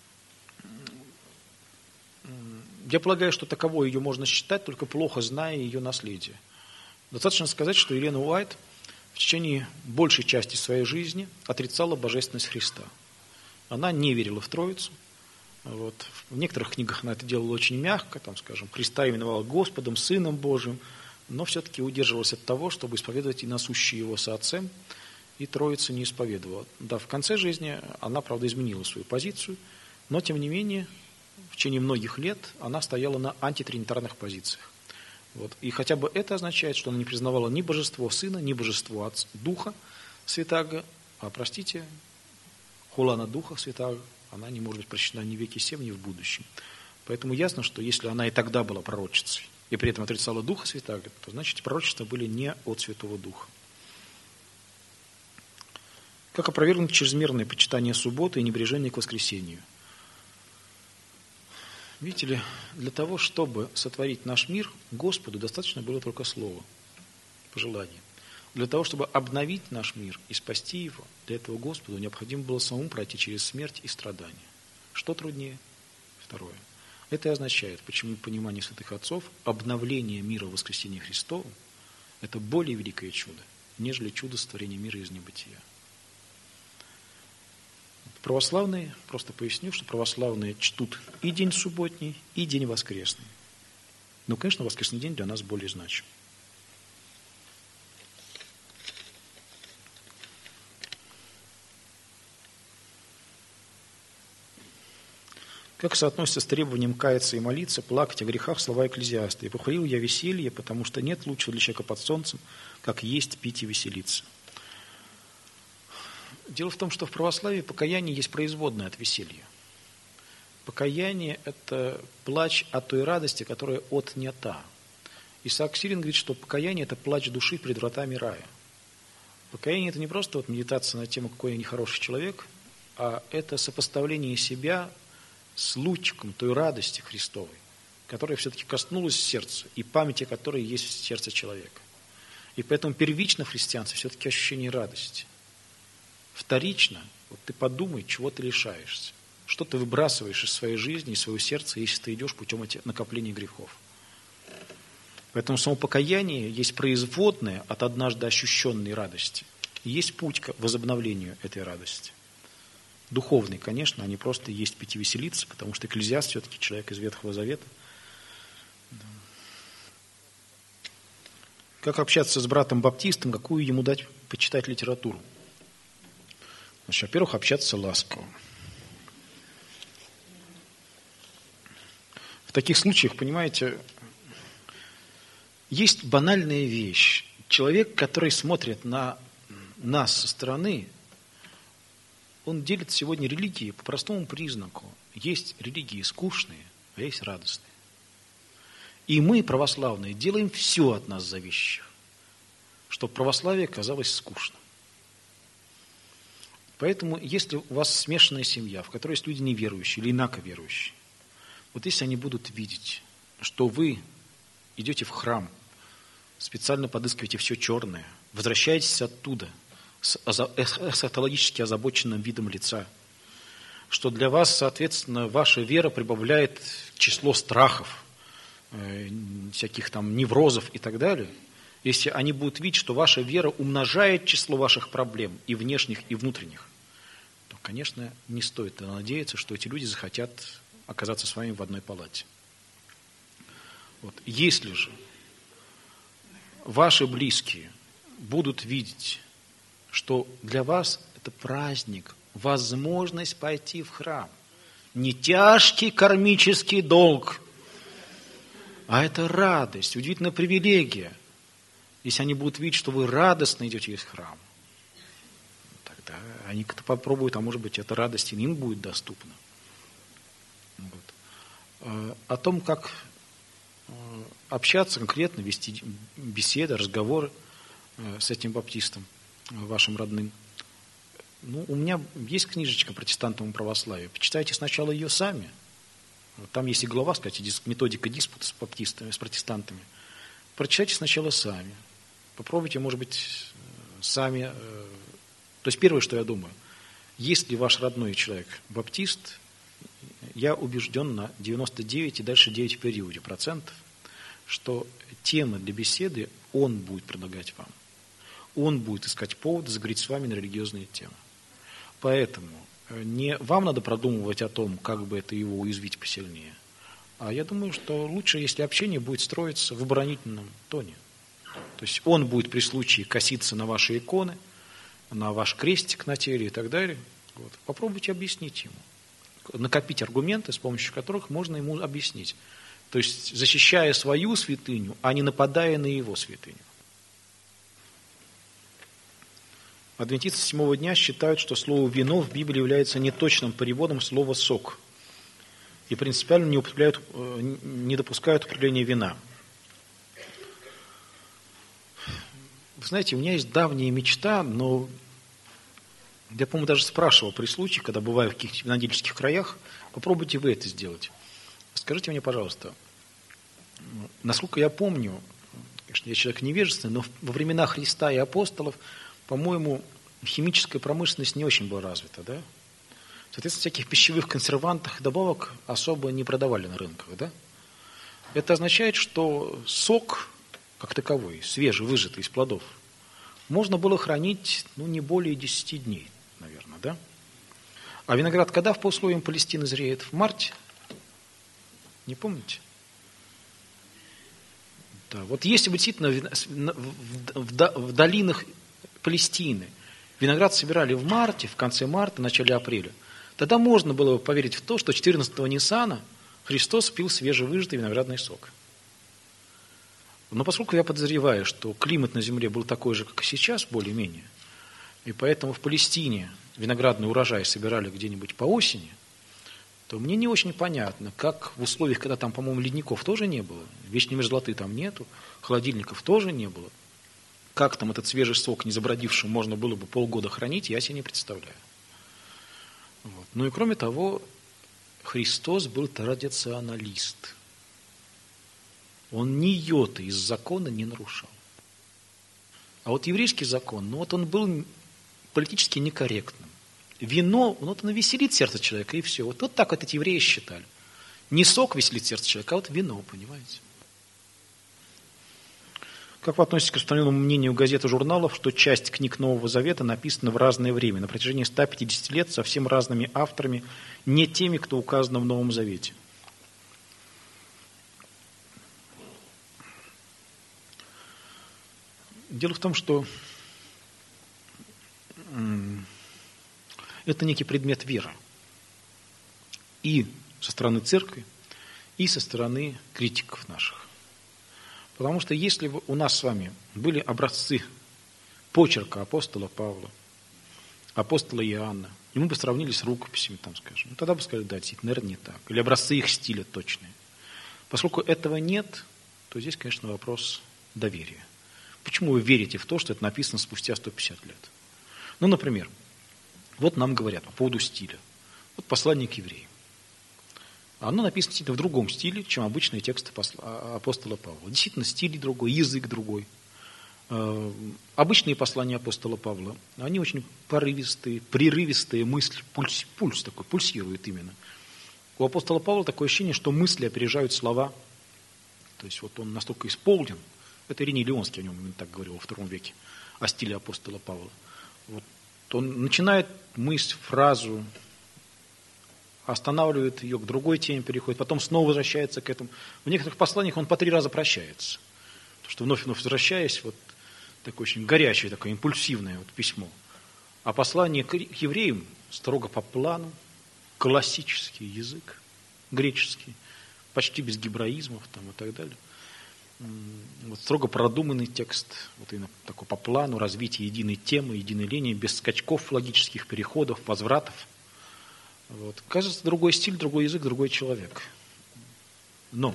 я полагаю, что таковой ее можно считать, только плохо зная ее наследие. Достаточно сказать, что Елена Уайт в течение большей части своей жизни отрицала божественность Христа. Она не верила в Троицу. Вот. В некоторых книгах она это делала очень мягко, там, скажем, Христа именовала Господом, Сыном Божиим, но все-таки удерживалась от того, чтобы исповедовать и насущий его соотцем, и Троицу не исповедовала. Да, в конце жизни она, правда, изменила свою позицию, но, тем не менее, в течение многих лет она стояла на антитринитарных позициях. Вот. И хотя бы это означает, что она не признавала ни божество Сына, ни божество Духа Святаго, а, простите, хула на Духа Святаго, она не может быть прощена ни в веке сем, ни в будущем. Поэтому ясно, что если она и тогда была пророчицей, и при этом отрицала Духа Святаго, то значит пророчества были не от Святого Духа. Как опровергнуть чрезмерное почитание субботы и небрежение к воскресению? Видите ли, для того, чтобы сотворить наш мир, Господу достаточно было только слова, пожелания. Для того, чтобы обновить наш мир и спасти его, для этого Господу необходимо было самому пройти через смерть и страдания. Что труднее? Второе. Это и означает, почему понимание святых отцов, обновление мира в воскресении Христовом – это более великое чудо, нежели чудо сотворения мира из небытия. Православные, просто поясню, что православные чтут и день субботний, и день воскресный. Но, конечно, воскресный день для нас более значим. Как соотносится с требованием каяться и молиться, плакать о грехах слова Экклезиаста? «И похвалил я веселье, потому что нет лучшего для человека под солнцем, как есть, пить и веселиться». Дело в том, что в православии покаяние есть производное от веселья. Покаяние – это плач от той радости, которая отнята. Исаак Сирин говорит, что покаяние – это плач души перед вратами рая. Покаяние – это не просто медитация на тему, какой я нехороший человек, а это сопоставление себя с лучиком той радости Христовой, которая все-таки коснулась сердца, и память о которой есть в сердце человека. И поэтому первично в христианстве все-таки ощущение радости. Вторично, вот ты подумай, чего ты лишаешься. Что ты выбрасываешь из своей жизни, из своего сердца, если ты идешь путем накопления грехов. Поэтому самопокаяние есть производное от однажды ощущенной радости. И есть путь к возобновлению этой радости. Духовный, конечно, а не просто есть, пить и веселиться, потому что Экклезиаст все-таки человек из Ветхого Завета. Как общаться с братом Баптистом, какую ему дать почитать литературу? Значит, во-первых, общаться ласково. В таких случаях, понимаете, есть банальная вещь. Человек, который смотрит на нас со стороны, он делит сегодня религии по простому признаку. Есть религии скучные, а есть радостные. И мы, православные, делаем все от нас зависящее, чтобы православие казалось скучным. Поэтому, если у вас смешанная семья, в которой есть люди неверующие или инаковерующие, вот если они будут видеть, что вы идете в храм, специально подыскиваете все черное, возвращаетесь оттуда с эсхатологически озабоченным видом лица, что для вас, соответственно, ваша вера прибавляет число страхов, всяких там неврозов и так далее, если они будут видеть, что ваша вера умножает число ваших проблем и внешних, и внутренних, то, конечно, не стоит надеяться, что эти люди захотят оказаться с вами в одной палате. Вот. Если же ваши близкие будут видеть, что для вас это праздник, возможность пойти в храм, не тяжкий кармический долг, а это радость, удивительная привилегия. Если они будут видеть, что вы радостно идете в храм, тогда они как-то попробуют, а может быть, эта радость им будет доступна. Вот. О том, как общаться конкретно, вести беседы, разговоры с этим баптистом, вашим родным. Ну, у меня есть книжечка «Протестантам и православию». Почитайте сначала ее сами. Там есть и глава, кстати, методика диспута с баптистами, с протестантами. Прочитайте сначала сами. Попробуйте, может быть, сами. То есть первое, что я думаю, если ваш родной человек баптист, я убежден на 99 и дальше 9 в периоде процентов, что темы для беседы он будет предлагать вам. Он будет искать повод заговорить с вами на религиозные темы. Поэтому не вам надо продумывать о том, как бы это его уязвить посильнее. А я думаю, что лучше, если общение будет строиться в оборонительном тоне. То есть он будет при случае коситься на ваши иконы, на ваш крестик на теле и так далее. Вот. Попробуйте объяснить ему. Накопить аргументы, с помощью которых можно ему объяснить. То есть защищая свою святыню, а не нападая на его святыню. Адвентисты седьмого дня считают, что слово «вино» в Библии является неточным переводом слова «сок». И принципиально не допускают употребления вина. Вы знаете, у меня есть давняя мечта, но я, по-моему, даже спрашивал при случае, когда бываю в каких-то винодельческих краях, попробуйте вы это сделать. Скажите мне, пожалуйста, насколько я помню, конечно, я человек невежественный, но во времена Христа и апостолов, по-моему, химическая промышленность не очень была развита, да? Соответственно, всяких пищевых консервантов и добавок особо не продавали на рынках, да? Это означает, что сок, как таковой, свежий, выжатый из плодов, можно было хранить, не более 10 дней, наверное, да? А виноград когда по условиям Палестины зреет? В марте? Не помните? Да, вот если бы действительно в долинах Палестины виноград собирали в марте, в конце марта, начале апреля, тогда можно было бы поверить в то, что 14-го Ниссана Христос пил свежевыжатый виноградный сок. Но поскольку я подозреваю, что климат на земле был такой же, как и сейчас, более-менее, и поэтому в Палестине виноградный урожай собирали где-нибудь по осени, то мне не очень понятно, как в условиях, когда там, по-моему, ледников тоже не было, вечной мерзлоты там нету, холодильников тоже не было, как там этот свежий сок, не забродивший, можно было бы полгода хранить, я себе не представляю. Вот. Ну и кроме того, Христос был традиционалист. Он ни йоты из закона не нарушал. А вот еврейский закон, ну вот он был политически некорректным. Вино, ну вот оно веселит сердце человека, и все. Вот так вот эти евреи считали. Не сок веселит сердце человека, а вот вино, понимаете? Как вы относитесь к распространенному мнению газет и журналов, что часть книг Нового Завета написана в разное время, на протяжении 150 лет, совсем разными авторами, не теми, кто указано в Новом Завете? Дело в том, что это некий предмет веры. И со стороны церкви, и со стороны критиков наших. Потому что если бы у нас с вами были образцы почерка апостола Павла, апостола Иоанна, и мы бы сравнили с рукописями, там, скажем, тогда бы сказали, да, действительно, наверное, не так. Или образцы их стиля точные. Поскольку этого нет, то здесь, конечно, вопрос доверия. Почему вы верите в то, что это написано спустя 150 лет? Ну, например, вот нам говорят по поводу стиля. Вот послание к евреям. Оно написано действительно в другом стиле, чем обычные тексты апостола Павла. Действительно, стиль другой, язык другой. Обычные послания апостола Павла, они очень порывистые, прерывистые, мысли, пульс такой, пульсирует именно. У апостола Павла такое ощущение, что мысли опережают слова. То есть вот он настолько исполнен. Это Ириней Леонский о нем именно так говорил во II веке, о стиле апостола Павла. Вот он начинает мысль, фразу, останавливает ее, к другой теме переходит, потом снова возвращается к этому. В некоторых посланиях он по 3 раза прощается. Потому что вновь возвращаясь, вот такое очень горячее, такое импульсивное вот письмо. А послание к евреям строго по плану, классический язык, греческий, почти без гебраизмов там, и так далее. Вот строго продуманный текст, вот именно такой по плану, развитие единой темы, единой линии, без скачков логических переходов, возвратов. Вот. Кажется, другой стиль, другой язык, другой человек. Но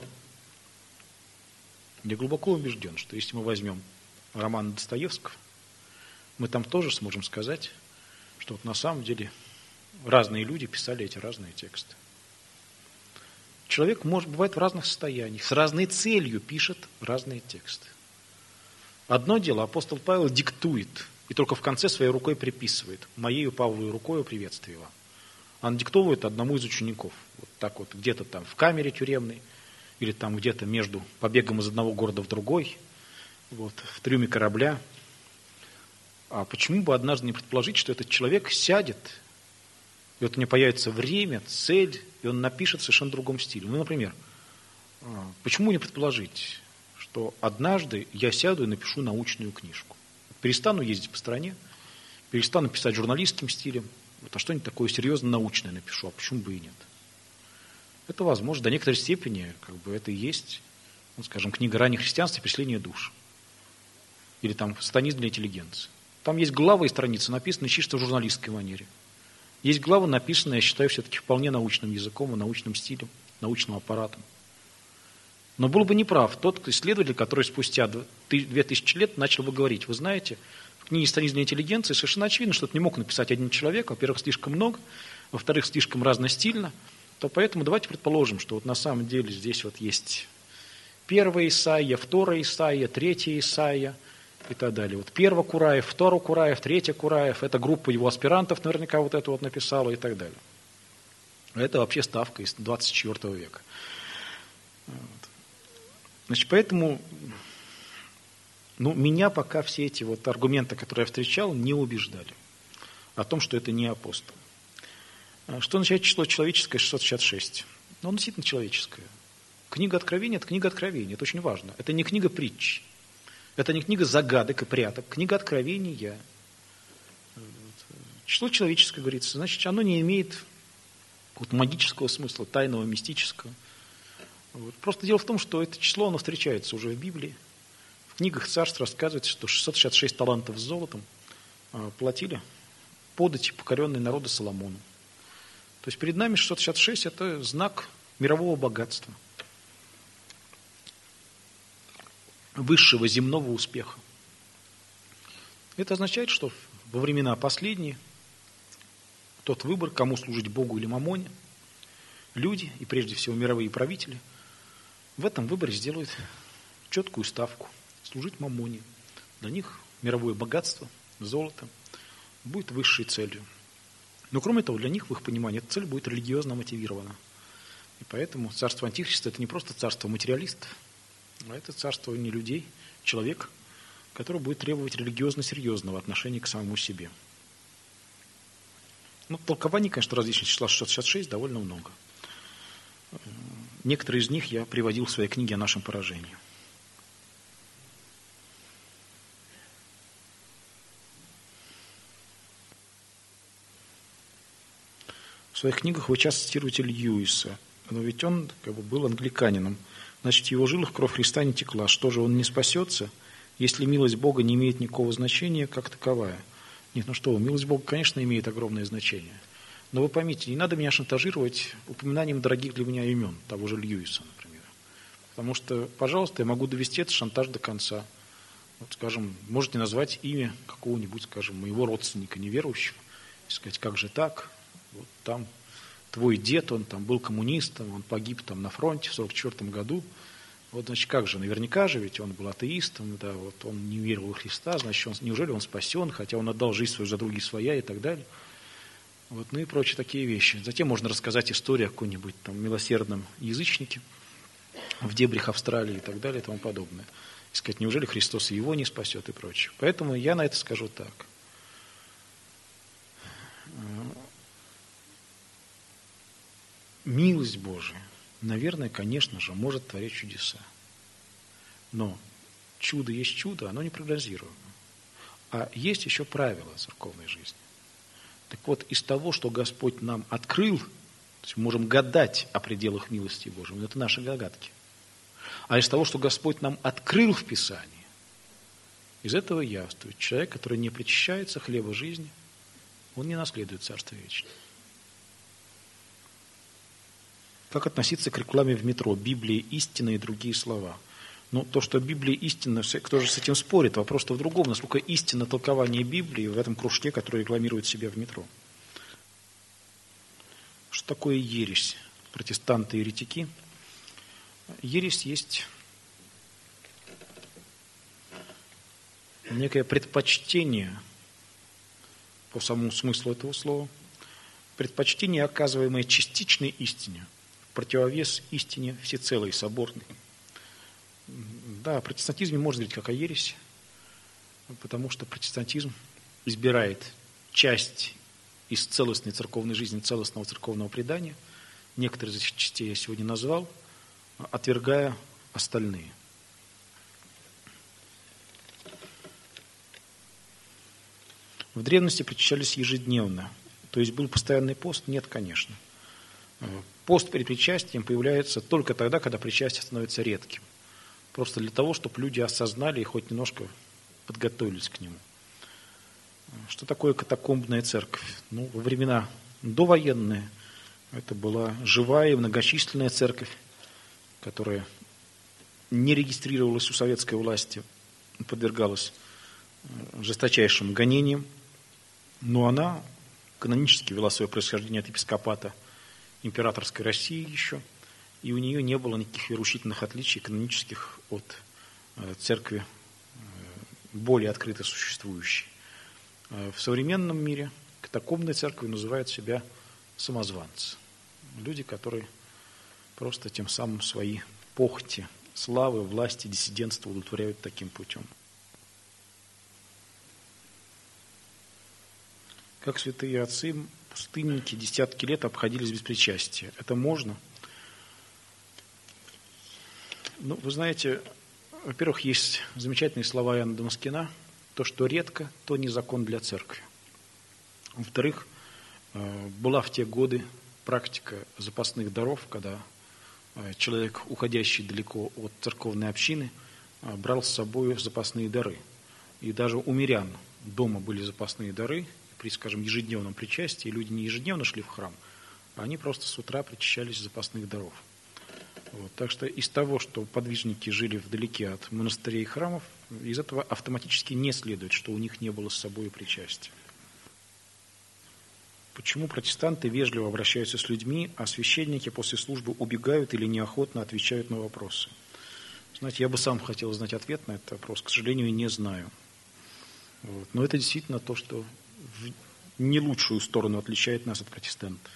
я глубоко убежден, что если мы возьмем роман Достоевского, мы там тоже сможем сказать, что вот на самом деле разные люди писали эти разные тексты. Человек бывает в разных состояниях, с разной целью пишет разные тексты. Одно дело, апостол Павел диктует, и только в конце своей рукой приписывает. Моею Павловой рукою приветствие вам. Он диктовывает одному из учеников. Вот так вот, где-то там в камере тюремной, или там где-то между побегом из одного города в другой, вот, в трюме корабля. А почему бы однажды не предположить, что этот человек сядет, и вот у него появится время, цель, и он напишет в совершенно другом стиле. Ну, например, почему не предположить, что однажды я сяду и напишу научную книжку? Перестану ездить по стране, перестану писать журналистским стилем, вот, а что-нибудь такое серьезно научное напишу, а почему бы и нет? Это возможно, до некоторой степени, как бы это и есть, ну, скажем, книга раннего христианства «Впечатление душ». Или там «Сатанизм для интеллигенции». Там есть главы и страницы, написанные чисто в журналистской манере. Есть главы, написанные, я считаю, все-таки вполне научным языком и научным стилем, научным аппаратом. Но был бы неправ тот исследователь, который спустя 2000 лет начал бы говорить, вы знаете, в книге «Сатанизм для интеллигенции» совершенно очевидно, что это не мог написать один человек, во-первых, слишком много, во-вторых, слишком разностильно, то поэтому давайте предположим, что вот на самом деле здесь вот есть 1 Исаия, 2 Исаия, 3 Исаия, и так далее. Вот 1 Кураев, 2 Кураев, 3 Кураев, эта группа его аспирантов наверняка вот это вот написала и так далее. Это вообще ставка из 24 века. Вот. Значит, поэтому меня пока все эти вот аргументы, которые я встречал, не убеждали о том, что это не апостол. Что означает число человеческое 666? Оно действительно человеческое. Книга Откровения – это книга Откровения, это очень важно. Это не книга притч. Это не книга загадок и пряток, книга Откровения. Число человеческое, говорится, значит, оно не имеет вот магического смысла, тайного, мистического. Вот. Просто дело в том, что это число, оно встречается уже в Библии. В книгах царств рассказывается, что 666 талантов с золотом платили подати покоренные народы Соломону. То есть перед нами 666 – это знак мирового богатства, высшего земного успеха. Это означает, что во времена последние тот выбор, кому служить Богу или мамоне, люди, и прежде всего мировые правители, в этом выборе сделают четкую ставку – служить мамоне. Для них мировое богатство, золото, будет высшей целью. Но кроме того, для них, в их понимании, эта цель будет религиозно мотивирована. И поэтому царство Антихриста – это не просто царство материалистов, а это царство не людей, человек, который будет требовать религиозно-серьезного отношения к самому себе. Ну, толкований, конечно, различных числа 666 довольно много. Некоторые из них я приводил в своей книге о нашем поражении. В своих книгах вы часто цитируете Льюиса, но ведь он был англиканином. Значит, в его жилах кровь Христа не текла. Что же, он не спасется, если милость Бога не имеет никакого значения как таковая? Нет, ну что, милость Бога, конечно, имеет огромное значение. Но вы поймите, не надо меня шантажировать упоминанием дорогих для меня имен, того же Льюиса, например. Потому что, пожалуйста, я могу довести этот шантаж до конца. Вот, скажем, можете назвать имя какого-нибудь, скажем, моего родственника неверующего, и сказать, как же так? Вот там твой дед, он там был коммунистом, он погиб там на фронте в 1944 году. Вот, значит, как же, наверняка же, ведь он был атеистом, да, вот он не верил во Христа, значит, неужели он спасен, хотя он отдал жизнь свою за другие своя и так далее. Вот, ну и прочие такие вещи. Затем можно рассказать историю о каком-нибудь там милосердном язычнике в дебрях Австралии и так далее и тому подобное. И сказать, неужели Христос и его не спасет и прочее. Поэтому я на это скажу так. Милость Божия, наверное, конечно же, может творить чудеса. Но чудо есть чудо, оно непрогнозируемо. А есть еще правила церковной жизни. Так вот, из того, что Господь нам открыл, то есть мы можем гадать о пределах милости Божьей, но это наши догадки. А из того, что Господь нам открыл в Писании, из этого явствует человек, который не причащается хлеба жизни, он не наследует Царство Вечное. Как относиться к рекламе в метро? Библия истина и другие слова. Ну, то, что Библия истина, кто же с этим спорит? Вопрос-то в другом. Насколько истинно толкование Библии в этом кружке, который рекламирует себя в метро. Что такое ересь? Протестанты и еретики. Ересь есть некое предпочтение, по самому смыслу этого слова, предпочтение, оказываемое частичной истине, противовес истине всецелой, соборной. Да, о протестантизме можно говорить как о ереси, потому что протестантизм избирает часть из целостной церковной жизни, целостного церковного предания, некоторые из этих частей я сегодня назвал, отвергая остальные. В древности причащались ежедневно, то есть был постоянный пост? Нет, конечно. Пост перед причастием появляется только тогда, когда причастие становится редким. Просто для того, чтобы люди осознали и хоть немножко подготовились к нему. Что такое катакомбная церковь? Ну, во времена довоенные это была живая и многочисленная церковь, которая не регистрировалась у советской власти, подвергалась жесточайшим гонениям, но она канонически вела свое происхождение от епископата императорской России еще, и у нее не было никаких вероучительных отличий канонических от церкви более открыто существующей. В современном мире катакомбной церковью называют себя самозванцы. Люди, которые просто тем самым свои похоти, славы, власти, диссидентства удовлетворяют таким путем. Как святые отцы, пустынники десятки лет обходились без причастия. Это можно? Ну, вы знаете, во-первых, есть замечательные слова Иоанна Дамаскина: то, что редко, то не закон для церкви. Во-вторых, была в те годы практика запасных даров, когда человек, уходящий далеко от церковной общины, брал с собой запасные дары. И даже у мирян дома были запасные дары. При, скажем, ежедневном причастии люди не ежедневно шли в храм, а они просто с утра причащались запасных даров. Вот. Так что из того, что подвижники жили вдалеке от монастырей и храмов, из этого автоматически не следует, что у них не было с собой причастия. Почему протестанты вежливо обращаются с людьми, а священники после службы убегают или неохотно отвечают на вопросы? Знаете, я бы сам хотел знать ответ на этот вопрос, к сожалению, не знаю. Вот. Но это действительно то, что в не лучшую сторону отличает нас от протестантов.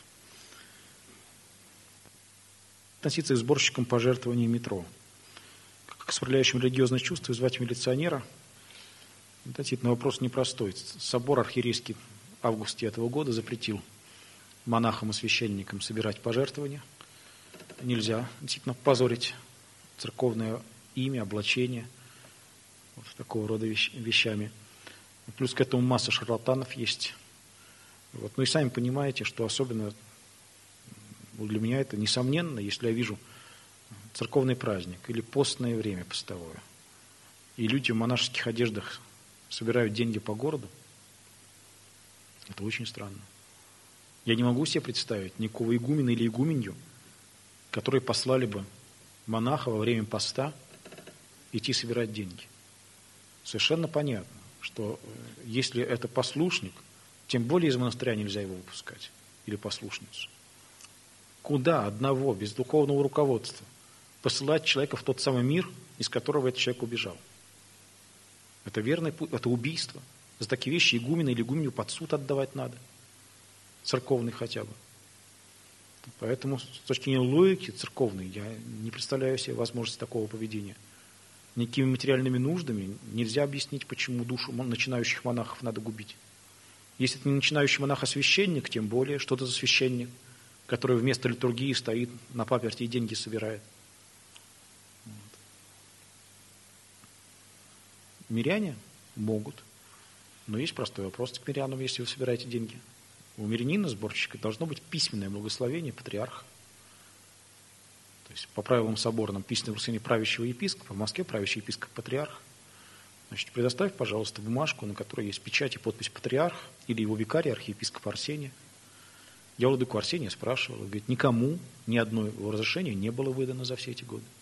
Относиться к сборщикам пожертвований метро. Как к справляющим религиозное чувство и звать милиционера, действительно вопрос непростой. Собор архиерейский в августе этого года запретил монахам и священникам собирать пожертвования. Нельзя действительно позорить церковное имя, облачение вот такого рода вещами. Плюс к этому масса шарлатанов есть. Вот. Ну и сами понимаете, что особенно для меня это несомненно, если я вижу церковный праздник или постное время постовое, и люди в монашеских одеждах собирают деньги по городу, это очень странно. Я не могу себе представить никакого игумена или игуменью, которые послали бы монаха во время поста идти собирать деньги. Совершенно понятно, что если это послушник, тем более из монастыря нельзя его выпускать, или послушницу. Куда одного, без духовного руководства, посылать человека в тот самый мир, из которого этот человек убежал? Это верный путь, это убийство. За такие вещи игумена или игуменью под суд отдавать надо. Церковный хотя бы. Поэтому с точки зрения логики церковной я не представляю себе возможности такого поведения. Никакими материальными нуждами нельзя объяснить, почему душу начинающих монахов надо губить. Если это не начинающий монах, а священник, тем более, что это за священник, который вместо литургии стоит на паперти и деньги собирает. Вот. Миряне могут, но есть простой вопрос к мирянам, если вы собираете деньги. У мирянина, сборщика, должно быть письменное благословение патриарха. То есть по правилам соборным письменное благословение правящего епископа, в Москве правящий епископ патриарх. Значит, предоставь, пожалуйста, бумажку, на которой есть печать и подпись патриарха или его викария, архиепископа Арсения. Я владыку Арсения спрашивал, говорит, никому ни одно его разрешение не было выдано за все эти годы.